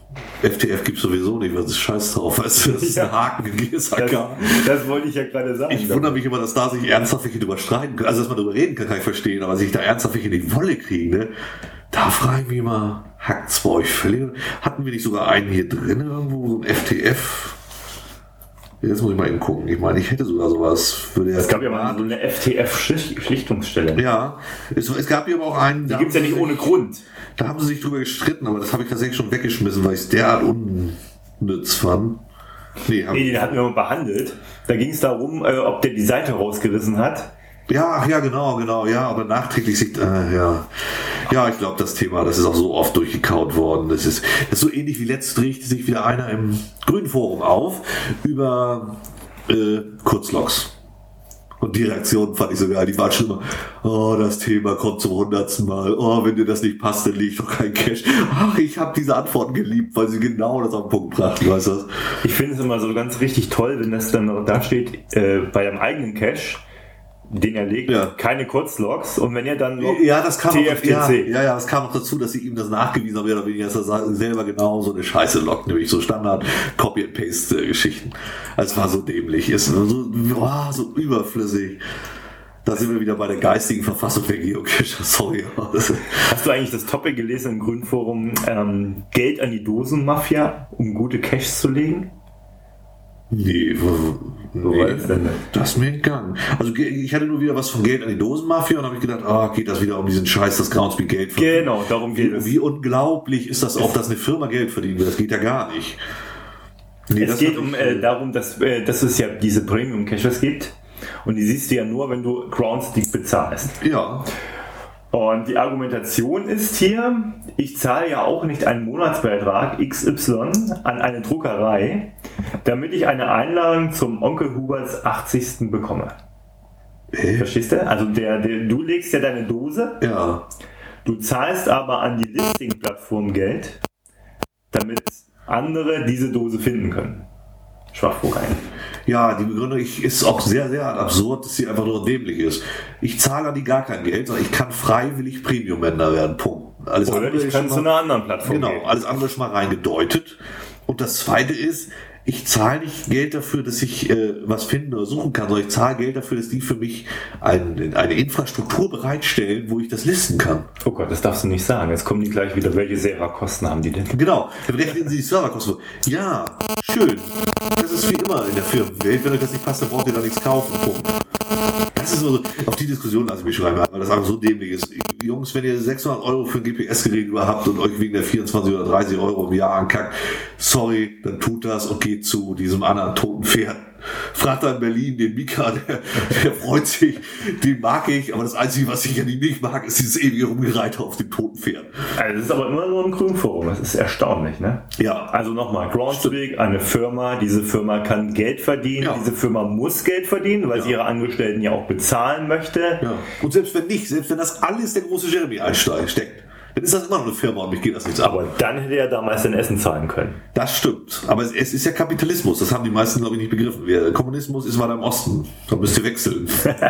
F T F gibt es sowieso nicht, was ist Scheiß drauf, weißt du, das ist Ja. ein Haken in G S A K. Das, das wollte ich ja gerade sagen. Ich wundere mich immer, dass da sich ernsthaft welche drüber streiten können. Also, dass man drüber reden kann, kann ich verstehen, aber sich da ernsthaft welche in die Wolle kriegen, ne? Da frage ich mich immer, hackt's bei euch völlig? Hatten wir nicht sogar einen hier drin irgendwo, so ein F T F? Jetzt muss ich mal eben gucken. Ich meine, ich hätte sogar sowas. Würde Es gab ja mal so eine F T F-Schlichtungsstelle. Ja, es, es gab hier aber auch einen. Die gibt es ja nicht ohne Grund. Da haben sie sich drüber gestritten, aber das habe ich tatsächlich schon weggeschmissen, weil ich es derart unnütz fand. Nee, hab Nee, den hatten wir mal behandelt. Da ging es darum, äh, ob der die Seite rausgerissen hat. Ja, ach ja, genau, genau, ja, aber nachträglich sieht, äh, ja. Ja, ich glaube, das Thema, das ist auch so oft durchgekaut worden. Das ist, das ist so ähnlich wie letztens regte sich wieder einer im Grünen Forum auf über äh, Kurzlogs. Und die Reaktionen fand ich so geil, die waren schon immer, oh, das Thema kommt zum hundertsten Mal, oh, wenn dir das nicht passt, dann liegt doch kein Cache. Ach, ich habe diese Antworten geliebt, weil sie genau das auf den Punkt brachten, weißt du? Ich finde es immer so ganz richtig toll, wenn das dann noch da steht, äh, bei einem eigenen Cache, den er legt, Ja. keine Kurzlogs, und wenn ihr dann noch Ja, das kam T noch, F T ja, C. ja, ja, das kam noch dazu, dass sie ihm das nachgewiesen haben, mehr oder weniger, dass er sa- selber genau so eine Scheiße lockt, nämlich so Standard Copy-and-Paste-Geschichten. Es war so dämlich, ist so, oh, so überflüssig. Da sind wir wieder bei der geistigen Verfassung der Geocacher, sorry. Hast du eigentlich das Topic gelesen im Grünforum, ähm, Geld an die Dosenmafia, um gute Caches zu legen? Nee, wo, Wo nee, war das denn? das ist mir entgangen. Also ge- ich hatte nur wieder was von Geld an die Dosenmafia und habe ich gedacht, ah, geht das wieder um diesen Scheiß, das Groundspeak Geld verdient. Genau, darum geht Wie, es. wie unglaublich ist das auch, dass eine Firma Geld verdient wird? Das geht ja gar nicht. Nee, Es das geht hab um ich- äh, darum, dass, äh, dass es ja diese Premium-Caches gibt, und die siehst du ja nur, wenn du Groundspeak bezahlst. Ja, Und die Argumentation ist hier, ich zahle ja auch nicht einen Monatsbeitrag X Y an eine Druckerei, damit ich eine Einladung zum Onkel Huberts achtzigsten bekomme. Hä? Verstehst du? Also der, der, du legst ja deine Dose, ja. du zahlst aber an die Listing-Plattform Geld, damit andere diese Dose finden können. Schwachvogel. Ja, die Begründung ich, ist auch sehr, sehr absurd, dass sie einfach nur dämlich ist. Ich zahle an die gar kein Geld, sondern ich kann freiwillig Premium-Member werden. Punkt. Alles Oder andere ich ist kann schon zu mal- einer anderen Plattform Genau, gehen. alles andere ist schon mal reingedeutet. Und das Zweite ist, ich zahle nicht Geld dafür, dass ich äh, was finden oder suchen kann, sondern ich zahle Geld dafür, dass die für mich ein, eine Infrastruktur bereitstellen, wo ich das listen kann. Oh Gott, das darfst du nicht sagen. Jetzt kommen die gleich wieder. Welche Serverkosten haben die denn? Genau, dann rechnen Sie die Serverkosten. Ja, schön. Das ist wie immer in der Firmenwelt. Wenn euch das nicht passt, dann braucht ihr da nichts kaufen. Punkt. Das ist so, auf die Diskussion lasse ich mich schreiben, weil das einfach so dämlich ist. Jungs, wenn ihr sechshundert Euro für ein G P S-Gerät über habt und euch wegen der vierundzwanzig oder dreißig Euro im Jahr ankackt, sorry, dann tut das und geht zu diesem anderen toten Pferd. Fragt da in Berlin den Mika, der, der freut sich, den mag ich, aber das Einzige, was ich an ihm nicht mag, ist dieses ewige Rumgereite auf dem toten Pferd. Also das ist aber immer nur im Grünforum. Das ist erstaunlich, ne? Ja, Also nochmal, Groundspeak, eine Firma, diese Firma kann Geld verdienen, Ja. diese Firma muss Geld verdienen, weil Ja. sie ihre Angestellten ja auch bezahlen möchte. ja. Und selbst wenn nicht, selbst wenn das alles der große Jeremy einsteckt, dann ist das immer noch eine Firma und mich geht das nichts ab. Aber dann hätte er damals sein Essen zahlen können. Das stimmt. Aber es, es ist ja Kapitalismus. Das haben die meisten, glaube ich, nicht begriffen. Wir, Kommunismus ist weiter im Osten. Da müsst ihr wechseln.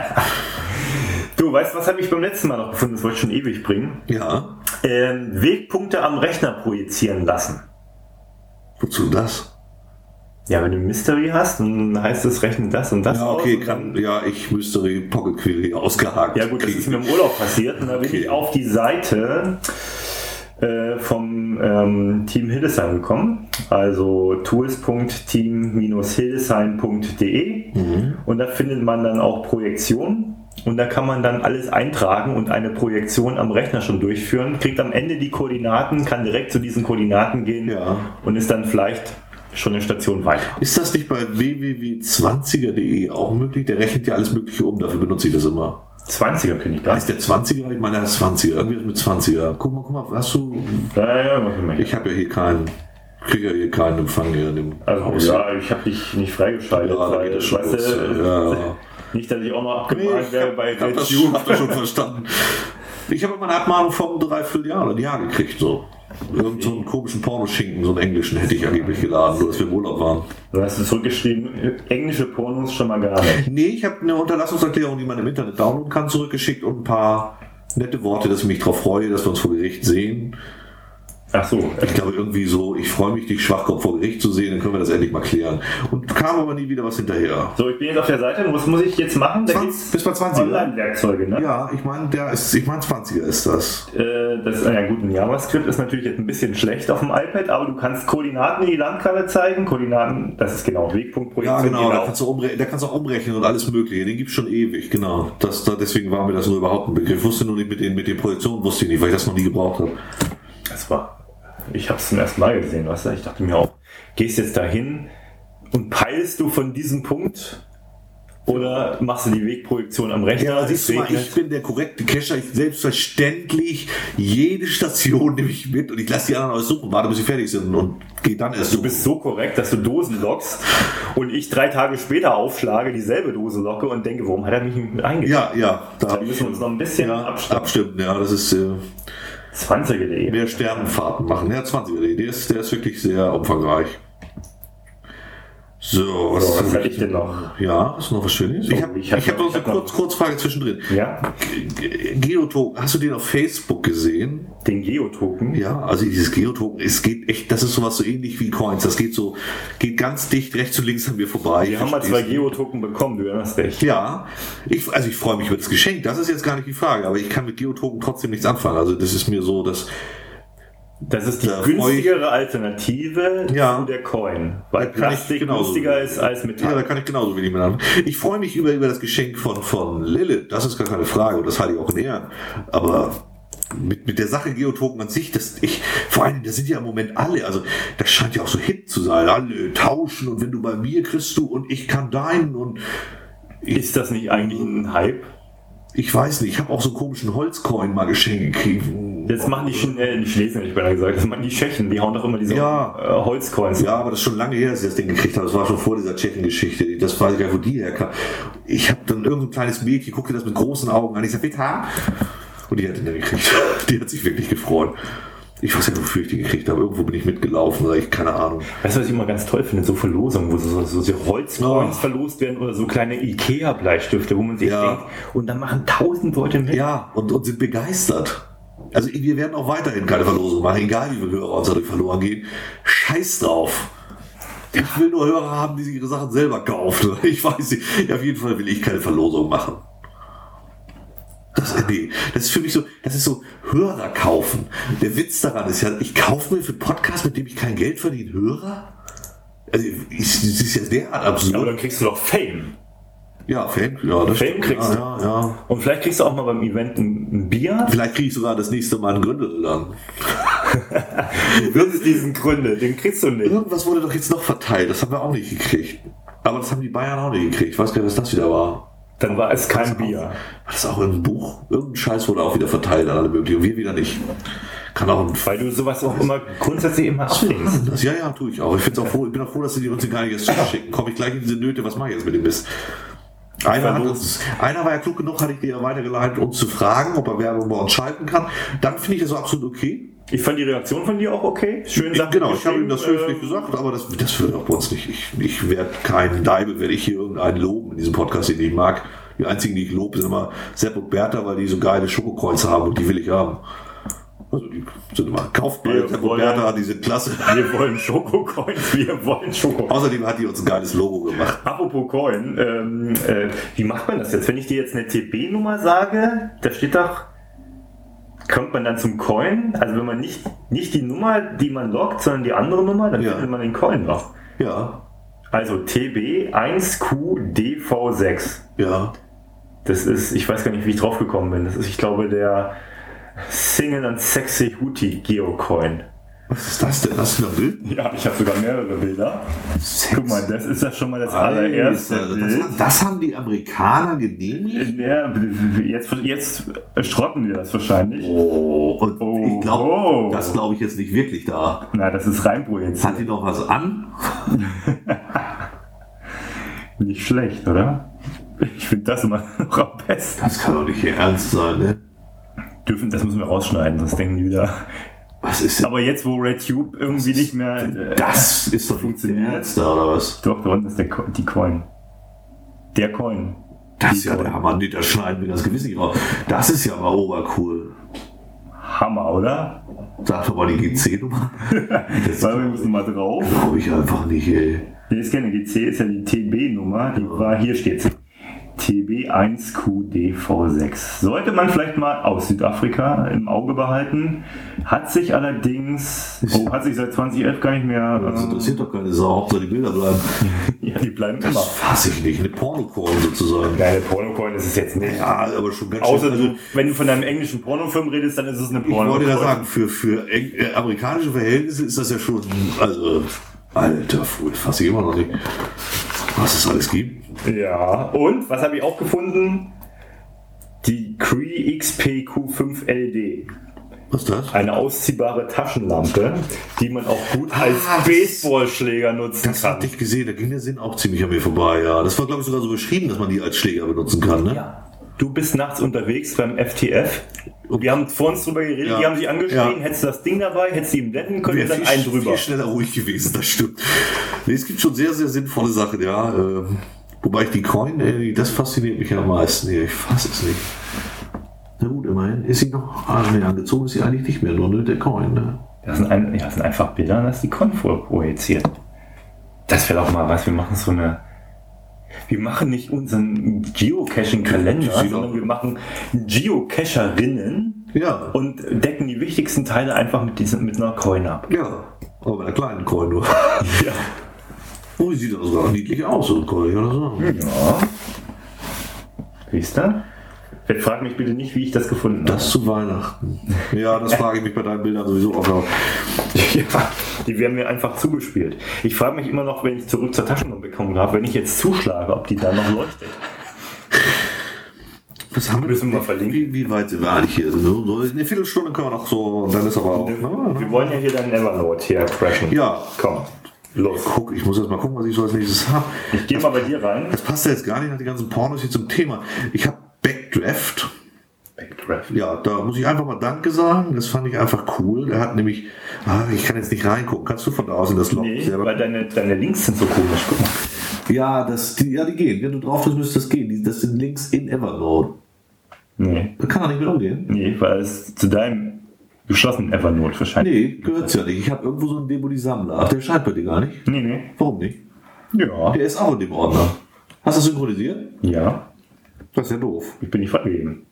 Du, weißt du, was habe ich beim letzten Mal noch gefunden? Das wollte ich schon ewig bringen. Ja. Ähm, Wegpunkte am Rechner projizieren lassen. Wozu das? Ja, wenn du Mystery hast, dann heißt es, rechne das und das Ja, aus. okay, und kann, dann, ja, ich müsste die Pocket Query ausgehakt. ja gut, das kriegen. ist mir im Urlaub passiert. Und da bin Okay. ich auf die Seite äh, vom ähm, Team Hildesheim gekommen. Also tools punkt team hildesheim punkt de Mhm. und da findet man dann auch Projektionen. Und da kann man dann alles eintragen und eine Projektion am Rechner schon durchführen. Kriegt am Ende die Koordinaten, kann direkt zu diesen Koordinaten gehen Ja. und ist dann vielleicht schon eine Station weiter. Ist das nicht bei w w w punkt zwanziger punkt de auch möglich? Der rechnet ja alles Mögliche um, dafür benutze ich das immer. zwanziger kenne ich Da da. ist der zwanziger, ich meine, der ist zwanziger. Irgendwie ist mit zwanziger. Guck mal, guck mal, hast du. Ja, ja, mach ich mal. Ich habe ja hier keinen. Kriege ja hier keinen Empfang hier in dem Also Haus. ja, ich habe dich nicht freigeschaltet, Ja, da weil, geht das schon weißt los. du, Ja, ja. nicht, dass ich auch noch Nee, abgemahnt ich wäre hab, bei hab das, RedTube. hab das schon verstanden. Ich habe immer eine Abmahnung vom Dreivierteljahr oder ein Jahr gekriegt, so. Irgend so einen komischen Pornoschinken, so einen englischen hätte ich angeblich geladen, nur dass wir im Urlaub waren. Du hast es zurückgeschrieben, englische Pornos schon mal gar nicht. Nee, ich habe eine Unterlassungserklärung, die man im Internet downloaden kann, zurückgeschickt und ein paar nette Worte, dass ich mich darauf freue, dass wir uns vor Gericht sehen. Ach so. Ich glaube irgendwie so, ich freue mich, dich Schwachkopf vor Gericht zu sehen, dann können wir das endlich mal klären. Und kam aber nie wieder was hinterher. So, ich bin jetzt auf der Seite. Was muss ich jetzt machen? Da zwanzig, bis bei zwanzig. Online-Werkzeuge, ne? Ja, ich meine, der ist, ich meine zwanziger ist das. Äh, das ist, ja gut, ein JavaScript ist natürlich jetzt ein bisschen schlecht auf dem iPad, aber du kannst Koordinaten in die Landkarte zeigen. Koordinaten, das ist genau Wegpunktprojektion. Ja, genau, genau. da kannst du umre- da kannst du auch umrechnen und alles mögliche. Den gibt's schon ewig, genau. Das, da, deswegen war mir das nur überhaupt ein Begriff. Ich wusste nur nicht mit den, mit den Projektionen, wusste ich nicht, weil ich das noch nie gebraucht habe. Das war... Ich habe es zum ersten Mal gesehen, weißt du? Ich dachte mir auch, gehst jetzt dahin und peilst du von diesem Punkt oder machst du die Wegprojektion am Rechner? Ja, siehst du mal, ich bin der korrekte Cacher. Ich selbstverständlich jede Station nehme ich mit und ich lasse die anderen alles suchen, warte bis sie fertig sind und gehe dann erst Du bist so korrekt, dass du Dosen lockst und ich drei Tage später aufschlage, dieselbe Dose locke und denke, warum hat er mich nicht eingegeben? Ja, ja. Da, Da müssen wir uns noch ein bisschen ja, abstimmen. abstimmen. Ja, das ist äh, zwanziger Punkt de. mehr Sternenfahrten machen. Ja, zwanziger Punkt de. Der ist, der ist wirklich sehr umfangreich. So, was, So, was hab hatte ich denn noch? Ja, ist noch was Schönes? Ich habe ich ich hab hab noch- noch so ich eine hab kurz, noch- Kurzfrage zwischendrin. Ja, Ge- Geotoken, hast du den auf Facebook gesehen? den Geotoken. Ja, also dieses Geotoken, es geht echt, das ist sowas so ähnlich wie Coins. Das geht so, geht ganz dicht rechts und links an mir vorbei. Wir haben mal zwei Verstehst du? Geotoken bekommen, du erinnerst dich. Ja, ich, also ich freue mich über das Geschenk, das ist jetzt gar nicht die Frage, aber ich kann mit Geotoken trotzdem nichts anfangen. Also das ist mir so, dass Das ist die Da freu ich- günstigere Alternative Ja. zu der Coin, weil Da kann ich Plastik genauso- günstiger ist als ja, da Metall. kann ich genauso wenig mit an. Ich freue mich über, über das Geschenk von, von Lilith, das ist gar keine Frage und das halte ich auch in Ehren. Aber mit, mit der Sache Geotoken an sich, das, ich, vor allem, das sind ja im Moment alle, also das scheint ja auch so hip zu sein, alle tauschen und wenn du bei mir kriegst du und ich kann deinen und Ist das nicht eigentlich ein Hype? ich weiß nicht, ich habe auch so einen komischen Holzcoin mal geschenkt gekriegt. Jetzt machen die Chen äh, die Chinesen, hätte ich beinahe gesagt, das machen die Tschechen, die hauen doch immer diese Ja. äh, Holzcoins. Ja, aber das ist schon lange her, dass ich das Ding gekriegt habe. Das war schon vor dieser Tschechen-Geschichte. Das weiß ich gar nicht, wo die herkam. Ich habe dann irgendein kleines Mädchen, guckte das mit großen Augen an. Ich sag, bitte? Und die hat den dann gekriegt. Die hat sich wirklich gefreut. Ich weiß nicht, wofür ich die gekriegt habe. Irgendwo bin ich mitgelaufen oder ich, keine Ahnung. Weißt du, was ich immer ganz toll finde? So Verlosungen, wo so, so, so, so Holzcoins Oh. verlost werden oder so kleine Ikea-Bleistifte, wo man sich Ja. denkt, und dann machen tausend Leute mit. Ja, und, und sind begeistert. Also wir werden auch weiterhin keine Verlosung machen, egal wie viele Hörer uns dadurch verloren gehen. Scheiß drauf. Ich will nur Hörer haben, die sich ihre Sachen selber kaufen. Ich weiß nicht. Ja, auf jeden Fall will ich keine Verlosung machen. Das, nee, das ist für mich so, das ist so Hörer kaufen. Der Witz daran ist ja, ich kaufe mir für einen Podcast, mit dem ich kein Geld verdiene, Hörer? Also, ich, das ist ja derart absurd. Aber dann kriegst du doch Fame. Ja, Fame, ja, das Fame stimmt. kriegst du. Ja, ja, ja. Und vielleicht kriegst du auch mal beim Event ein, ein Bier. Vielleicht kriege ich sogar das nächste Mal einen Gründel dann. Das ist diesen Gründe, den kriegst du nicht. Irgendwas wurde doch jetzt noch verteilt, das haben wir auch nicht gekriegt. Aber das haben die Bayern auch nicht gekriegt. Ich weiß gar nicht, was das wieder war. Dann war es kein War Bier. War das auch ein Buch? Irgendein Scheiß wurde auch wieder verteilt an alle möglichen. Und wir wieder nicht. Kann auch ein Weil du sowas auch immer grundsätzlich immer ablehnst. Das, ja, ja, tue ich auch. Ich, find's auch froh, ich bin auch froh, dass sie die uns gar nicht erst zuschicken. Komme ich gleich in diese Nöte, was mache ich jetzt mit dem Mist? Einer, hat uns, einer war ja klug genug, hatte ich dir weitergeleitet, uns zu fragen, ob er Werbung bei uns schalten kann. Dann finde ich das absolut okay. Ich fand die Reaktion von dir auch okay. Schön Ich, Sachen genau, ich habe ihm das geschrieben, höflich ähm, gesagt, aber das, das wird auch bei uns nicht. Ich, ich werde keinen Deibe, werde ich hier irgendeinen loben in diesem Podcast, den ich mag. Die einzigen, die ich lobe, sind immer Sepp und Bertha, weil die so geile Schokokreuze haben und die will ich haben. Also die sind immer, kauft bei Wir Sepp und wollen- Bertha, die sind klasse. Wir wollen Schokocoins, wir wollen Schokocoins. Außerdem hat die uns ein geiles Logo gemacht. Apropos Coin, ähm, äh, wie macht man das jetzt? Wenn ich dir jetzt eine T B-Nummer sage, da steht doch, kommt man dann zum Coin? Also wenn man nicht, nicht die Nummer, die man loggt, sondern die andere Nummer, dann Ja. findet man den Coin noch. Ja, Also T B eins Q D V sechs. ja. Das ist, ich weiß gar nicht, wie ich drauf gekommen bin. Das ist, ich glaube, der Single and Sexy Hootie Geocoin. Was ist das denn? Hast du noch ein Bild? Ja, ich habe sogar mehrere Bilder. Guck mal, das ist ja schon mal das Alter, allererste das, Bild. das haben die Amerikaner genehmigt? Ja, jetzt, jetzt schrotten wir das wahrscheinlich. Oh, und Oh. ich glaube, Oh. das glaube ich jetzt nicht wirklich da. Na, das ist reinprojiziert. Hat die noch was an? Nicht schlecht, oder? Ich finde das immer noch am besten. Das kann doch nicht ihr Ernst sein, ne? Dürfen, das müssen wir rausschneiden, sonst denken die wieder. Was ist denn Aber jetzt, wo RedTube irgendwie nicht mehr. äh, das? Ist doch funktioniert. funktioniert Ernst da, oder was? Doch, da unten ist der, Co- die Coin. Der Coin. Das Die ist ja Coin. der Hammer. Nee, da schneiden wir das Gewissen nicht raus. Das ist ja mal obercool. Hammer, oder? Sag doch mal die G C-Nummer. Das Weil wir müssen mal drauf. glaube ich einfach nicht, ey. Hier ist keine G C, ist ja die T B-Nummer. Die war, hier steht sie. T B eins Q D V sechs. Sollte man vielleicht mal aus Südafrika im Auge behalten. Hat sich allerdings, oh, hat sich seit zwanzig elf gar nicht mehr. Das Äh, interessiert doch keine Sau, Hauptsache die Bilder bleiben. ja, die bleiben Das immer. fasse ich nicht. Eine Pornokorn sozusagen. Geile Pornocoin ist es jetzt nicht. Ja, aber schon ganz Außer schön. du, wenn du von einem englischen Pornofilm redest, dann ist es eine Ich wollte Pornocoin. ja sagen, für, für eng, äh, amerikanische Verhältnisse ist das ja schon, also, alter Fuhl, fasse ich immer noch nicht, was es alles gibt. Ja, und was habe ich auch gefunden? Die Cree X P Q fünf L D. Was ist das? Eine ausziehbare Taschenlampe, die man auch gut als Ah, das- Baseballschläger nutzen Das kann. hatte ich gesehen, da ging der Sinn auch ziemlich an mir vorbei, ja. Das war, glaube ich, sogar so beschrieben, dass man die als Schläger benutzen kann, ne? Ja. Du bist nachts unterwegs beim F T F. Wir haben vor uns drüber geredet, Ja. die haben sich angeschrien, Ja. hättest du das Ding dabei, hättest du ihm blenden können Wäre und dann viel, einen drüber. viel schneller ruhig gewesen, das stimmt. Nee, es gibt schon sehr, sehr sinnvolle Sachen, ja. Ähm, wobei ich die Coin, ey, das fasziniert mich ja am meisten. Nee, ich fasse es nicht. Na gut, immerhin. Ist sie noch ah, nee, angezogen? Ist sie eigentlich nicht mehr, nur mit der Coin, ne? Das sind, ein, ja, das sind einfach Bilder, das die Con projiziert. Das wäre doch mal was, wir machen so eine. Wir machen nicht unseren Geocaching-Kalender, Die sieht sondern auch- wir machen Geocacherinnen Ja. und decken die wichtigsten Teile einfach mit, diesen, mit einer Coin ab. Ja. Aber mit einer kleinen Coin nur. Ja. Oh, die sieht doch sogar niedlich aus, so ein Coin, oder so. Ja. Siehst du? Jetzt frag mich bitte nicht, wie ich das gefunden habe. Das zu Weihnachten. Ja, das frage ich mich bei deinen Bildern sowieso auch noch. Ja, die werden mir einfach zugespielt. Ich frage mich immer noch, wenn ich zurück zur Taschenlampe bekommen habe, wenn ich jetzt zuschlage, ob die da noch leuchtet. Was haben wir Müssen wir verlinken. Wie, wie weit sind wir eigentlich hier? So, so eine Viertelstunde können wir noch so, und dann ist aber auch. Wir wollen ja hier deinen Evernote hier crashen. Ja. Komm, los. Guck, ich muss jetzt mal gucken, was ich so als nächstes habe. Ich gehe mal bei dir rein. Das passt ja jetzt gar nicht nach die ganzen Pornos hier zum Thema. Ich habe Backdraft. Backdraft. Ja, da muss ich einfach mal Danke sagen. Das fand ich einfach cool. Der hat nämlich, ah, ich kann jetzt nicht reingucken. Kannst du von da aus in das Log Nee, selber? weil deine, deine Links sind so komisch. Guck mal. Ja, das, die, ja, die gehen. Wenn du drauf bist, müsste das gehen. Die, das sind Links in Evernote. Nee, Da kann er nicht mit umgehen. nee, weil es zu deinem geschlossenen Evernote wahrscheinlich. Nee, gehört's ja nicht. Ich habe irgendwo so einen Debody-Sammler. Ach, der scheint bei dir gar nicht. Nee, nee. Warum nicht? Ja. Der ist auch in dem Ordner. Hast du das synchronisiert? Ja. Das ist ja doof. Ich bin nicht freigegeben.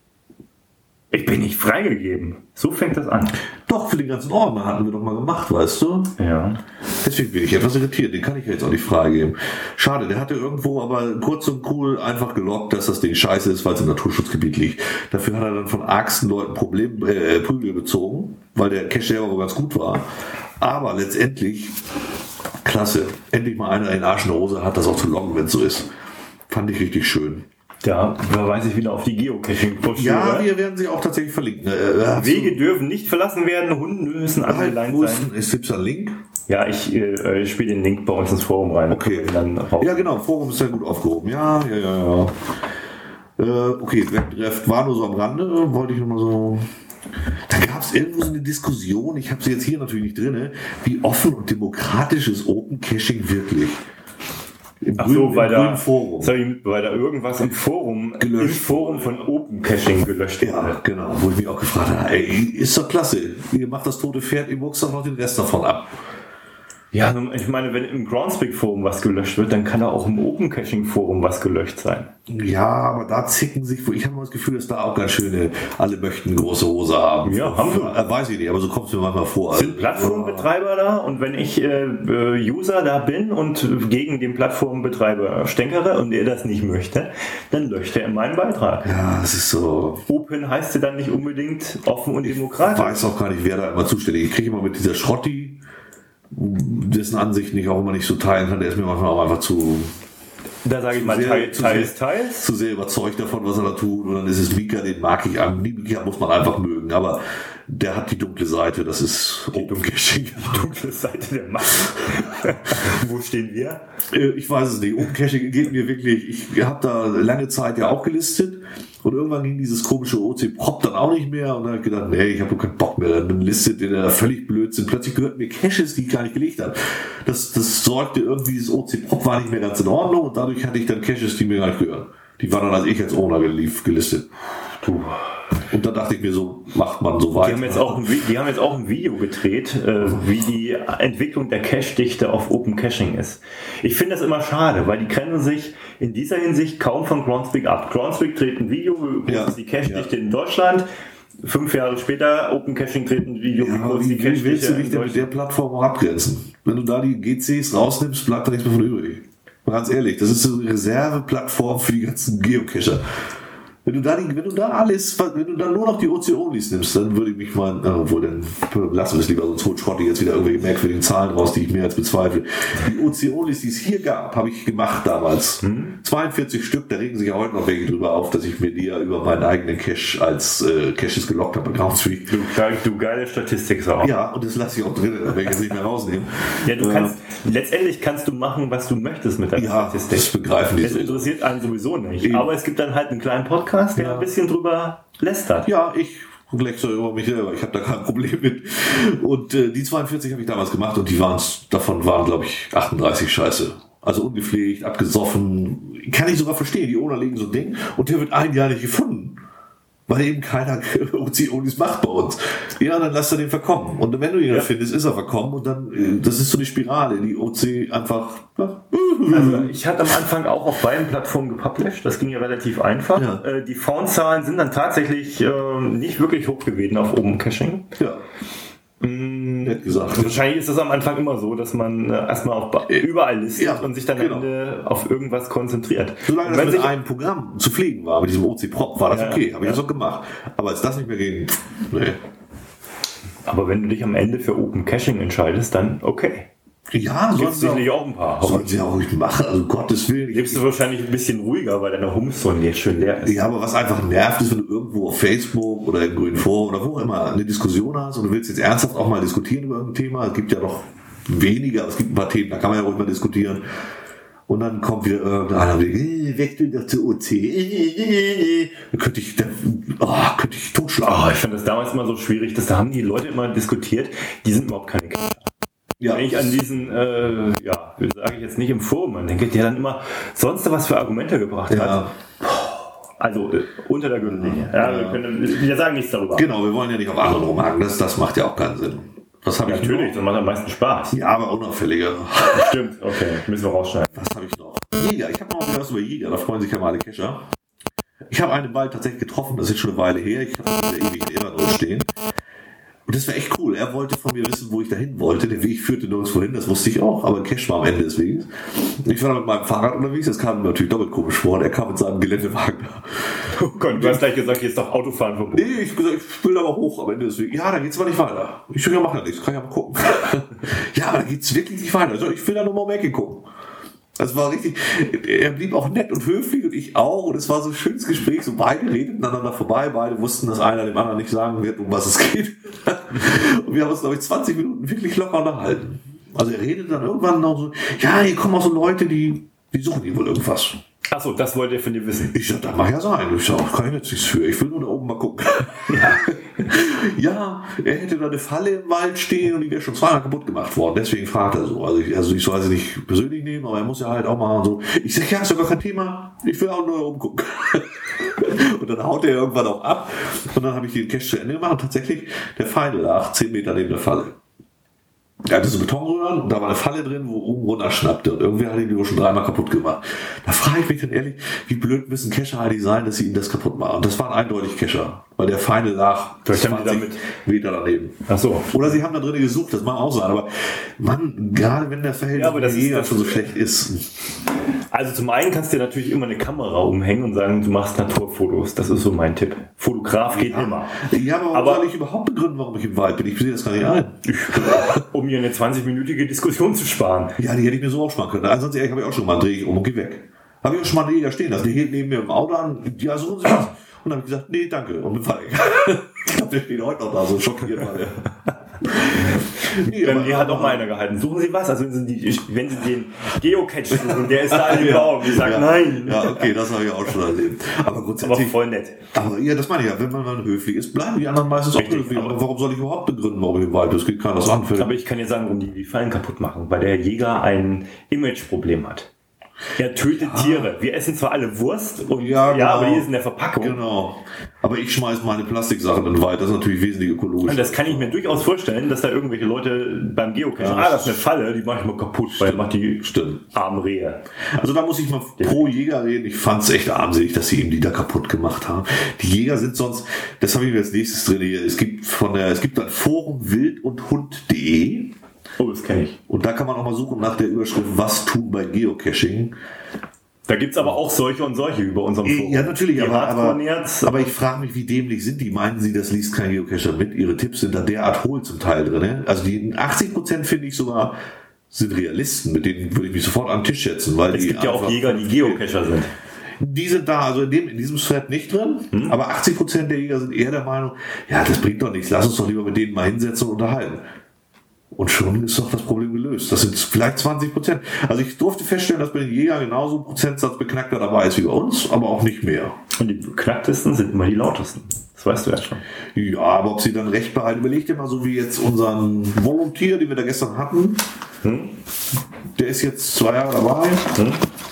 Ich bin nicht freigegeben. So fängt das an. Doch, für den ganzen Ordner hatten wir doch mal gemacht, weißt du? Ja. Deswegen bin ich etwas irritiert. Den kann ich ja jetzt auch nicht freigeben. Schade, der hatte irgendwo aber kurz und cool einfach gelockt, dass das Ding scheiße ist, weil es im Naturschutzgebiet liegt. Dafür hat er dann von argsten Leuten Problem, äh, Prügel bezogen, weil der Cache selber wohl ganz gut war. Aber letztendlich, klasse. Endlich mal einer in den Arsch in der Hose hat, das auch zu loggen, wenn es so ist. Fand ich richtig schön. Da verweise ich wieder auf die Geocaching-Broschüre. Ja, wir werden sie auch tatsächlich verlinken. Äh, Wege dürfen nicht verlassen werden, Hunde müssen halt, angeleint wo ist, sein. ist gibt's da einen Link? Ja, ich äh, spiele den Link bei uns ins Forum rein. Okay. Dann raus. Ja, genau, Forum ist ja gut aufgehoben. Ja, ja, ja, ja. Äh, okay, Webdrift war nur so am Rande, wollte ich nur mal so. Da gab es irgendwo so eine Diskussion, ich habe sie jetzt hier natürlich nicht drin, wie offen und demokratisch ist Open Caching wirklich? Im Ach so, grünen- weil im da, grünen Forum. sorry, weil da irgendwas im Forum, Gelöscht im Forum von Open Caching gelöscht Ja, wurde. genau, wo ich mich auch gefragt habe, ey, ist doch klasse, ihr macht das tote Pferd, ihr muckst doch noch den Rest davon ab. Ja, ich meine, wenn im Groundspeak Forum was gelöscht wird, dann kann da auch im Open Caching Forum was gelöscht sein. Ja, aber da zicken sich, ich habe immer das Gefühl, dass da auch ganz schöne, alle möchten große Hose haben. Ja, haben wir. Äh, Weiß ich nicht, aber so kommt es mir manchmal vor. Sind Plattformbetreiber da und wenn ich äh, äh, User da bin und gegen den Plattformbetreiber stänkere und er das nicht möchte, dann löscht er meinen Beitrag. Ja, das ist so. Open heißt ja dann nicht unbedingt offen und Ich demokratisch. weiß auch gar nicht, wer da immer zuständig ist. Ich kriege immer mit dieser Schrotti, dessen Ansichten ich auch immer nicht so teilen kann, der ist mir manchmal auch einfach zu, Da sage ich mal, sehr- teils, zu teils, sehr- teils. zu sehr überzeugt davon, was er da tut. Und dann ist es Mika, den mag ich an. Die Mika muss man einfach mögen, aber der hat die dunkle Seite, das ist Open Caching. Die dunkle Seite der Macht. Wo stehen wir? Äh, Ich weiß es nicht. Open Caching geht mir wirklich, ich habe da lange Zeit ja auch gelistet und irgendwann ging dieses komische O C Prop dann auch nicht mehr und dann habe ich gedacht, nee, ich habe keinen Bock mehr. Dann listet der da völlig Blödsinn. Plötzlich gehörten mir Caches, die ich gar nicht gelegt habe. Das, das sorgte irgendwie, dieses O C Prop war nicht mehr ganz in Ordnung und dadurch hatte ich dann Caches, die mir gar nicht gehören. Die waren dann als ich als Owner gelief, gelistet. Du, Und dann dachte ich mir so, macht man so weiter. Die haben jetzt auch ein, Vi- die haben jetzt auch ein Video gedreht, äh, wie die Entwicklung der Cache-Dichte auf Open Caching ist. Ich finde das immer schade, weil die grenzen sich in dieser Hinsicht kaum von Groundspeak ab. Groundspeak dreht ein Video, wie Ja, groß ist die Cache-Dichte ja. in Deutschland. Fünf Jahre später, Open Caching dreht ein Video, Ja, wie aber groß die wie, wie willst du Cache-Dichte dich in denn mit der Deutschland. Plattform auch abgrenzen? Wenn du da die G Cs rausnimmst, bleibt da nichts mehr von übrig. Mal ganz ehrlich, das ist so eine Reserveplattform für die ganzen Geocacher. Wenn du da die, wenn du da alles, wenn du da nur noch die O C-Onlys nimmst, dann würde ich mich mal, äh, obwohl, dann lassen wir es lieber, sonst holt Schrotty jetzt wieder irgendwelche merkwürdigen Zahlen raus, die ich mehr als bezweifle. Die O C-Onlys, die es hier gab, habe ich gemacht damals. Hm? zweiundvierzig Stück, da regen sich ja heute noch welche drüber auf, dass ich mir die ja über meinen eigenen Cache als äh, Caches gelockt habe bei Groundspeak. Du, du geile Statistik auch. Ja, und das lasse ich auch drin, da werde ich jetzt nicht mehr rausnehmen. Ja, du Äh, kannst, letztendlich kannst du machen, was du möchtest mit deiner Ja, Statistik. das begreifen die Es so. interessiert einen sowieso nicht. Eben. Aber es gibt dann halt einen kleinen Podcast, der Ja. ein bisschen drüber lästert. Ja, ich lächle über mich selber, ich habe da kein Problem mit. Und äh, die zweiundvierzig habe ich damals gemacht und die waren davon waren, glaube ich, achtunddreißig scheiße. Also ungepflegt, abgesoffen. Kann ich sogar verstehen, die Owner legen so ein Ding und der wird ein Jahr nicht gefunden. Weil eben keiner O C-Onlys macht bei uns. Ja, dann lass er den verkommen. Und wenn du ihn Ja. dann findest, ist er verkommen und dann, äh, das ist so eine Spirale, die O C einfach, ja, Also ich hatte am Anfang auch auf beiden Plattformen gepublished. Das ging ja relativ einfach. Ja. Äh, Die Found-Zahlen sind dann tatsächlich äh, nicht wirklich hoch gewesen auf Open Caching. ja, nett gesagt. Wahrscheinlich ist es am Anfang immer so, dass man äh, erstmal auf ba- überall listet Ja, und sich dann genau. am Ende auf irgendwas konzentriert. Solange Und das wenn mit sich- einem Programm zu pflegen war, mit diesem O C-Prop, war das Ja, okay. Habe ich ja. das auch gemacht. Aber als das nicht mehr ging, nee. Aber wenn du dich am Ende für Open Caching entscheidest, dann okay. Ja, Gibt sollen es sie sicherlich auch, auch ein paar. sollen sie auch ruhig machen, also Gottes Willen. Ich- Lebst du wahrscheinlich ein bisschen ruhiger, weil deine Homezone jetzt schön leer ist. Ja, aber was einfach nervt, ist, wenn du irgendwo auf Facebook oder im Grünen Forum oder wo auch immer eine Diskussion hast und du willst jetzt ernsthaft auch mal diskutieren über ein Thema. Es gibt ja noch weniger, aber es gibt ein paar Themen, da kann man ja ruhig mal diskutieren. Und dann kommt wieder irgendeiner, äh, wechsel doch zu O C. Da könnte ich, da, oh, könnte ich Oh, totschlagen. ich fand das damals immer so schwierig, dass da haben die Leute immer diskutiert, die sind überhaupt keine Cacher. Ja, Wenn ich an diesen, äh, ja, sage ich jetzt nicht im Forum, man denke, der dann immer sonst was für Argumente gebracht hat. ja. Also äh, unter der Gürtellinie. Ja, Ja. Wir, können, wir sagen nichts darüber. Genau, wir wollen ja nicht auf anderen rumhaken, das, das macht ja auch keinen Sinn. Was habe ich Natürlich, noch? das macht am meisten Spaß. Ja, aber unauffälliger. Stimmt, okay, müssen wir rausschneiden. Was habe ich noch? Jäger. Ich habe noch mal was über Jäger. Da freuen sich ja mal alle Cacher. Ich habe einen bald tatsächlich getroffen. Das ist schon eine Weile her. Ich habe ihn wieder ewig in Evernote stehen. Und das war echt cool. Er wollte von mir wissen, wo ich dahin wollte. Der Weg führte nirgendwo hin. Das wusste ich auch. Aber Cache war am Ende des Weges. Ich war dann mit meinem Fahrrad unterwegs. Das kam mir natürlich doppelt komisch vor. Und er kam mit seinem Geländewagen. Oh Gott, du hast gleich gesagt, hier ist doch Autofahren verboten. Nee, ich hab gesagt, ich will aber hoch am Ende des Weges. Ja, da geht's aber nicht weiter. Ich so, ja, mach ja nichts. Kann ich aber gucken. Ja, aber da geht's wirklich nicht weiter. Also, ich will da nur mal um die Ecke gucken. Das war richtig, er blieb auch nett und höflich und ich auch und es war so ein schönes Gespräch, so beide redeten aneinander vorbei, beide wussten, dass einer dem anderen nicht sagen wird, um was es geht. Und wir haben uns, glaube ich, zwanzig Minuten wirklich locker unterhalten. Also er redet dann irgendwann noch so, ja, hier kommen auch so Leute, die, die suchen hier wohl irgendwas. Achso, das wollt ihr von dir wissen. Ich sag, das mag ja sein. Ich sag, kann ich jetzt nichts für. Ich will nur da oben mal gucken. Ja, ja, er hätte da eine Falle im Wald stehen und die wäre schon zweimal kaputt gemacht worden. Deswegen fragt er so. Also ich, also ich soll sie nicht persönlich nehmen, aber er muss ja halt auch mal so. Ich sag, ja, ist doch gar kein Thema. Ich will auch nur da oben gucken. Und dann haut er irgendwann auch ab. Und dann habe ich den Cache zu Ende gemacht und tatsächlich, der Pfeil lag zehn Meter neben der Falle. Er hatte so Betonröhren und da war eine Falle drin, wo oben runter schnappte und irgendwer hat ihn die wohl schon dreimal kaputt gemacht. Da frage ich mich dann ehrlich, wie blöd müssen Cacher eigentlich sein, dass sie ihn das kaputt machen. Und das waren eindeutig Cacher, weil der Feinde lag Vielleicht haben die zwanzig damit- Meter daneben. Achso. Oder sie haben da drin gesucht, das mag auch sein, aber Mann, gerade wenn der Verhältnis Ja, aber das mit ist Jäger das- schon so schlecht ist. Also zum einen kannst du dir natürlich immer eine Kamera umhängen und sagen, du machst Naturfotos. Das ist so mein Tipp. Fotograf geht immer. Ja, aber warum Aber- soll ich überhaupt begründen, warum ich im Wald bin? Ich sehe das gar nicht ein. Um mir eine zwanzig-minütige Diskussion zu sparen. Ja, die hätte ich mir so auch sparen können. Ansonsten ehrlich, habe ich auch schon mal, drehe ich um und gehe weg. Habe ich auch schon mal einen Jäger stehen lassen. Der hielt neben mir im Auto an. Ja, suchen Sie was? Und dann habe ich gesagt, nee, danke. Und bin weg. Ich glaube, der steht heute noch da, so schockiert war der. Nee, Dann aber- die hat auch mal einer gehalten. Suchen Sie was? Also wenn Sie, die, wenn Sie den Geocache suchen, der ist da in dem Ja. Baum. Ich sage ja. nein. Ja, okay, das habe ich auch schon erlebt. Aber Aber grundsätzlich. voll nett. Aber ja, das meine ich ja. Wenn man mal höflich ist, bleiben die anderen meistens auch Richtig, höflich. aber- Aber warum soll ich überhaupt begründen, warum ich im Wald bin? Das geht keiner das an. Aber ich kann dir sagen, warum die die Fallen kaputt machen. Weil der Jäger ein Imageproblem hat. Ja, tötet Ja. Tiere. Wir essen zwar alle Wurst, und Ja, ja, genau. aber die ist in der Verpackung. Genau. Aber ich schmeiß meine Plastiksachen dann weit. Das ist natürlich wesentlich ökologisch. Und das kann ich mir durchaus vorstellen, dass da irgendwelche Leute beim Geocachen, Ja, ah, das ist eine Falle, die mache ich mal kaputt, weil Stimmt. macht die Stimmt. armen Rehe. Also da muss ich mal pro Jäger reden. Ich fand es echt armselig, dass sie eben die da kaputt gemacht haben. Die Jäger sind sonst, das habe ich mir als nächstes drin hier. Es gibt von der, es gibt ein Forum wild und hund punkt de Oh, das kenne ich. und da kann man auch mal suchen nach der Überschrift Was tun bei Geocaching. Da gibt's aber auch solche und solche über unserem Forum. Ja, natürlich, Die aber, aber, Hardcore-Nerds, aber ich frage mich, wie dämlich sind die? Meinen sie, das liest kein Geocacher mit? Ihre Tipps sind da derart hohl zum Teil drin. Ne? Also die achtzig Prozent finde ich sogar sind Realisten, mit denen würde ich mich sofort an den Tisch setzen. Weil es die gibt ja auch einfach- Jäger, die Geocacher sind. Die sind da, also in, dem, in diesem Thread nicht drin, Hm. aber achtzig Prozent der Jäger sind eher der Meinung, ja, das bringt doch nichts, lass uns doch lieber mit denen mal hinsetzen und unterhalten. Und schon ist doch das Problem gelöst. Das sind vielleicht zwanzig Prozent. Also ich durfte feststellen, dass bei den Jägern genauso ein Prozentsatz beknackter dabei ist wie bei uns, aber auch nicht mehr. Und die beknacktesten sind immer die lautesten. Das weißt du ja schon. Ja, aber ob sie dann recht behalten, überleg dir mal so wie jetzt unseren Volunteer, den wir da gestern hatten. Hm? Der ist jetzt zwei Jahre dabei. Hm?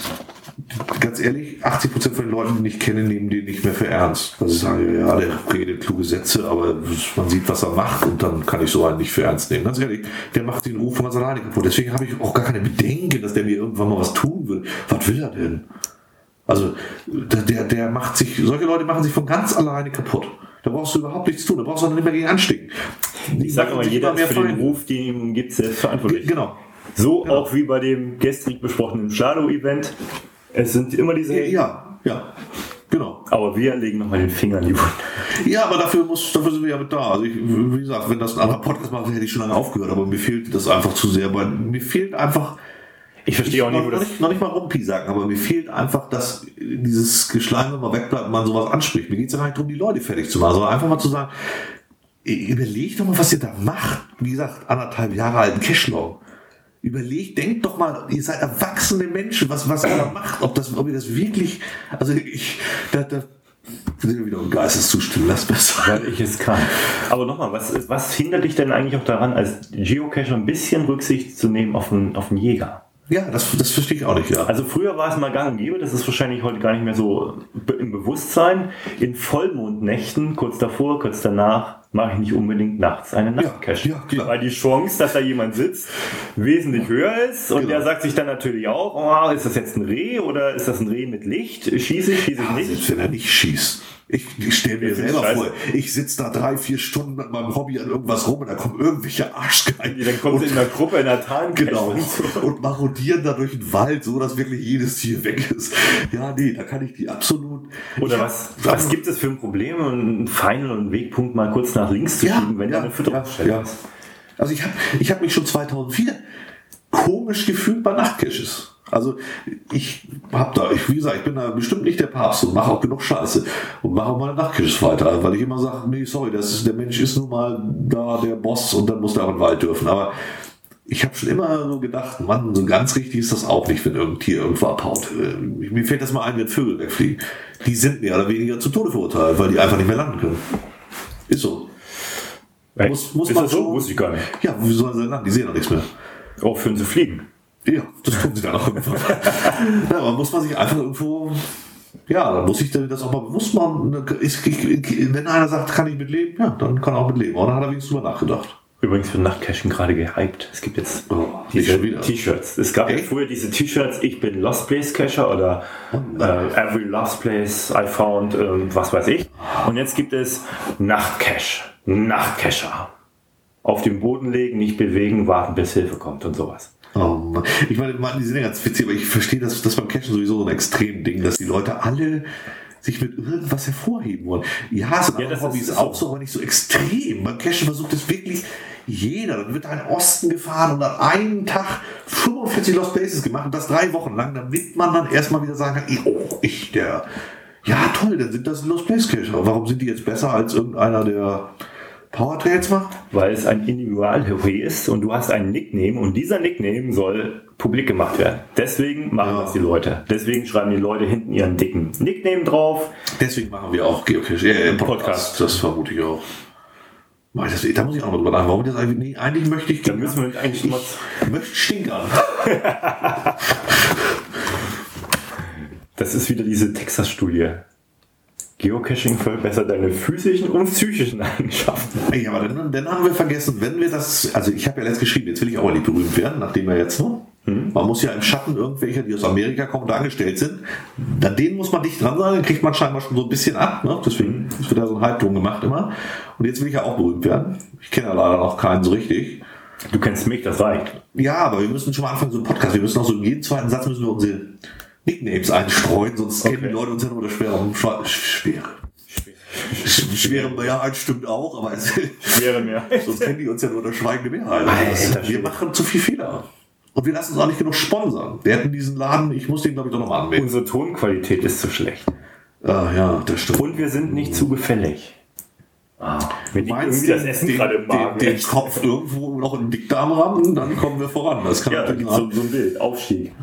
Ganz ehrlich, achtzig Prozent von den Leuten, die ich kenne, nehmen den nicht mehr für ernst. Also ich sage, ja, der redet kluge Sätze, aber man sieht, was er macht und dann kann ich so einen nicht für ernst nehmen. Ganz ehrlich, der macht den Ruf von ganz alleine kaputt. Deswegen habe ich auch gar keine Bedenken, dass der mir irgendwann mal was tun will. Was will er denn? Also der, der, der macht sich, solche Leute machen sich von ganz alleine kaputt. Da brauchst du überhaupt nichts tun, da brauchst du auch nicht mehr gegen anstecken. Ich sag immer, Sich jeder immer mehr ist für den Feinde. Ruf, den ihm gibt, selbst verantwortlich. Genau. So Genau. auch wie bei dem gestrig besprochenen Shadow-Event. Es sind immer diese... Ja, ja, genau. Aber wir legen nochmal den Finger in die Wunde. Ja, aber dafür, muss, dafür sind wir ja mit da. Also ich, wie gesagt, wenn das ein anderer Podcast macht, hätte ich schon lange aufgehört, aber mir fehlt das einfach zu sehr. Weil mir fehlt einfach, Ich verstehe auch nicht, noch, wo noch das... nicht, noch nicht mal Rumpi sagen, aber mir fehlt einfach, dass dieses Geschleim immer wegbleibt und man sowas anspricht. Mir geht es ja gar nicht darum, die Leute fertig zu machen, sondern einfach mal zu sagen, überlegt doch mal, was ihr da macht. Wie gesagt, anderthalb Jahre alten Cashlog. Überlegt, denkt doch mal, ihr seid erwachsene Menschen, was, was ihr da macht, ob, das, ob ihr das wirklich, also ich, da, da sind wir wieder im Geisteszustand, lass besser. Weil ich es kann. Aber nochmal, was, was hindert dich denn eigentlich auch daran, als Geocacher ein bisschen Rücksicht zu nehmen auf einen, auf einen Jäger? Ja, das, das verstehe ich auch nicht, ja. Also früher war es mal gang und gäbe, das ist wahrscheinlich heute gar nicht mehr so be- im Bewusstsein. In Vollmondnächten, kurz davor, kurz danach, mache ich nicht unbedingt nachts einen Nachtcache. ja, klar. Weil die Chance, dass da jemand sitzt, wesentlich höher ist. Und Genau. der sagt sich dann natürlich auch, oh, ist das jetzt ein Reh oder ist das ein Reh mit Licht? Schieße ich, schieße ich Ah, nicht? selbst wenn er nicht schießt. Ich, ich stelle mir Ich find's selber scheiße. vor, ich sitze da drei, vier Stunden mit meinem Hobby an irgendwas rum und da kommen irgendwelche Arschgeigen. Dann kommt und, sie in der Gruppe in der Tarncache. Genau. Und marodieren da durch den Wald, so dass wirklich jedes Tier weg ist. Ja, nee, da kann ich die absolut. Oder ich was, hab- was gibt es für ein Problem, einen Final und einen Wegpunkt mal kurz nach links zu Ja, schieben, wenn da ja, eine Fütterungsstelle ja, ja. ist? Also ich habe ich hab mich schon zweitausendvier komisch gefühlt bei Nachtcaches. Also ich hab da, ich, wie gesagt, ich bin da bestimmt nicht der Papst und mache auch genug Scheiße und mache auch meine Nachtcaches weiter, weil ich immer sage, nee, sorry, das ist, der Mensch ist nun mal da der Boss und dann muss der auch in den Wald dürfen. Aber ich habe schon immer so gedacht, Mann, so ganz richtig ist das auch nicht, wenn irgendein Tier irgendwo abhaut. Äh, Mir fällt das mal ein, wenn Vögel wegfliegen. Die sind mehr oder weniger zu Tode verurteilt, weil die einfach nicht mehr landen können. Ist so. Muss, muss ist man das so? schon- Wusste ich gar nicht. Ja, wie sollen sie landen? Die sehen doch nichts mehr. Aufhören zu fliegen. Ja, das tun sie dann auch irgendwann. Ja, aber muss man sich einfach irgendwo, ja, dann muss ich das auch mal bewusst machen. Ich, ich, wenn einer sagt, kann ich mitleben, ja, dann kann er auch mitleben. Und dann hat er wenigstens drüber nachgedacht. Übrigens wird Nachtcaching gerade gehypt. Es gibt jetzt Oh, nicht diese schon wieder. T-Shirts. Es gab ja Echt? früher diese T-Shirts, ich bin Lost Place Cacher oder äh, Every Lost Place I Found, ähm, was weiß ich. Und jetzt gibt es Nachtcache. Nachtcacher. Auf dem Boden legen, nicht bewegen, warten, bis Hilfe kommt und sowas. Oh Mann. Ich meine, Mann, die sind ja ganz witzig, aber ich verstehe das, das beim Cashen sowieso so ein Extrem-Ding, dass die Leute alle sich mit irgendwas hervorheben wollen. Ja, es sind Ja, andere das Hobbys ist auch so. so, aber nicht so extrem. Beim Cashen versucht es wirklich jeder. Dann wird ein Osten gefahren und an einem Tag fünfundvierzig Lost Places gemacht und das drei Wochen lang, damit man dann erstmal wieder sagen kann, oh, ich, der, ja toll, dann sind das Lost Place Cacher. Warum sind die jetzt besser als irgendeiner, der Power Trails macht? Weil es ein Individual-Hobby ist und du hast einen Nickname und dieser Nickname soll publik gemacht werden. Deswegen machen Ja. das die Leute. Deswegen schreiben die Leute hinten ihren dicken Nickname drauf. Deswegen machen wir auch Geocache äh, im Podcast. Podcast. Das vermute ich auch. Mach ich das, da muss ich auch noch drüber nachdenken. Warum das eigentlich, nee, eigentlich möchte ich Da müssen wir eigentlich immer ich möchte stinkern. Das ist wieder diese Texas-Studie. Geocaching verbessert deine physischen und psychischen Eigenschaften. Ey, aber dann, dann haben wir vergessen, wenn wir das, also ich habe ja letzt geschrieben, jetzt will ich auch mal nicht berühmt werden, nachdem wir jetzt, ne? Hm. Man muss ja im Schatten irgendwelcher, die aus Amerika kommen und angestellt sind, an denen muss man dicht dran sein, dann kriegt man scheinbar schon so ein bisschen ab, ne? Deswegen ist wieder so ein Hype drum gemacht immer. Und jetzt will ich ja auch berühmt werden. Ich kenne ja leider noch keinen so richtig. Du kennst mich, das reicht. Ja, aber wir müssen schon mal anfangen, so einen Podcast, wir müssen auch so in jedem zweiten Satz müssen wir unsere Nicknames einstreuen, sonst okay. kennen die Leute uns ja nur das schwere, schwere, schwere. Schwere Mehrheit stimmt auch, aber es schwere Mehrheit. Sonst kennen die uns ja nur der schweigende Mehrheit. Also wir machen zu viel Fehler. Und wir lassen uns auch nicht genug sponsern. Wir hätten diesen Laden, ich muss den glaube ich doch nochmal anmelden. Unsere Tonqualität ist zu schlecht. Ah ja, das stimmt. Und wir sind nicht zu gefällig. Ah, wir meinst irgendwie das Essen den, gerade im Magen. Den, den Kopf irgendwo noch in den Dickdarm rammen, dann kommen wir voran. Das kann ja, da gibt's so, so ein Bild, Aufstieg.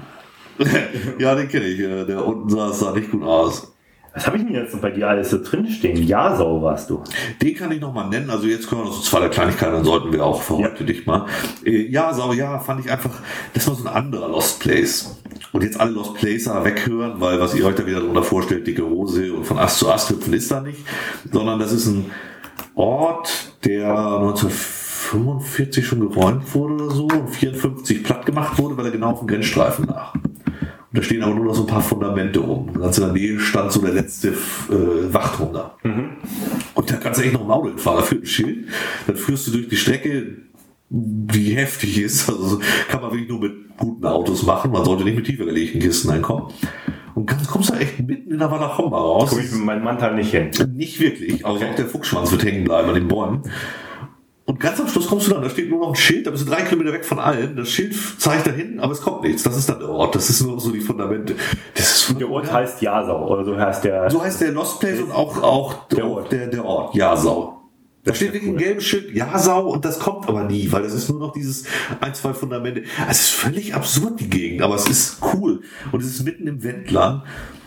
Ja, den kenne ich. Der unten sah, sah nicht gut aus. Was habe ich denn jetzt noch bei dir alles so drinstehen? Ja-Sau warst du. Den kann ich nochmal nennen. Also jetzt können wir noch so zwei der Kleinigkeiten, dann sollten wir auch für heute ja. dich mal. Äh, Ja-Sau, ja, fand ich einfach, das war so ein anderer Lost Place. Und jetzt alle Lost Placer weghören, weil was ihr euch da wieder darunter vorstellt, dicke Hose und von Ast zu Ast hüpfen ist da nicht. Sondern das ist ein Ort, der neunzehnhundertfünfundvierzig schon geräumt wurde oder so und vierundfünfzig platt gemacht wurde, weil er genau auf dem Grenzstreifen lag. Und da stehen aber nur noch so ein paar Fundamente rum. Und ganz in der Nähe stand so der letzte äh, Wachturm da. Mhm. Und da kannst du echt noch ein Auto hinfahren, für ein Schild. Dann führst du durch die Strecke, die heftig ist. Also kann man wirklich nur mit guten Autos machen. Man sollte nicht mit tiefer gelegten Kisten einkommen. Und ganz kommst du echt mitten in der Walachomba raus. Komm ich mit meinem Mantel nicht hin? Nicht wirklich. Also okay. Auch der Fuchsschwanz wird hängen bleiben an den Bäumen. Und ganz am Schluss kommst du dann, da steht nur noch ein Schild, da bist du drei Kilometer weg von allen. Das Schild zeigt dahin, aber es kommt nichts. Das ist dann der Ort, das ist nur so die Fundamente. Das ist der Ort heißt Ja-Sau, oder so heißt der... So heißt der Lost Place und auch, auch der, Ort. der, der Ort, Ja-Sau. Da steht wirklich ein gelbes Schild, Ja-Sau, und das kommt aber nie, weil das ist nur noch dieses ein, zwei Fundamente. Also es ist völlig absurd, die Gegend, aber es ist cool. Und es ist mitten im Wendland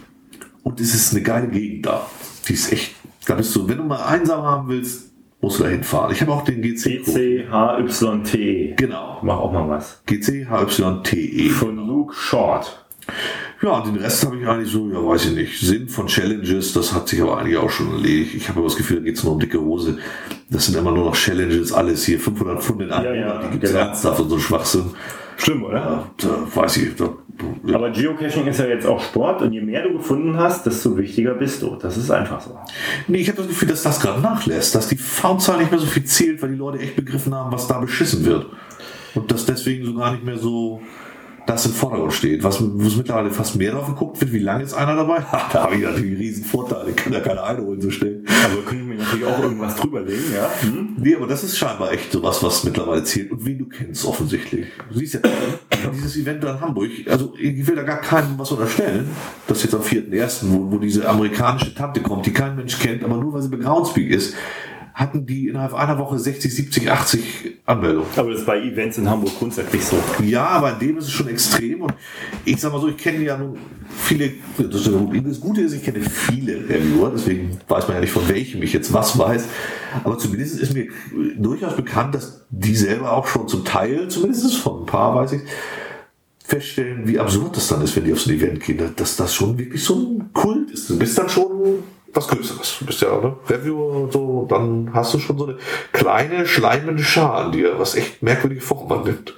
und es ist eine geile Gegend da. Die ist echt, da bist du, wenn du mal einsam haben willst, musst du da hinfahren. Ich habe auch den G C. G C H Y T E. Genau. Mach auch mal was. G C H Y T E. Von Luke Short. Ja, und den Rest habe ich eigentlich so, ja, weiß ich nicht. Sinn von Challenges, das hat sich aber eigentlich auch schon erledigt. Ich habe aber das Gefühl, da geht es nur um dicke Hose. Das sind immer nur noch Challenges, alles hier. fünfhundert Pfund in einem ja, Monat, ja, die gibt es genau. ernsthaft und so Schwachsinn. Schlimm, oder? Ja, da weiß ich. Da, ja. Aber Geocaching ist ja jetzt auch Sport und je mehr du gefunden hast, desto wichtiger bist du. Das ist einfach so. Nee, ich habe das Gefühl, dass das gerade nachlässt, dass die Foundzahl nicht mehr so viel zählt, weil die Leute echt begriffen haben, was da beschissen wird. Und dass deswegen so gar nicht mehr so das im Vordergrund steht. Was, was mittlerweile fast mehr drauf geguckt wird, wie lange ist einer dabei? Ha, da habe ich natürlich einen riesen Vorteil, ich kann ja keine einholen so schnell. Also können wir natürlich auch irgendwas drüberlegen, ja? Hm? Nee, aber das ist scheinbar echt sowas, was mittlerweile zählt und wen du kennst offensichtlich. Du siehst ja, dieses Event da in Hamburg, also ich will da gar keinem was unterstellen, das jetzt am vierten ersten, wo, wo diese amerikanische Tante kommt, die kein Mensch kennt, aber nur weil sie bei Groundspeak ist, hatten die innerhalb einer Woche sechzig, siebzig, achtzig Anmeldungen. Aber das ist bei Events in Hamburg grundsätzlich so. Ja, aber in dem ist es schon extrem. Und ich sag mal so, ich kenne ja nun viele, das, das Gute ist, ich kenne viele Reviewer, deswegen weiß man ja nicht, von welchem ich jetzt was weiß. Aber zumindest ist mir durchaus bekannt, dass die selber auch schon zum Teil, zumindest von ein paar weiß ich, feststellen, wie absurd das dann ist, wenn die auf so ein Event gehen, dass das schon wirklich so ein Kult ist. Du bist dann schon was Größeres. Du bist ja ne? Reviewer und so, dann hast du schon so eine kleine, schleimende Schar an dir, was echt merkwürdige Formen annimmt.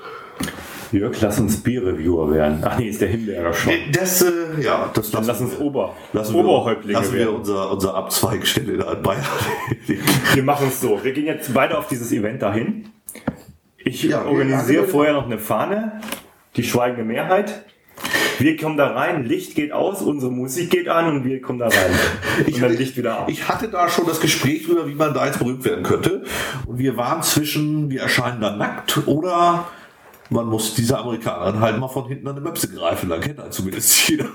Jörg, lass uns Bier-Reviewer werden. Ach nee, ist der Himbeerer schon. Das, äh, ja, das dann lass uns Ober, lassen Oberhäuptlinge wir, lassen wir werden. unser, unser Abzweigstelle da in Bayern. Wir machen es so. Wir gehen jetzt beide auf dieses Event dahin. Ich ja, organisiere vorher noch eine Fahne, die schweigende Mehrheit. Wir kommen da rein, Licht geht aus, unsere Musik geht an und wir kommen da rein. Ich, und dann Licht wieder auf. Ich hatte da schon das Gespräch drüber, wie man da jetzt berühmt werden könnte. Und wir waren zwischen, wir erscheinen da nackt oder man muss diese Amerikaner halt mal von hinten an eine Möpse greifen. Dann kennt er zumindest jeder.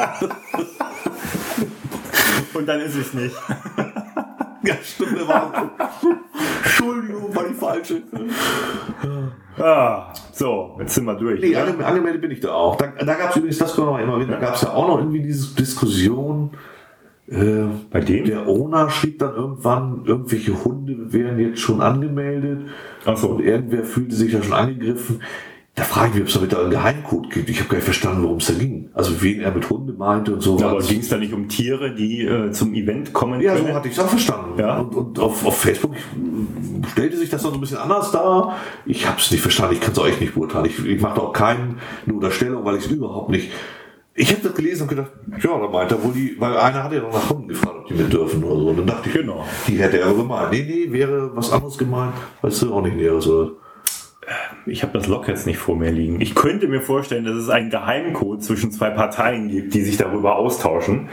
Und dann ist es nicht. Ja, stimmt, der war. Entschuldigung, war die falsche. Ah, so, jetzt sind wir durch. Nee, ange- angemeldet bin ich da auch. Da, da gab es übrigens, das können wir mal immer wieder, da gab es ja auch noch irgendwie diese Diskussion. Äh, Bei dem? Der Owner schrieb dann irgendwann, irgendwelche Hunde wären jetzt schon angemeldet. Ach so. Und irgendwer fühlte sich ja schon angegriffen. Da frage ich mich, ob es damit da einen Geheimcode gibt. Ich habe gar nicht verstanden, worum es da ging. Also wen er mit Hunde meinte und so. Ja, aber ging es da nicht um Tiere, die äh, zum Event kommen Ja, können? so hatte ich es auch verstanden. Ja. Und, und auf, auf Facebook ich, stellte sich das dann so ein bisschen anders dar. Ich habe es nicht verstanden. Ich kann es euch nicht beurteilen. Ich, ich mache da auch keine Unterstellung, weil ich es überhaupt nicht... Ich habe das gelesen und gedacht, ja, da meint er wohl die... Weil einer hat ja noch nach Hunden gefragt, ob die mit dürfen oder so. Und dann dachte ich, Genau. Die hätte er gemeint. Nee, nee, wäre was anderes gemeint. Weißt du, auch nicht Näheres, oder? Ich habe das Log jetzt nicht vor mir liegen. Ich könnte mir vorstellen, dass es einen Geheimcode zwischen zwei Parteien gibt, die sich darüber austauschen.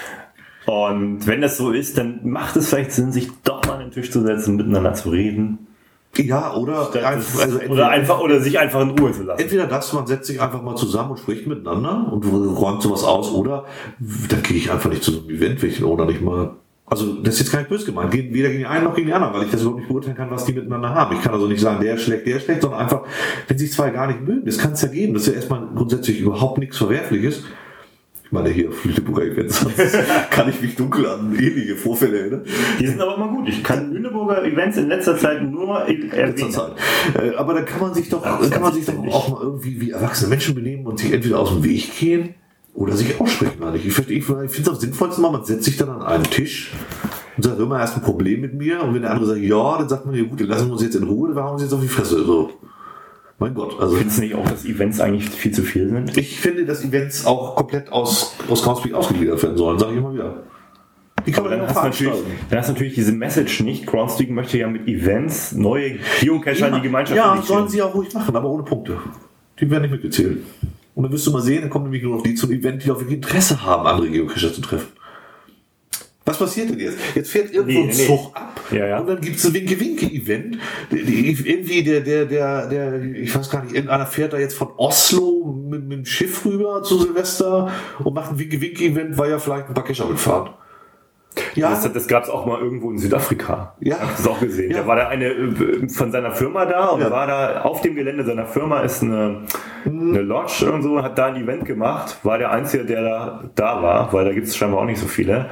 Und wenn das so ist, dann macht es vielleicht Sinn, sich doch mal an den Tisch zu setzen, miteinander zu reden. Ja, oder, einfach, also oder einfach oder sich einfach in Ruhe zu lassen. Entweder das, man setzt sich einfach mal zusammen und spricht miteinander und räumt sowas aus, oder dann gehe ich einfach nicht zu so einem Event, wenn ich den Owner nicht mal... Also das ist jetzt gar nicht böse gemeint, geht weder gegen den einen noch gegen den anderen, weil ich das überhaupt nicht beurteilen kann, was die miteinander haben. Ich kann also nicht sagen, der ist schlecht, der ist schlecht, sondern einfach, wenn sich zwei gar nicht mögen, das kann es ja geben. Das ist ja erstmal grundsätzlich überhaupt nichts Verwerfliches. Ich meine, hier auf Lüneburger Events kann ich mich dunkel an ähnliche Vorfälle erinnern. Die sind aber immer gut. Ich kann Lüneburger Events in letzter Zeit nur erwähnen. Zeit. Aber da kann man sich doch, Ach, kann man sich doch nicht. auch mal irgendwie wie erwachsene Menschen benehmen und sich entweder aus dem Weg gehen oder sich aussprechen. Ich, ich finde es am sinnvollsten mal, man setzt sich dann an einen Tisch und sagt, hör mal, hast ein Problem mit mir? Und wenn der andere sagt, ja, dann sagt man, ja gut, dann lassen wir uns jetzt in Ruhe, dann hauen wir uns jetzt auf die Fresse. So. Mein Gott. Also, Findest du nicht auch, dass Events eigentlich viel zu viel sind? ich finde, dass Events auch komplett aus, aus Groundspeak ausgegliedert werden sollen, sage ich immer wieder. Die kann Aber man dann ja hast, du natürlich, dann hast du natürlich diese Message nicht. Groundspeak möchte ja mit Events neue Geocacher in die Gemeinschaft Ja, integrieren. sollen sie auch ruhig machen, aber ohne Punkte. Die werden nicht mitgezählt. Und dann wirst du mal sehen, dann kommen nämlich nur noch die zum Event, die auch wirklich Interesse haben, andere Geocacher zu treffen. Was passiert denn jetzt? Jetzt fährt irgendwo Nee, ein nee. Zug ab Ja, ja. und dann gibt es ein Winke-Winke-Event. Die- die- Irgendwie der, der, der, der, ich weiß gar nicht, irgendeiner fährt da jetzt von Oslo mit, mit dem Schiff rüber zu Silvester und macht ein Winke-Winke-Event, weil ja vielleicht ein paar Kescher mitfahren. Ja, Das, das gab es auch mal irgendwo in Südafrika. Ja. Hab ich das auch gesehen. Ja. Da war da eine äh, von seiner Firma da und Ja. war da auf dem Gelände seiner Firma ist eine, eine Lodge und so, hat da ein Event gemacht, war der Einzige, der da, da war, weil da gibt es scheinbar auch nicht so viele.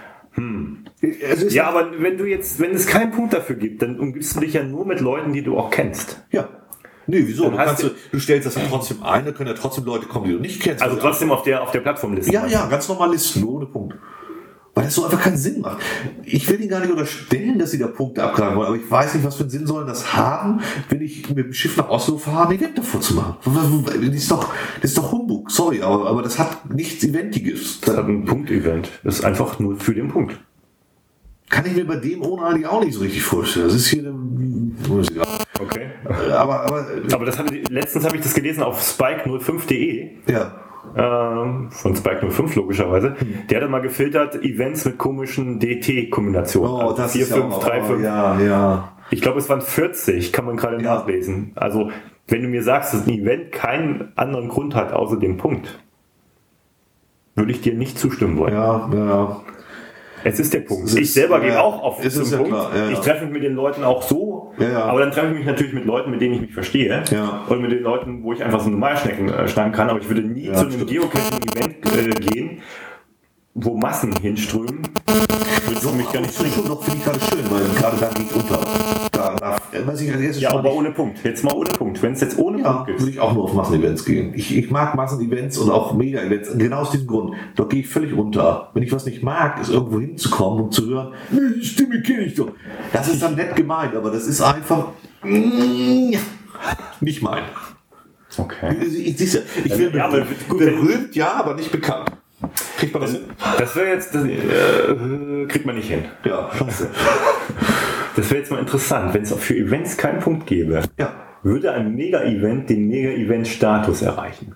es ist Ja, aber wenn du jetzt, wenn es keinen Punkt dafür gibt, dann umgibst du dich ja nur mit Leuten, die du auch kennst. ja. Nee, wieso? Dann Du, hast kannst, du- du, du stellst das ja trotzdem ein, da können ja trotzdem Leute kommen, die du nicht kennst. Also Weil- trotzdem auf der, auf der Plattformliste. Ja, ja, ganz normal Listen, ohne Punkt. Weil das so einfach keinen Sinn macht. Ich will Ihnen gar nicht unterstellen, dass Sie da Punkte abgreifen wollen, aber ich weiß nicht, was für einen Sinn soll das haben, wenn ich mit dem Schiff nach Oslo fahre, ein Event davor zu machen. Das ist doch, das ist doch Humbug, sorry, aber, aber das hat nichts Eventiges. Das hat ein Punkt-Event. Das ist einfach nur für den Punkt. Kann ich mir bei dem ohne eigentlich auch nicht so richtig vorstellen. Das ist hier eine, Okay. aber, aber, Aber das hab, ich- letztens habe ich das gelesen auf spike null fünf punkt de. ja. Ähm, von Spike null fünf logischerweise. Der hat mal gefiltert Events mit komischen D T-Kombinationen. Oh, Also das vier, ist ja fünf, auch, drei, oh, fünf. ja, ja. Ich glaube, es waren vierzig, kann man gerade Ja. nachlesen. Also, wenn du mir sagst, dass ein Event keinen anderen Grund hat, außer dem Punkt, würde ich dir nicht zustimmen wollen. Ja, ja. Es ist der Punkt. Es ist- ich selber ja, gehe auch auf es zum ist ja Punkt. klar, ja, ja. Ich treffe mich mit den Leuten auch so, Ja, ja. aber dann treffe ich mich natürlich mit Leuten, mit denen ich mich verstehe. Ja. Und mit den Leuten, wo ich einfach so normal schnacken, äh, schnacken kann. Aber ich würde nie Ja, zu einem stimmt. Geocaching-Event äh, gehen, wo Massen hinströmen. Würde es mich gar nicht Das bringen. doch finde ich gerade schön, weil gerade da gehe ich unter. Da, da, weiß ich, als erstes Ja, schon aber nicht- ohne Punkt. Jetzt mal ohne Punkt. Wenn es jetzt ohne Ja, Punkt würde gibt. ich auch nur auf Massenevents gehen. Ich, ich mag Massenevents und auch Mega-Events. Genau aus diesem Grund. Dort gehe ich völlig unter. Wenn ich was nicht mag, ist irgendwo hinzukommen und zu hören, "Nee, die Stimme kenne ich doch. Das ist dann nett gemeint, aber das ist einfach mm, nicht mein. Okay. Ich, ich, ich, ich will Ja, aber gut, wenn- berühmt, ja, aber nicht bekannt. Kriegt man das hin? Das wäre jetzt, das, äh, kriegt man nicht hin. Ja, scheiße. Das wäre jetzt mal interessant, wenn es auch für Events keinen Punkt gäbe. Ja. Würde ein Mega-Event den Mega-Event-Status erreichen?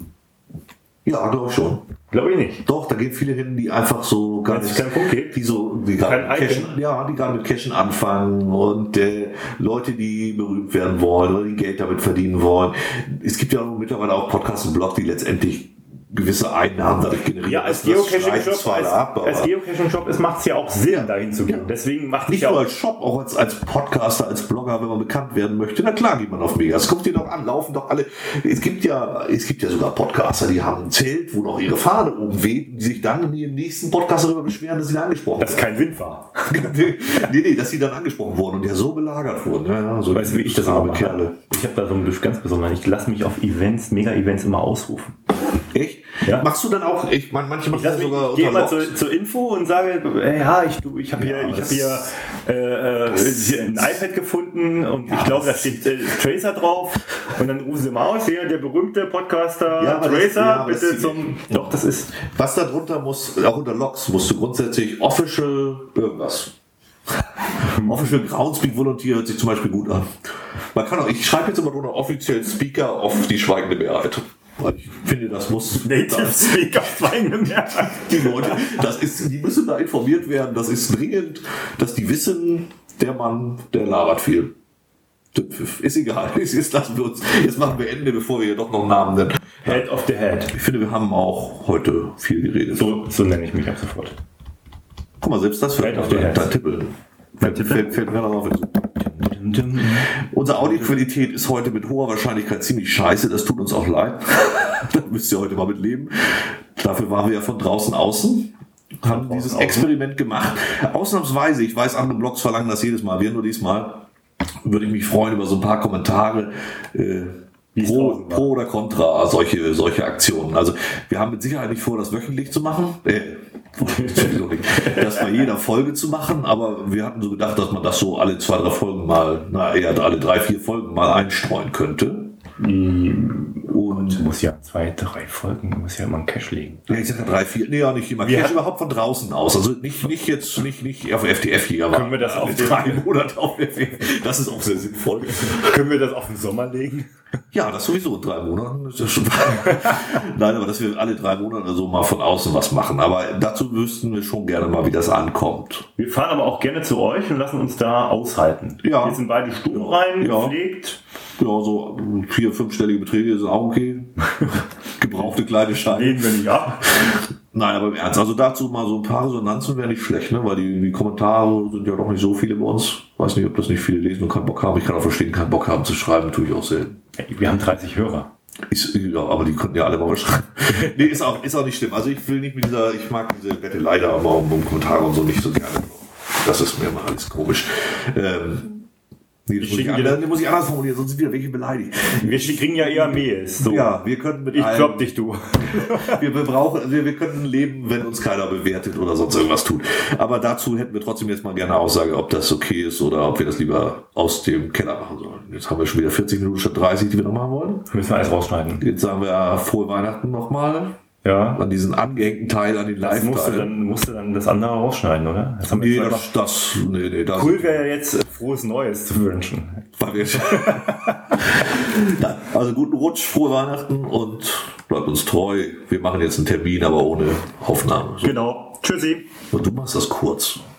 Ja, glaube ich schon. Glaube ich nicht. Doch, da gehen viele hin, die einfach so gar Wenn es nicht, keinen Punkt gibt? die so, die gerade Kein mit Icon? Cashen, ja, die gerade mit Cashen anfangen und äh, Leute, die berühmt werden wollen oder die Geld damit verdienen wollen. Es gibt ja mittlerweile auch Podcasts und Blogs, die letztendlich gewisse Einnahmen dadurch generieren. Ja, als Das- das streicht Geocaching-Shop zwar als, ab, aber als Geocaching-Shop ist, macht es ja auch Sinn, dahin zu gehen. Ja. Deswegen macht es nicht ja nur auch... als Shop, auch als, als Podcaster, als Blogger, wenn man bekannt werden möchte, na klar geht man auf Megas. Guckt ihr doch an, laufen doch alle. Es gibt ja, es gibt ja sogar Podcaster, die haben ein Zelt, wo noch ihre Fahne oben weht, die sich dann in ihrem nächsten Podcast darüber beschweren, dass sie da angesprochen Dass werden. kein Wind war. nee, nee, dass sie dann angesprochen wurden und ja so belagert wurden. Ja, ja, so weißt du, wie ich das arme mache? Kerle. Ich habe da so ein ganz besonders, ich lasse mich auf Events, Mega-Events immer ausrufen. Echt? Ja. Machst du dann auch, ich meine, manche machen Ich das lass mich, sogar gehe unter mal zur, Logs. zur Info und sage, äh, ja, ich, du, ich habe hier, Ja, ich hab das- hier, äh, äh, hier ein iPad gefunden und ich glaube, da steht äh, Tracer drauf und dann rufen sie mal aus, hier der berühmte Podcaster Ja, aber das- Tracer, ja, aber bitte das- zum, doch, das ist, Was da drunter muss, auch unter Logs, musst du grundsätzlich official irgendwas. Official Groundspeak Volunteer hört sich zum Beispiel gut an. Man kann auch, ich schreibe jetzt immer drunter offiziell Speaker of die schweigende Mehrheit. Weil ich finde, das muss. Native das, Speaker schweigende Mehrheit. die Leute, das ist, die müssen da informiert werden. Das ist dringend, dass die wissen, der Mann, der labert viel. Ist egal. Jetzt lassen wir uns, jetzt machen wir Ende, bevor wir hier doch noch einen Namen nennen. Head of the Head. Ich finde, wir haben auch heute viel geredet. So, so nenne ich mich ab sofort. Guck mal, selbst das fällt Head auf of the dein Head. Tippel. Fällt, fällt, fällt mir darauf. Unsere Audioqualität ist heute mit hoher Wahrscheinlichkeit ziemlich scheiße. Das tut uns auch leid. Da müsst ihr heute mal mit leben. Dafür waren wir ja von draußen außen. Haben dieses Experiment gemacht. Ausnahmsweise, ich weiß, andere Blogs verlangen das jedes Mal. Wir nur diesmal. Würde ich mich freuen über so ein paar Kommentare. Äh, Pro, pro oder contra solche, solche Aktionen. Also wir haben mit Sicherheit nicht vor, das wöchentlich zu machen. Äh, Entschuldigung, nicht. Das bei jeder Folge zu machen, aber wir hatten so gedacht, dass man das so alle zwei, drei Folgen mal, na eher alle drei, vier Folgen mal einstreuen könnte. Und Muss ja zwei, drei Folgen, muss ja immer einen Cache legen. ja, ich sag ja drei, vier, nee, ja nicht immer. Wir Cash hatten- überhaupt von draußen aus. Also nicht, nicht jetzt, nicht, nicht auf F T F hier, aber Können wir das auf alle den- drei Monate auf F T F. Das ist auch sehr sinnvoll. Können wir das auf den Sommer legen? Ja, das sowieso in drei Monaten. Ist ja schon Nein, aber dass wir alle drei Monate so mal von außen was machen. Aber dazu wüssten wir schon gerne mal, wie das ankommt. Wir fahren aber auch gerne zu euch und lassen uns da aushalten. Ja. Wir sind beide stubenrein, Ja. gepflegt. Ja, so vier, fünfstellige Beträge sind auch okay. Gebrauchte kleine Scheine. Lehnen wir nicht ab. Nein, aber im Ernst. Also dazu mal so ein paar Resonanzen wäre nicht schlecht, ne? Weil die, die Kommentare sind ja doch nicht so viele bei uns. Weiß nicht, ob das nicht viele lesen und keinen Bock haben. Ich kann auch verstehen, keinen Bock haben zu schreiben, tue ich auch selten. Wir haben dreißig Hörer. Ist, ja, aber die konnten ja alle mal was schreiben. Nee, ist auch, ist auch nicht schlimm. Also ich will nicht mit dieser, ich mag diese Bettelei da, aber um, um Kommentare und so nicht so gerne. Das ist mir mal alles komisch. Ähm, nee, das muss ich, schicken dir anders, das- das muss ich anders formulieren, sonst sind wieder welche beleidigt. Wir kriegen ja eher Mails. So. Ja, wir könnten mit Ich allen- klopp dich, du. Wir, wir brauchen, wir, wir könnten leben, wenn uns keiner bewertet oder sonst irgendwas tut. Aber dazu hätten wir trotzdem jetzt mal gerne eine Aussage, ob das okay ist oder ob wir das lieber aus dem Keller machen sollen. Jetzt haben wir schon wieder vierzig Minuten statt dreißig, die wir noch machen wollen. Müssen wir alles rausschneiden. Jetzt sagen wir äh, frohe Weihnachten nochmal. Ja. An diesen angehängten Teil, an den Das musst du Live-Teil. dann, musst du dann das andere rausschneiden, oder? Das haben wir Nee, jetzt das, das, nee, nee, das, cool wäre ja jetzt, äh, frohes Neues zu wünschen. weil wir Nein, also guten Rutsch, frohe Weihnachten und bleibt uns treu. Wir machen jetzt einen Termin, aber ohne Aufnahme. So. Genau. Tschüssi. Und du machst das kurz.